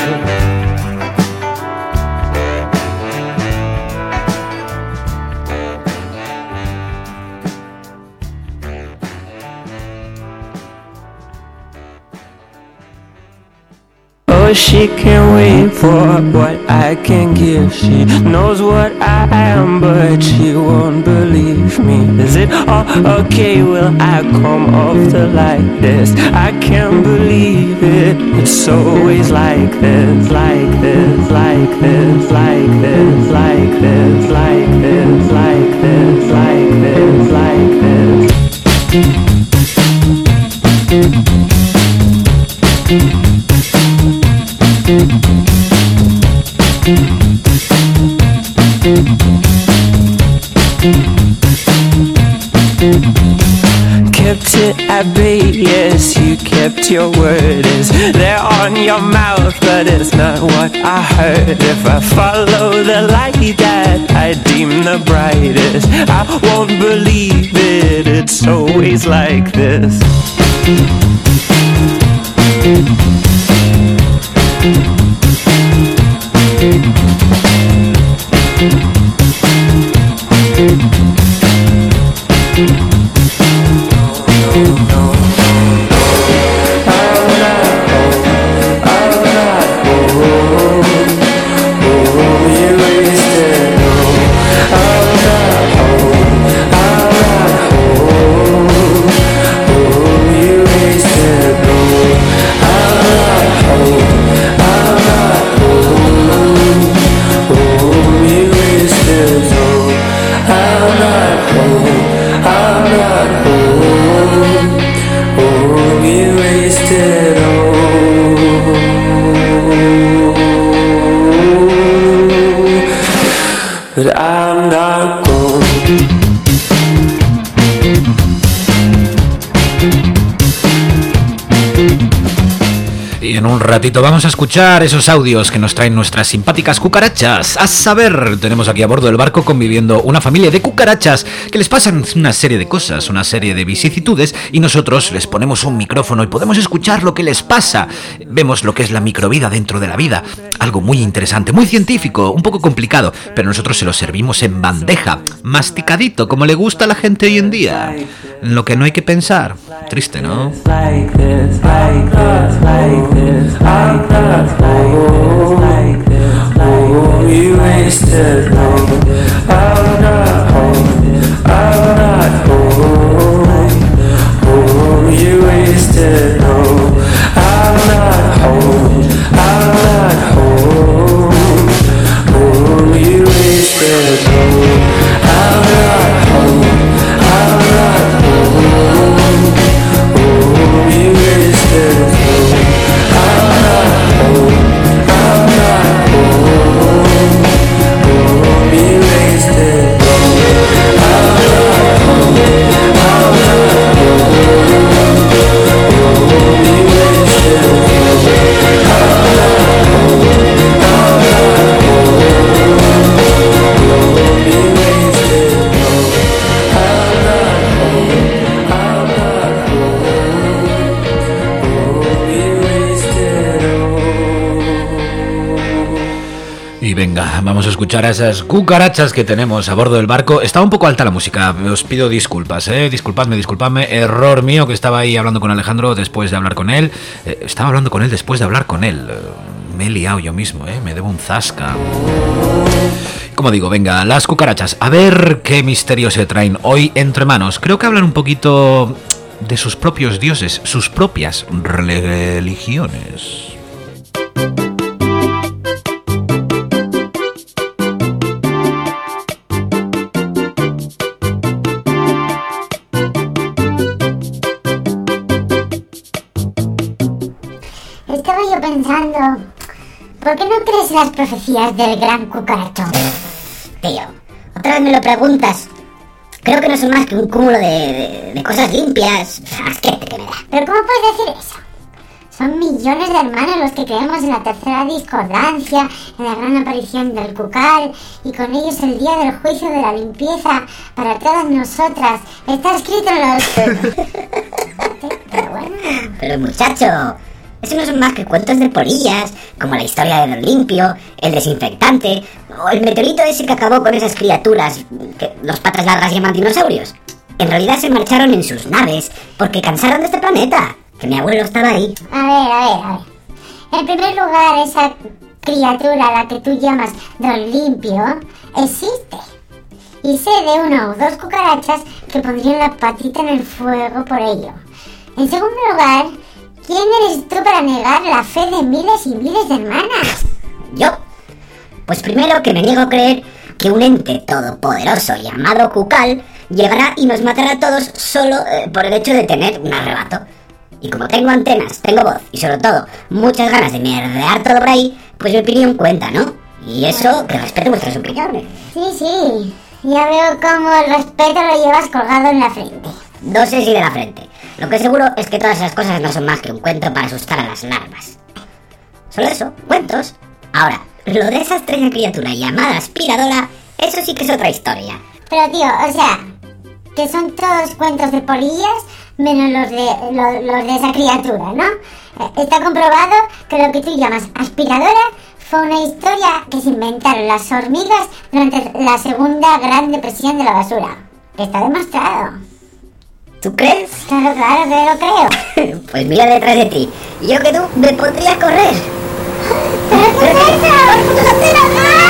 Oh, she can't wait for what I can give. She knows what I am, but she won't believe me. Is it all okay? Will I come off the like this? I can't believe it. It's always like this, like this, like this, like this, like this, like this, like this, like this, like this. Kept it at bay, yes, you kept your word. Is there on your mouth, but it's not what I heard. If I follow the light that I deem the brightest, I won't believe it, it's always like this. But I'm not gone. Y en un ratito vamos a escuchar esos audios que nos traen nuestras simpáticas cucarachas. A saber, tenemos aquí a bordo del barco conviviendo una familia de cucarachas que les pasan una serie de cosas, una serie de vicisitudes, y nosotros les ponemos un micrófono y podemos escuchar lo que les pasa. Vemos lo que es la microvida dentro de la vida. Algo muy interesante, muy científico, un poco complicado, pero nosotros se lo servimos en bandeja, masticadito, como le gusta a la gente hoy en día. En lo que no hay que pensar. Triste, ¿no? Like this, like this, like this, like this, like this, oh, you wasted like this. I'm not home, I'm not home, oh, you wasted no. I'm not home, I'm not home, oh, you wasted no. I'm not home, I'm not home, oh, you wasted no. I'm not home, I'm not home, oh, you wasted no. I'm not home, I'm not home, oh, you wasted no. I'm not home, I'm not home, oh, you wasted no. I'm not home, I'm not home, oh, you wasted Y venga, vamos a escuchar a esas cucarachas que tenemos a bordo del barco. Está un poco alta la música, os pido disculpas, eh. Disculpadme, disculpadme, error mío, que estaba ahí hablando con Alejandro después de hablar con él. Eh, estaba hablando con él después de hablar con él. Eh, me he liado yo mismo, eh. Me debo un zasca. Como digo, venga, las cucarachas, a ver qué misterio se traen hoy entre manos. Creo que hablan un poquito de sus propios dioses, sus propias religiones. Thank you. ¿por qué no crees las profecías del gran cucaracho? Tío, otra vez me lo preguntas. Creo que no son más que un cúmulo de, de, de cosas limpias. Asquete que me da. ¿Pero cómo puedes decir eso? Son millones de hermanos los que creemos en la tercera discordancia, en la gran aparición del Cucal, y con ellos el día del juicio de la limpieza para todas nosotras. Está escrito en los... Pero bueno... Pero muchacho, eso no son más que cuentos de polillas, como la historia de Don Limpio, el desinfectante, o el meteorito ese que acabó con esas criaturas que los patas largas llaman dinosaurios. En realidad se marcharon en sus naves porque cansaron de este planeta. Que mi abuelo estaba ahí. A ver, a ver, a ver. En primer lugar, esa criatura a la que tú llamas Don Limpio existe. Y sé de una o dos cucarachas que pondrían la patita en el fuego por ello. En segundo lugar, ¿quién eres tú para negar la fe de miles y miles de hermanas? ¿Yo? Pues primero que me niego a creer que un ente todopoderoso llamado Cucal llegará y nos matará a todos solo eh, por el hecho de tener un arrebato. Y como tengo antenas, tengo voz y sobre todo muchas ganas de mierdear todo por ahí, pues mi opinión cuenta, ¿no? Y eso, que respeto vuestras opiniones. Sí, sí. Ya veo cómo el respeto lo llevas colgado en la frente. No sé si de la frente. Lo que seguro es que todas esas cosas no son más que un cuento para asustar a las larvas. Solo eso, cuentos. Ahora, lo de esa extraña criatura llamada aspiradora, eso sí que es otra historia. Pero tío, o sea, que son todos cuentos de polillas, menos los de, lo, los de esa criatura, ¿no? Eh, está comprobado que lo que tú llamas aspiradora fue una historia que se inventaron las hormigas durante la segunda gran depresión de la basura. Está demostrado. ¿Tú crees? Claro, claro que lo creo. Pues mira detrás de ti. Yo que tú me podría correr. ¿Pero qué es eso?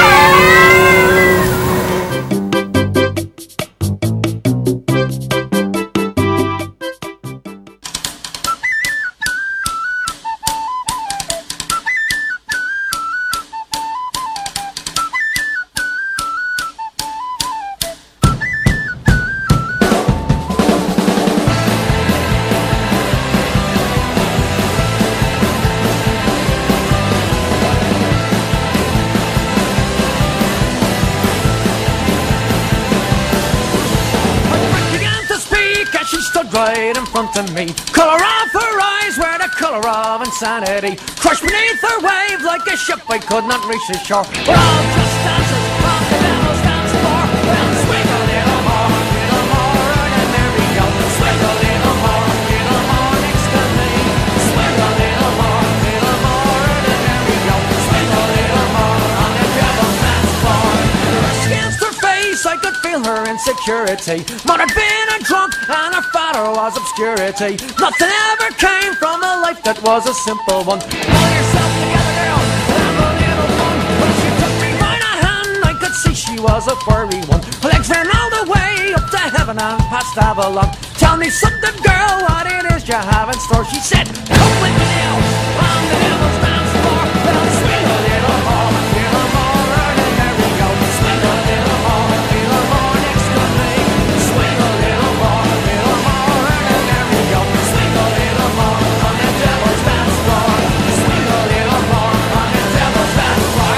Right in front of me, color of her eyes were the color of insanity. Crushed beneath her wave like a ship I could not reach the shore. We're all just dancers from the devil's dance floor. Well, swing a little more, little more, and there we go. Swing a little more, little more next to me. Swing a little more, little more, and there we go. Swing a little more on the devil's dance floor. Brushed against her face, I could feel her insecurity. But I'd been a drunk and her father was obscurity. Nothing ever came from a life that was a simple one. Pull yourself together, girl, and have a little fun. When she took me by the hand, I could see she was a furry one. Her legs ran all the way up to heaven and past Avalon. Tell me something, girl, what it is you have in store. She said, come with me now on the devil's dance floor. Well, swing a little more, little more, and there we go. Swing a little more, little more next to me. Swing a little more, little more, and there we go. Swing a little more on the devil's dance floor. Swing a little more on the devil's dance floor.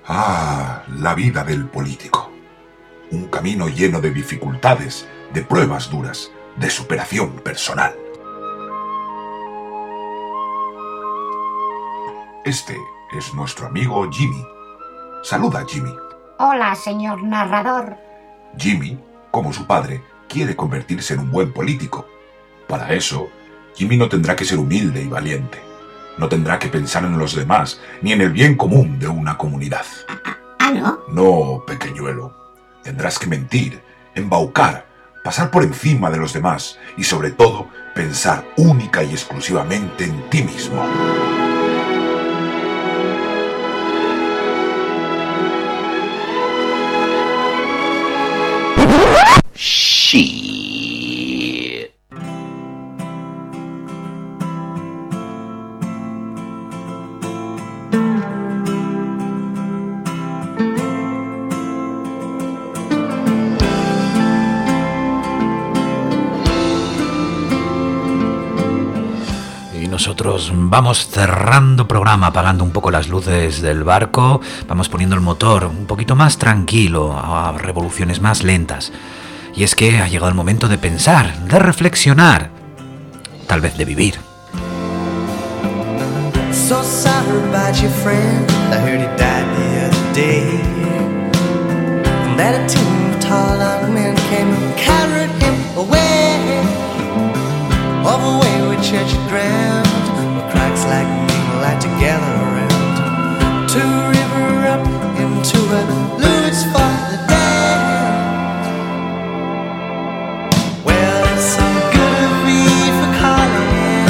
Ah, la vida del político. Un camino lleno de dificultades, de pruebas duras, de superación personal. Este es nuestro amigo Jimmy. Saluda, Jimmy. Hola, señor narrador. Jimmy, como su padre, quiere convertirse en un buen político. Para eso, Jimmy no tendrá que ser humilde y valiente. No tendrá que pensar en los demás, ni en el bien común de una comunidad. ¿Ah, no? No, pequeñuelo. Tendrás que mentir, embaucar, pasar por encima de los demás y, sobre todo, pensar única y exclusivamente en ti mismo. Shit. Y nosotros vamos cerrando programa, apagando un poco las luces del barco, vamos poniendo el motor un poquito más tranquilo, a revoluciones más lentas. Y es que ha llegado el momento de pensar, de reflexionar, tal vez de vivir. So sorry about your friend, I heard he died the other day. And that a team of tall young men came and carried him away. Over wayward church ground, where cracks like me lie together around. To river up into a Louis for the day. Well, it's so good of me for calling.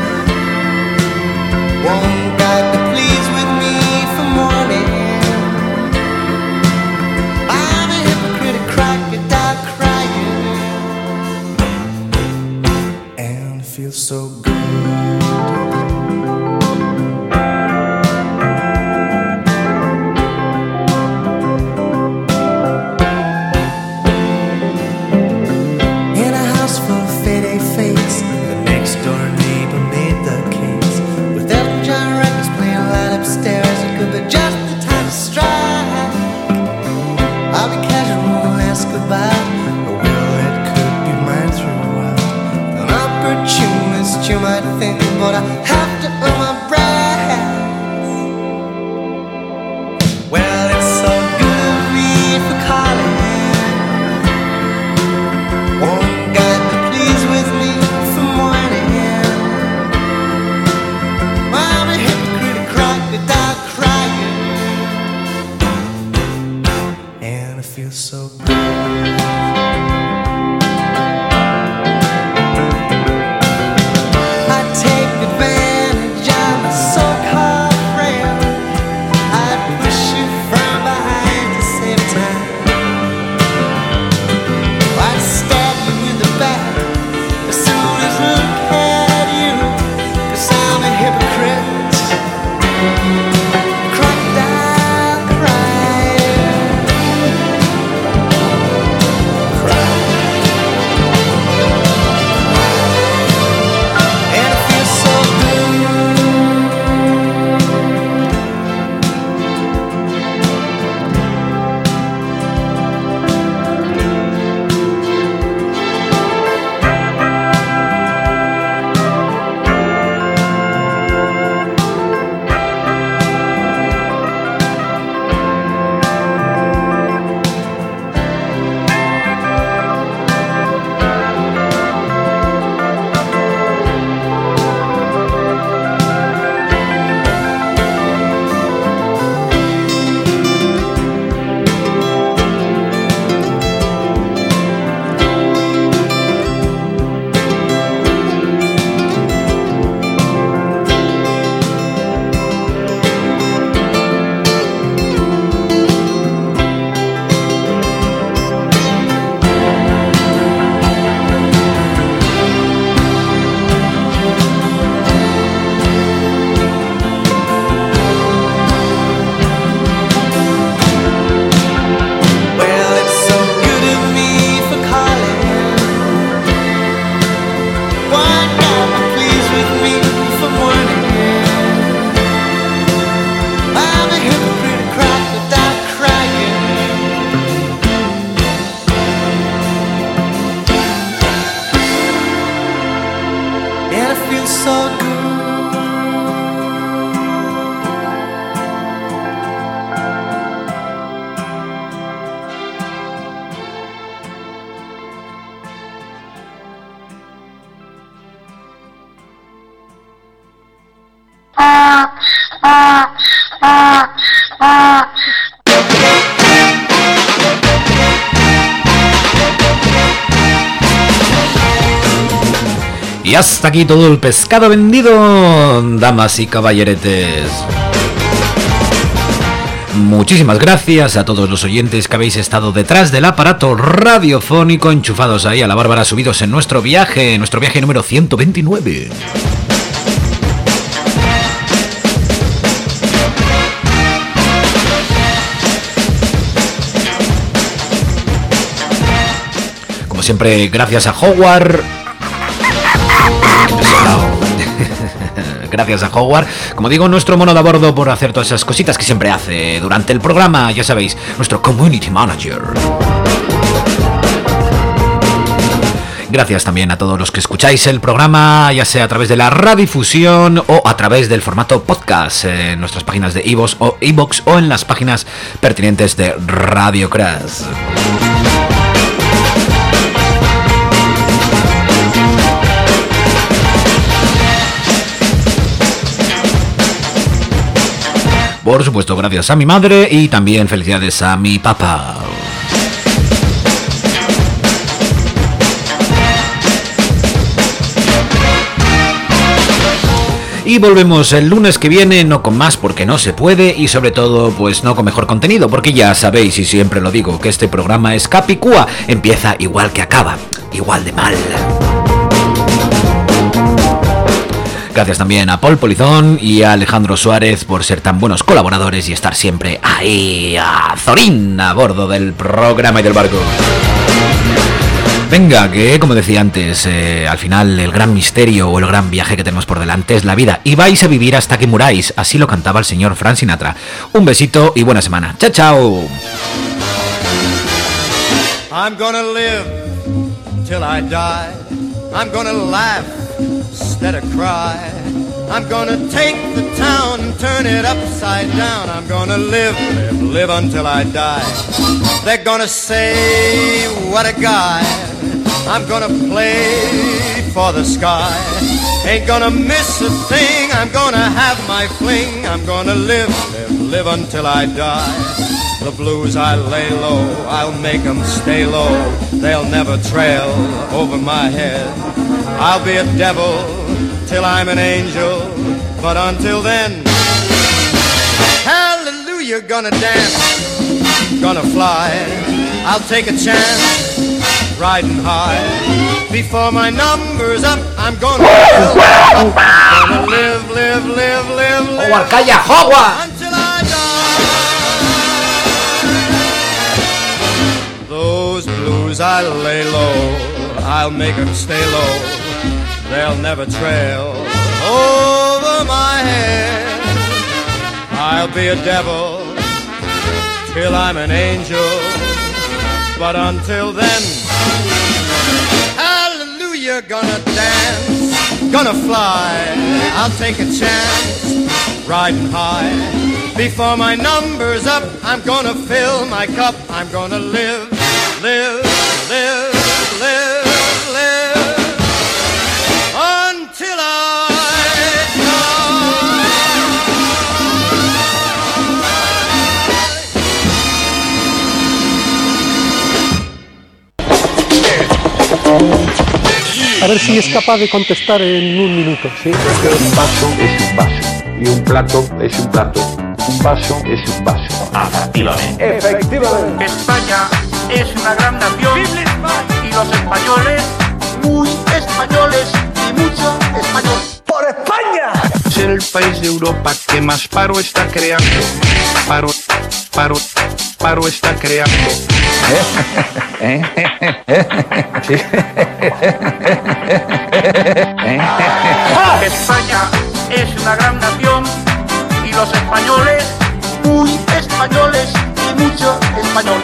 One guy be pleased with me for morning. I'm a hypocrite, a crocodile crying, and it feels so good. In a house full of fade face, the next door neighbor made the case. With Elton John records playing loud upstairs, it could be just the time to strike. I'll be casual and ask goodbye, or well, it could be mine throughout. An opportunist, you might think, but I have to earn my breath. Well, it's so good of me for calling. One guy be pleased with me for morning. I'm a hypocrite, a crocodile crying, and it feels so good. I take advantage of my so-called friend. I push you from behind to save time. I stab you in the back as soon as I look at you, 'cause I'm a hypocrite, crocodile crying. Y hasta aquí todo el pescado vendido, damas y caballeretes. Muchísimas gracias a todos los oyentes que habéis estado detrás del aparato radiofónico, enchufados ahí a la Bárbara, subidos en nuestro viaje, nuestro viaje número ciento veintinueve. Como siempre, gracias a Howard. Gracias a Howard, como digo, nuestro mono de a bordo, por hacer todas esas cositas que siempre hace durante el programa, ya sabéis, nuestro community manager. Gracias también a todos los que escucháis el programa, ya sea a través de la radiodifusión o a través del formato podcast, en nuestras páginas de iVoox o iVoox o en las páginas pertinentes de Radio Crash. Por supuesto, gracias a mi madre y también felicidades a mi papá. Y volvemos el lunes que viene, no con más porque no se puede, y sobre todo pues no con mejor contenido, porque ya sabéis, y siempre lo digo, que este programa es Capicúa, empieza igual que acaba, igual de mal. Gracias también a Paul Polizón y a Alejandro Suárez por ser tan buenos colaboradores y estar siempre ahí a Zorín a bordo del programa y del barco. Venga, que como decía antes, eh, al final el gran misterio o el gran viaje que tenemos por delante es la vida, y vais a vivir hasta que muráis, así lo cantaba el señor Frank Sinatra. Un besito y buena semana. Chao, chao. I'm gonna live till I die. I'm gonna laugh instead of cry. I'm gonna take the town and turn it upside down. I'm gonna live, live, live until I die. They're gonna say, what a guy. I'm gonna play for the sky. Ain't gonna miss a thing. I'm gonna have my fling. I'm gonna live, live, live until I die. The blues I lay low, I'll make them stay low. They'll never trail over my head. I'll be a devil till I'm an angel, but until then, hallelujah, gonna dance, gonna fly. I'll take a chance, riding high. Before my number's up, I'm gonna live, gonna live, live, live, live, live. Howard, calla, Howard. Until I die. Those blues I lay low, I'll make them stay low. They'll never trail over my head. I'll be a devil till I'm an angel, but until then, hallelujah, gonna dance, gonna fly. I'll take a chance, riding high. Before my number's up, I'm gonna fill my cup. I'm gonna live, live, live, live, live. Until I A ver si es capaz de contestar en un minuto, ¿sí? Un vaso es un vaso y un plato es un plato. Un vaso es un vaso. Efectivamente. Efectivamente. España es una gran nación y los españoles muy españoles y mucho español. ¡Por España! Ser el país de Europa que más paro está creando. Paro, paro, paro está creando. ¿Eh? Sí. España es una gran nación y los españoles muy españoles y mucho español.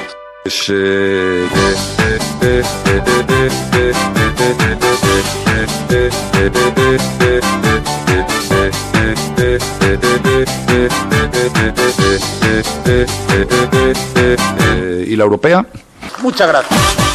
¿Y la europea? Muchas gracias.